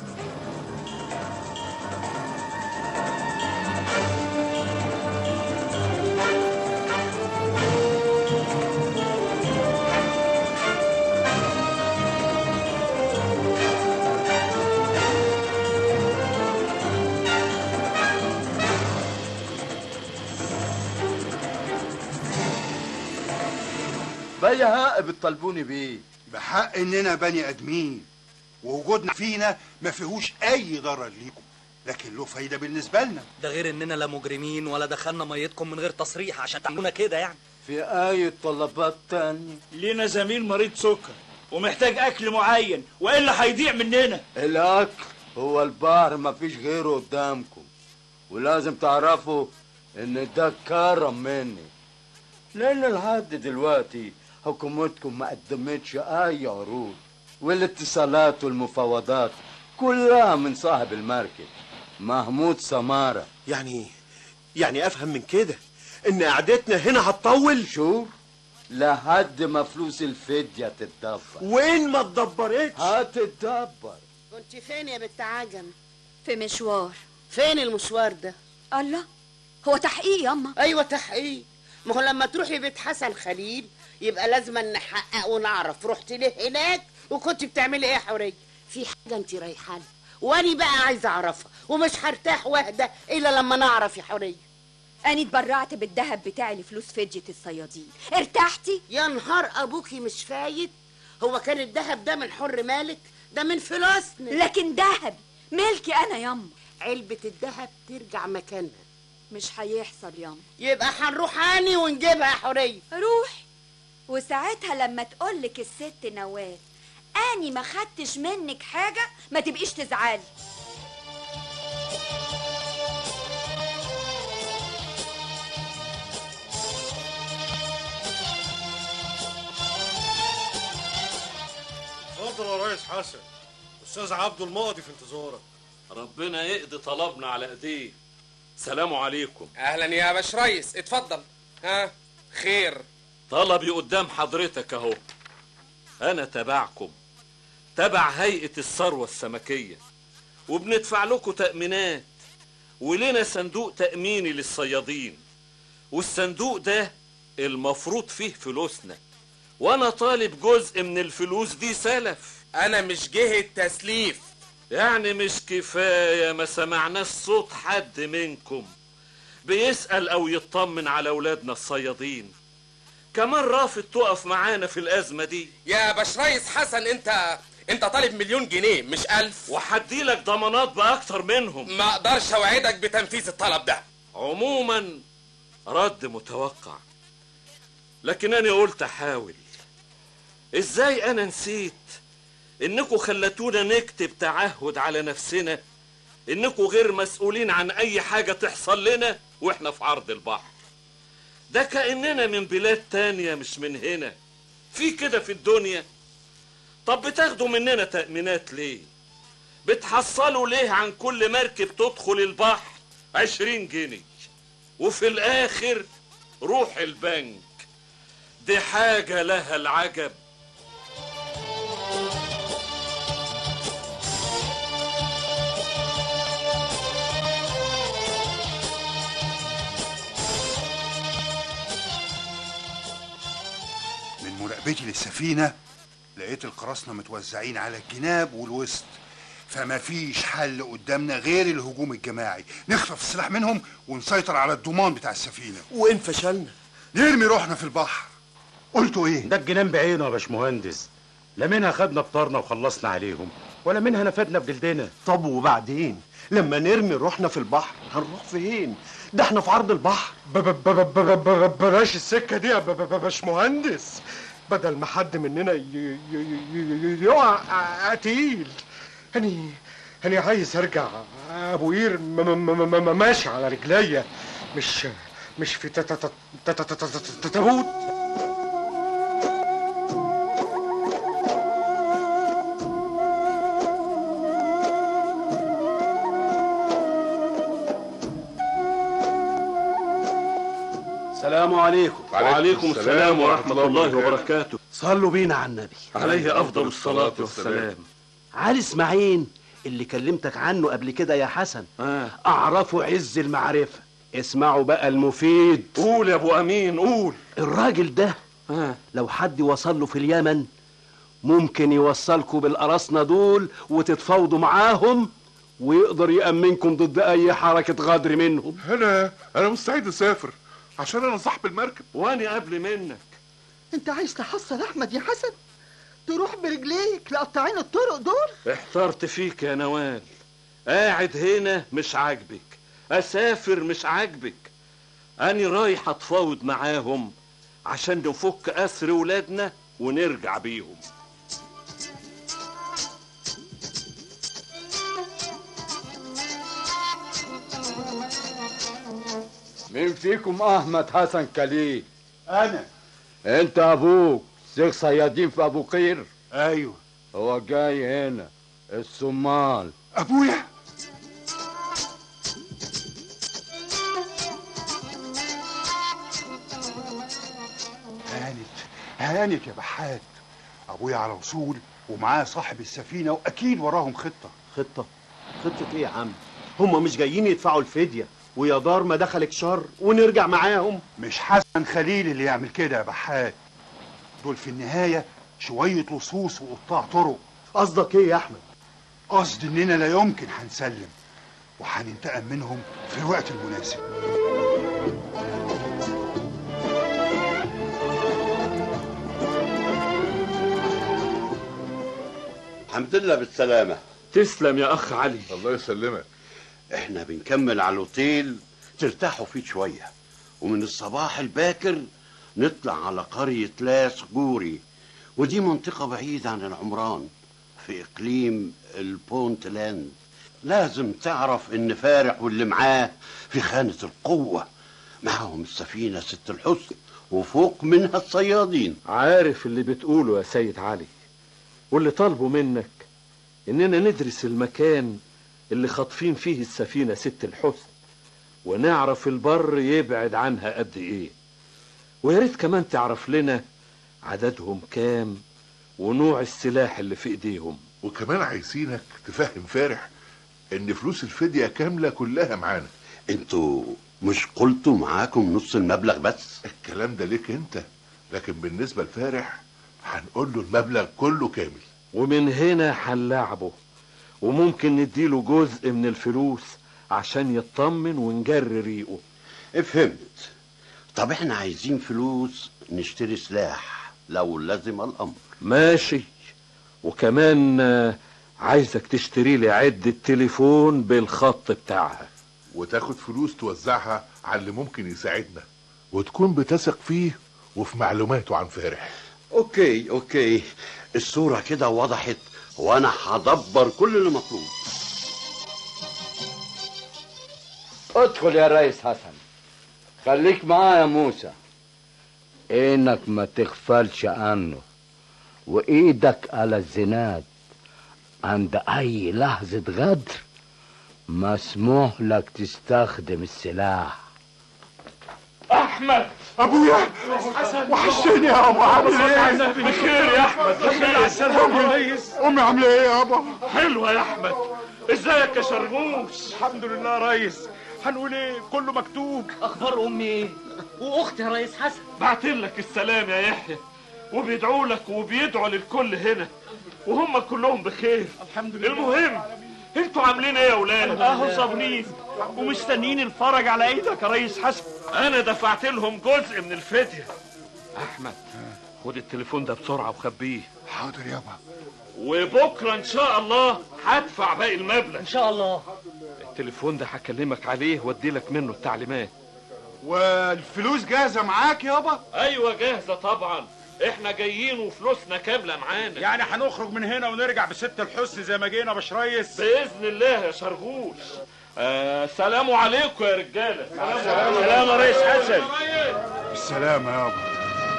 بأي حق بتطالبوني بيه؟ بحق اننا بني ادمين ووجودنا فينا ما فيهوش اي ضرر ليكم، لكن له فايده بالنسبه لنا. ده غير اننا لا مجرمين ولا دخلنا ميتكم من غير تصريح عشان تعملونا كده يعني. في اي طلبات تانية؟ لينا زميل مريض سكر ومحتاج اكل معين والا هيضيع مننا. الاكل هو البحر مفيش غيره قدامكم، ولازم تعرفوا ان ده كرم مني، لان لحد دلوقتي حكومتكم ما قدمتش اي عروض، والاتصالات والمفاوضات كلها من صاحب المركب محمود سمارة. يعني يعني افهم من كده ان قعدتنا هنا هتطول؟ شوف لحد ما فلوس الفدية تتدبر. وين ما اتدبرتش هتتدبر. كنت فين يا بنت عجم؟ في مشوار. فين المشوار ده؟ الله، هو تحقيق ياما؟ ايوه تحقيق. ما هو لما تروحي بيت حسن خليل يبقى لازم نحقق ونعرف رحت ليه هناك وكنت بتعملي ايه يا حوريه. في حاجه انت رايحه لها واني بقى عايزه اعرفها ومش هرتاح واهدى الا لما نعرف يا حوريه. أنا اتبرعت بالذهب بتاعي لفلوس فدية الصيادين، ارتحتي؟ يا نهار أبوكي مش فايت، هو كان الذهب ده من حر مالك؟ ده من فلوسنا. لكن ذهب ملكي أنا ياما. علبة الذهب ترجع مكانها. مش هيحصل ياما. يبقى هنروح اني ونجيبها يا حورية. روحي، وساعتها لما تقولك الست نوال أني ما خدتش منك حاجة ما تبقيش تزعلي. اتفضل يا ريس حسن، استاذ عبد الماضي في انتظارك. ربنا يقضي طلبنا على ايديه. سلام عليكم. اهلا يا باش ريس، اتفضل. ها خير؟ طلبي قدام حضرتك اهو. انا تبعكم، تبع هيئة الثروة السمكية، وبندفع لكم تأمينات، ولنا صندوق تأميني للصيادين، والصندوق ده المفروض فيه فلوسنا، وانا طالب جزء من الفلوس دي سلف. انا مش جهة تسليف. يعني مش كفاية ما سمعناش صوت حد منكم بيسأل او يطمن على اولادنا الصيادين؟ كمان رافض تقف معانا في الازمة دي. يا باش ريس حسن، انت انت طالب مليون جنيه مش الف، وحديلك ضمانات باكتر منهم. ما اقدرش اوعدك بتنفيذ الطلب ده. عموما رد متوقع، لكن انا قلت احاول. ازاي انا نسيت انكم خلتونا نكتب تعهد على نفسنا انكم غير مسؤولين عن اي حاجة تحصل لنا واحنا في عرض البحر ده، كأننا من بلاد تانية مش من هنا. في كده في الدنيا؟ طب بتاخدوا مننا تأمينات ليه؟ بتحصلوا ليه عن كل مركب تدخل البحر عشرين جنيه وفي الاخر روح البنك؟ دي حاجة لها العجب. من مراقبتي للسفينة لقيت القراصنة متوزعين على الجناب والوسط، فما فيش حل قدامنا غير الهجوم الجماعي، نخطف السلاح منهم ونسيطر على الضمان بتاع السفينة. وإن فشلنا نرمي روحنا في البحر. قلتوا ايه؟ ده الجنان بعينه يا باشمهندس، لا منها خدنا بطارنا وخلصنا عليهم، ولا منها نفدنا في جلدنا. طب وبعدين لما نرمي روحنا في البحر هنروح فين؟ ده احنا في عرض البحر. بلاش السكه دي يا باشمهندس، بدل ما حد مننا يقع قتيل. هني هني عايز ارجع ابو قير ماشي على رجليا، مش مش في تابوت. السلام عليكم. وعليكم السلام ورحمة الله وبركاته. صلوا بينا على النبي عليه أفضل الصلاة والسلام. علي اسماعيل اللي كلمتك عنه قبل كده يا حسن آه. أعرفه عز المعرفة. اسمعوا بقى المفيد. قول يا أبو أمين قول. الراجل ده آه. لو حد وصل له في اليمن ممكن يوصلكوا بالقراصنة دول وتتفاوضوا معاهم، ويقدر يأمنكم ضد أي حركة غدر منهم. أنا أنا مستعد أسافر عشان أنا صاحب المركب. وأنا قبل منك. انت عايز تحصل احمد يا حسن؟ تروح برجليك لقطاعين الطرق دول؟ احترت فيك يا نوال. قاعد هنا مش عاجبك، اسافر مش عاجبك. اني رايح اتفاوض معاهم عشان نفك اسر ولادنا ونرجع بيهم. مين فيكم احمد حسن كليه؟ انا. انت ابوك شيخ صيادين في ابو قير؟ ايوه. هو جاي هنا الصومال. ابويا؟ هانت هانت يا بحات، ابويا على وصول ومعاه صاحب السفينه واكيد وراهم خطه. خطه؟ خطه ايه يا عم؟ هم مش جايين يدفعوا الفديه ويا دار ما دخلك شر ونرجع معاهم؟ مش حسن خليل اللي يعمل كده يا بحات، دول في النهايه شويه لصوص وقطاع طرق. قصدك ايه يا احمد؟ قصدي اننا لا يمكن هنسلم وهننتقم منهم في الوقت المناسب. الحمد لله بالسلامة. تسلم يا أخ علي. الله يسلمك. احنا بنكمل على الأوتيل ترتاحوا فيه شوية، ومن الصباح الباكر نطلع على قرية لاس جوري، ودي منطقة بعيدة عن العمران في إقليم البونتلاند. لازم تعرف إن فارح واللي معاه في خانة القوة، معاهم السفينة ست الحسن وفوق منها الصيادين. عارف اللي بتقوله يا سيد علي، واللي طالبه منك إننا ندرس المكان اللي خاطفين فيه السفينة ست الحسن، ونعرف البر يبعد عنها قد إيه، وياريت كمان تعرف لنا عددهم كام ونوع السلاح اللي في ايديهم. وكمان عايزينك تفهم فارح ان فلوس الفدية كاملة كلها معانا. انتوا مش قلتوا معاكم نص المبلغ بس؟ الكلام ده ليك انت، لكن بالنسبة لفارح هنقول له المبلغ كله كامل. ومن هنا هنلعبه، وممكن نديله جزء من الفلوس عشان يطمن ونجري ريقه. فهمت. طب احنا عايزين فلوس نشتري سلاح لو لازم الامر. ماشي. وكمان عايزك تشتري لي عدة تليفون بالخط بتاعها، وتاخد فلوس توزعها على اللي ممكن يساعدنا، وتكون بتثق فيه وفي معلوماته عن فارح. اوكي اوكي، الصورة كده وضحت، وانا هدبر كل اللي مطلوب. ادخل يا ريس حسن، خليك معايا موسى، انك ما تغفلش عنه، وايدك على الزناد. عند اي لحظة غدر مسموح لك تستخدم السلاح. احمد ابويا وحشتني يا ابو. عامل ايه؟ بخير يا احمد. بخير على السلامه يا ريس. امي عامله ايه يا ابا؟ حلوه يا احمد. ازيك يا شرموش؟ الحمد لله يا ريس. هنقول ايه؟ كله مكتوب. اخبار امي ايه؟ واختي يا ريس حسن؟ بعتلك السلام يا يحيى، وبيدعوا لك وبيدعوا للكل هنا، وهم كلهم بخير الحمد لله. المهم انتوا عاملين ايه يا اولاد؟ اهو صابرين ومستنيين الفرج على ايدك يا ريس حسن. انا دفعت لهم جزء من الفدية. احمد خد التليفون ده بسرعة وخبيه. حاضر يابا. وبكره ان شاء الله هدفع باقي المبلغ ان شاء الله. التليفون ده هكلمك عليه وادي لك منه التعليمات. والفلوس جاهزه معاك يابا؟ ايوه جاهزه طبعا، احنا جايين وفلوسنا كامله معانا. يعني هنخرج من هنا ونرجع بست الحسن زي ما جينا باش ريس؟ باذن الله يا شرغوش. آه سلام عليكم يا رجاله. سلام سلام يا ريس حسن. بالسلامه يابا.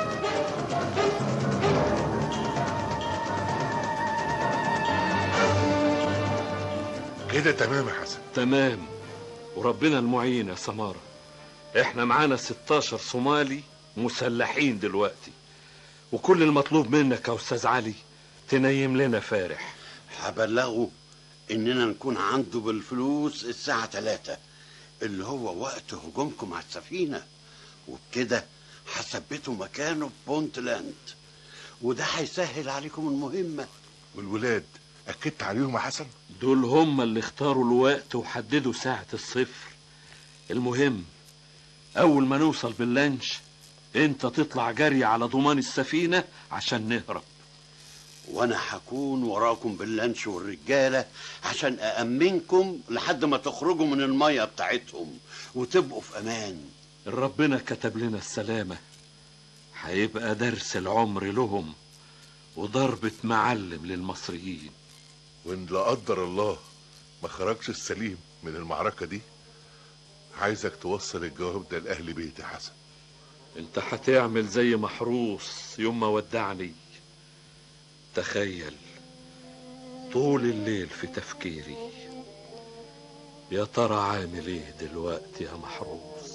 كده تمام يا حسن؟ تمام، وربنا المعين يا سمارة. احنا معانا ستاشر صومالي مسلحين دلوقتي، وكل المطلوب منك يا استاذ علي تنيم لنا فارح. هبلغه اننا نكون عنده بالفلوس الساعة تلاتة اللي هو وقت هجومكم على السفينة، وبكده هثبتوا مكانه في بونتلاند، وده هيسهل عليكم المهمة. والولاد اكدت عليهم يا حسن؟ دول هم اللي اختاروا الوقت وحددوا ساعة الصفر. المهم اول ما نوصل باللانش انت تطلع جري على ضمان السفينة عشان نهرب، وانا هكون وراكم باللانش والرجالة عشان أأمنكم لحد ما تخرجوا من المية بتاعتهم وتبقوا في امان. ربنا كتب لنا السلامة، هيبقى درس العمر لهم وضربة معلم للمصريين. وان لا قدر الله ما خرجش السليم من المعركة دي، عايزك توصل الجواب ده لأهل بيتي حسن. انت هتعمل زي محروس يوم ما ودعني. تخيل طول الليل في تفكيري، يا ترى عامل ايه دلوقتي يا محروس؟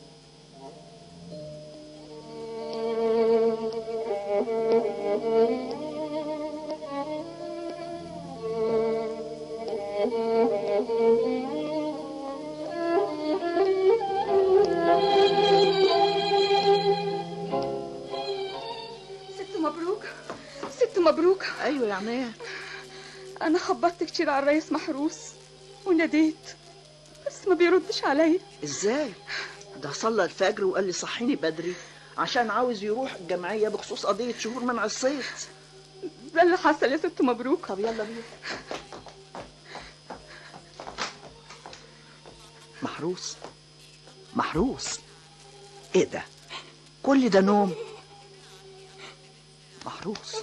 ست مبروك، ست مبروك. ايوه يا عماد. انا خبطت كتير على الريس محروس وناديت بس ما بيردش عليا. ازاي؟ ده صلى الفجر وقال لي صحيني بدري عشان عاوز يروح الجمعيه بخصوص قضيه شهور منع الصيد. ده اللي حصل يا ست مبروك. طب يلا بينا. محروس محروس ايه ده؟ كل ده نوم؟ محروس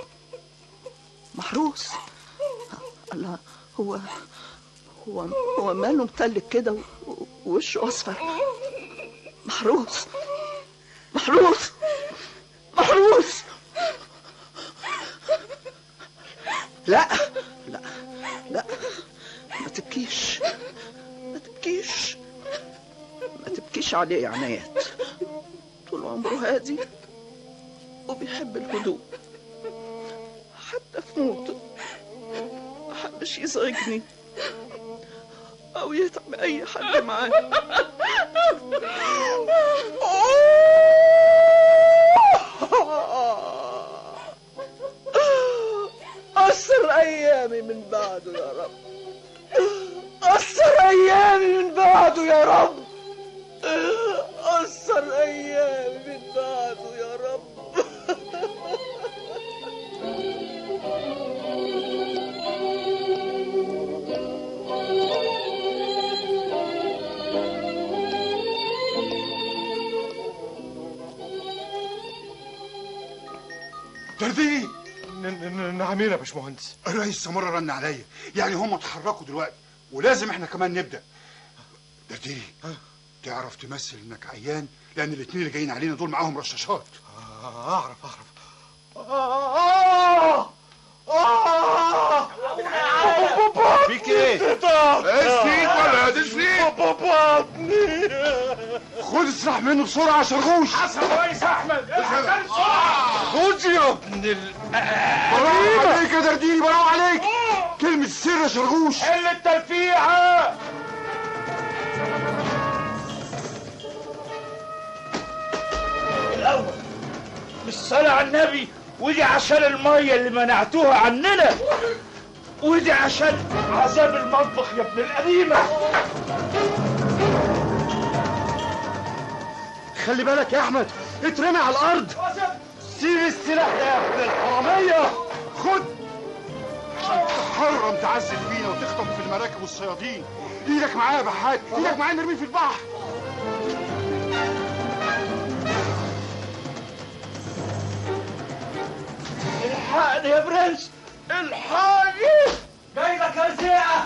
محروس الله، هو هو هو ماله متلج كده ووشه اصفر؟ محروس محروس محروس لا لا لا ما تبكيش ما تبكيش ما تبكيش عليه يا عنايات. طول عمره هادي وبيحب الهدوء، حتى في موته ما حبش يزعجني او يتعب اي حد معاه. قصر ايامي من بعده يا رب، قصر ايامي من بعده يا رب، قصر ايامي من بعده يا رب. دردي. نعمين يا باشمهندس. الرئيس سمرة رن عليا، يعني هم اتحركوا دلوقتي ولازم احنا كمان نبدا. دردي تعرف تمثل انك عيان؟ لان الاتنين اللي جايين علينا دول معاهم رشاشات. اعرف اعرف. آه آه فيك ايه؟ اسفيك ولا هتشفيك؟ بطني. خد اسرح منه بسرعه يا شرغوش. حسن رئيس احمد. خد يا ابن ال براء عليك يا درديني، براء عليك. كلمة السر يا شرغوش. حل التلفيعة. الأول بالصلاة على النبي، ودي عشان المية اللي منعتوها عننا، ودي عشان عذاب المطبخ يا ابن القديمة. خلي بالك يا احمد، اترمي على الارض. سيب السلاح ده يا ابن الحرامية. خد عشان تحرم تعذب فينا وتخطب في المراكب والصيادين. ايدك معايا يا بحات، ايدك معايا نرميه في البحر. الحقني يا برنس، الحقني. جاي لك يا زيعه.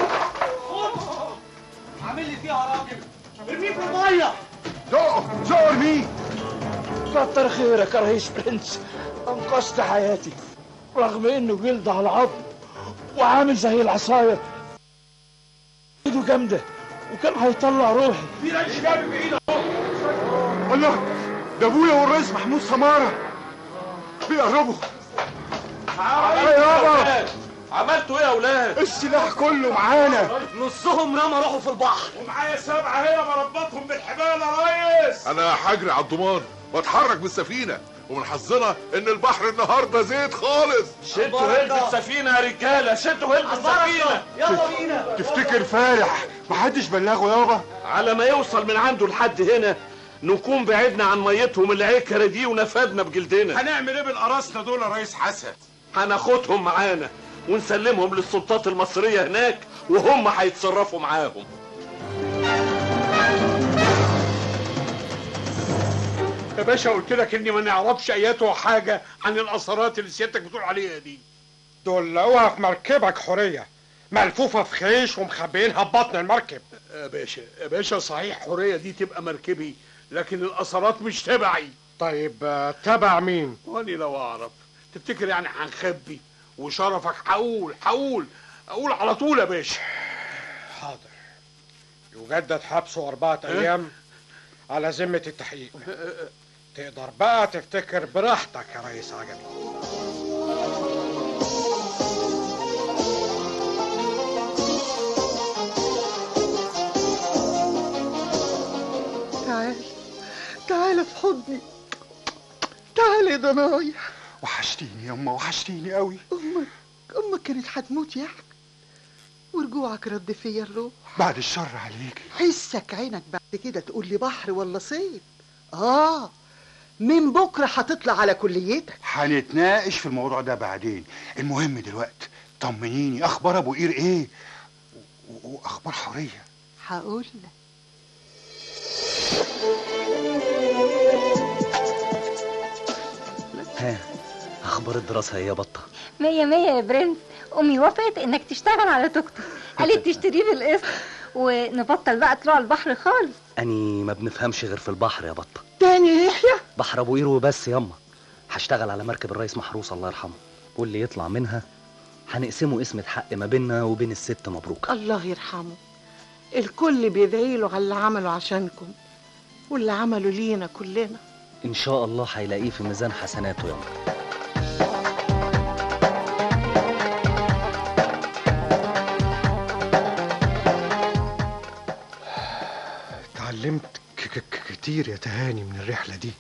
عامل لي فيها يا راجل. ارميه في الميه. زقه زقه ارميه. كتر خيرك يا ريس برنس، انقذت حياتي رغم انه جلد على عظم وعامل زي العصايه، ايده جامده وكان هيطلع روحي. في ريش جابي بايده اهو. الله، ده ابويا والرئيس محمود سماره بيقربوا. تعالوا يابا. عملتوا ايه يا اولاد؟ السلاح كله معانا. نصهم رمى روحه في البحر. ومعايا سبعه هنا مربطهم بالحبال يا ريس. انا هجري على الضمان واتحرك بالسفينه، ومن حظنا ان البحر النهارده زيت خالص. شدوا هلب السفينه يا رجاله، شدوا هلب السفينه. يلا بينا. تفتكر فالح محدش بلغه يابا؟ على ما يوصل من عنده لحد هنا نكون بعدنا عن ميتهم العكره دي ونفدنا بجلدنا. هنعمل ايه بالقراصنه دول يا ريس حسن؟ هناخدهم معانا ونسلمهم للسلطات المصريه هناك وهم هيتصرفوا معاهم. يا باشا قلت لك اني ما نعرفش اياته حاجه عن الاثارات اللي سيادتك بتقول عليها دي. دول لقوها في مركبك حوريه، ملفوفه في خيش ومخبيينها في بطن المركب. يا باشا يا باشا صحيح حوريه دي تبقى مركبي، لكن الاثارات مش تبعي. طيب تبع مين؟ واني لو اعرف. تفتكر يعني هنخبي؟ وشرفك هقول هقول اقول على طول يا باشا. حاضر. يجدد حبسه أربعة أيام على ذمة التحقيق. تقدر بقى تفتكر براحتك يا ريس عجمي. تعال تعال في حضني، تعال يا ضنايا. وحشتيني يما، وحشتيني قوي. امك امك كانت هتموت يعني، ورجوعك رد فيا الروح. بعد الشر عليك. حسك عينك بعد كده تقول لي بحر ولا صيد. اه من بكره هتطلع على كليتك. هنتناقش في الموضوع ده بعدين. المهم دلوقتي طمنيني، اخبار ابو قير ايه واخبار حوريه؟ هقول لك. ها، اخبار الدراسه ايه يا بطه؟ مية مية يا برنس. امي وافقت انك تشتغل على توك توك، قالت تشتريه بالقسط ونبطل بقى طلوع البحر خالص. اني ما بنفهمش غير في البحر يا بطه. تاني يحيى؟ بحر ابو قير وبس ياما. هشتغل على مركب الرئيس محروس الله يرحمه، واللي يطلع منها هنقسمه قسمة حق ما بيننا وبين الست مبروكه. الله يرحمه. الكل بيدعي له على اللي عمله عشانكم واللي عمله لينا كلنا. ان شاء الله هيلاقيه في ميزان حسناته ياما. اتعلمت كتير يا تهاني من الرحلة دي،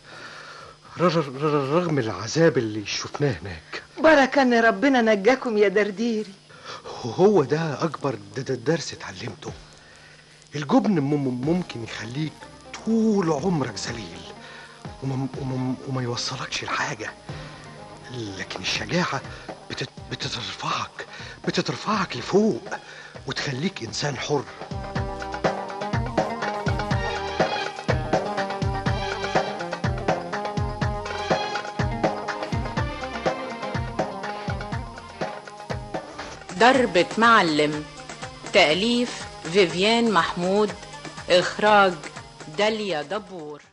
رغم العذاب اللي شفناه هناك. بركة ان ربنا نجاكم يا درديري. هو ده اكبر درس اتعلمته. الجبن ممكن يخليك طول عمرك ذليل وما, وما, وما يوصلكش لحاجة، لكن الشجاعة بتت بتترفعك بتترفعك لفوق وتخليك إنسان حر. ضربة معلم، تأليف فيفيان محمود، إخراج داليا دبور.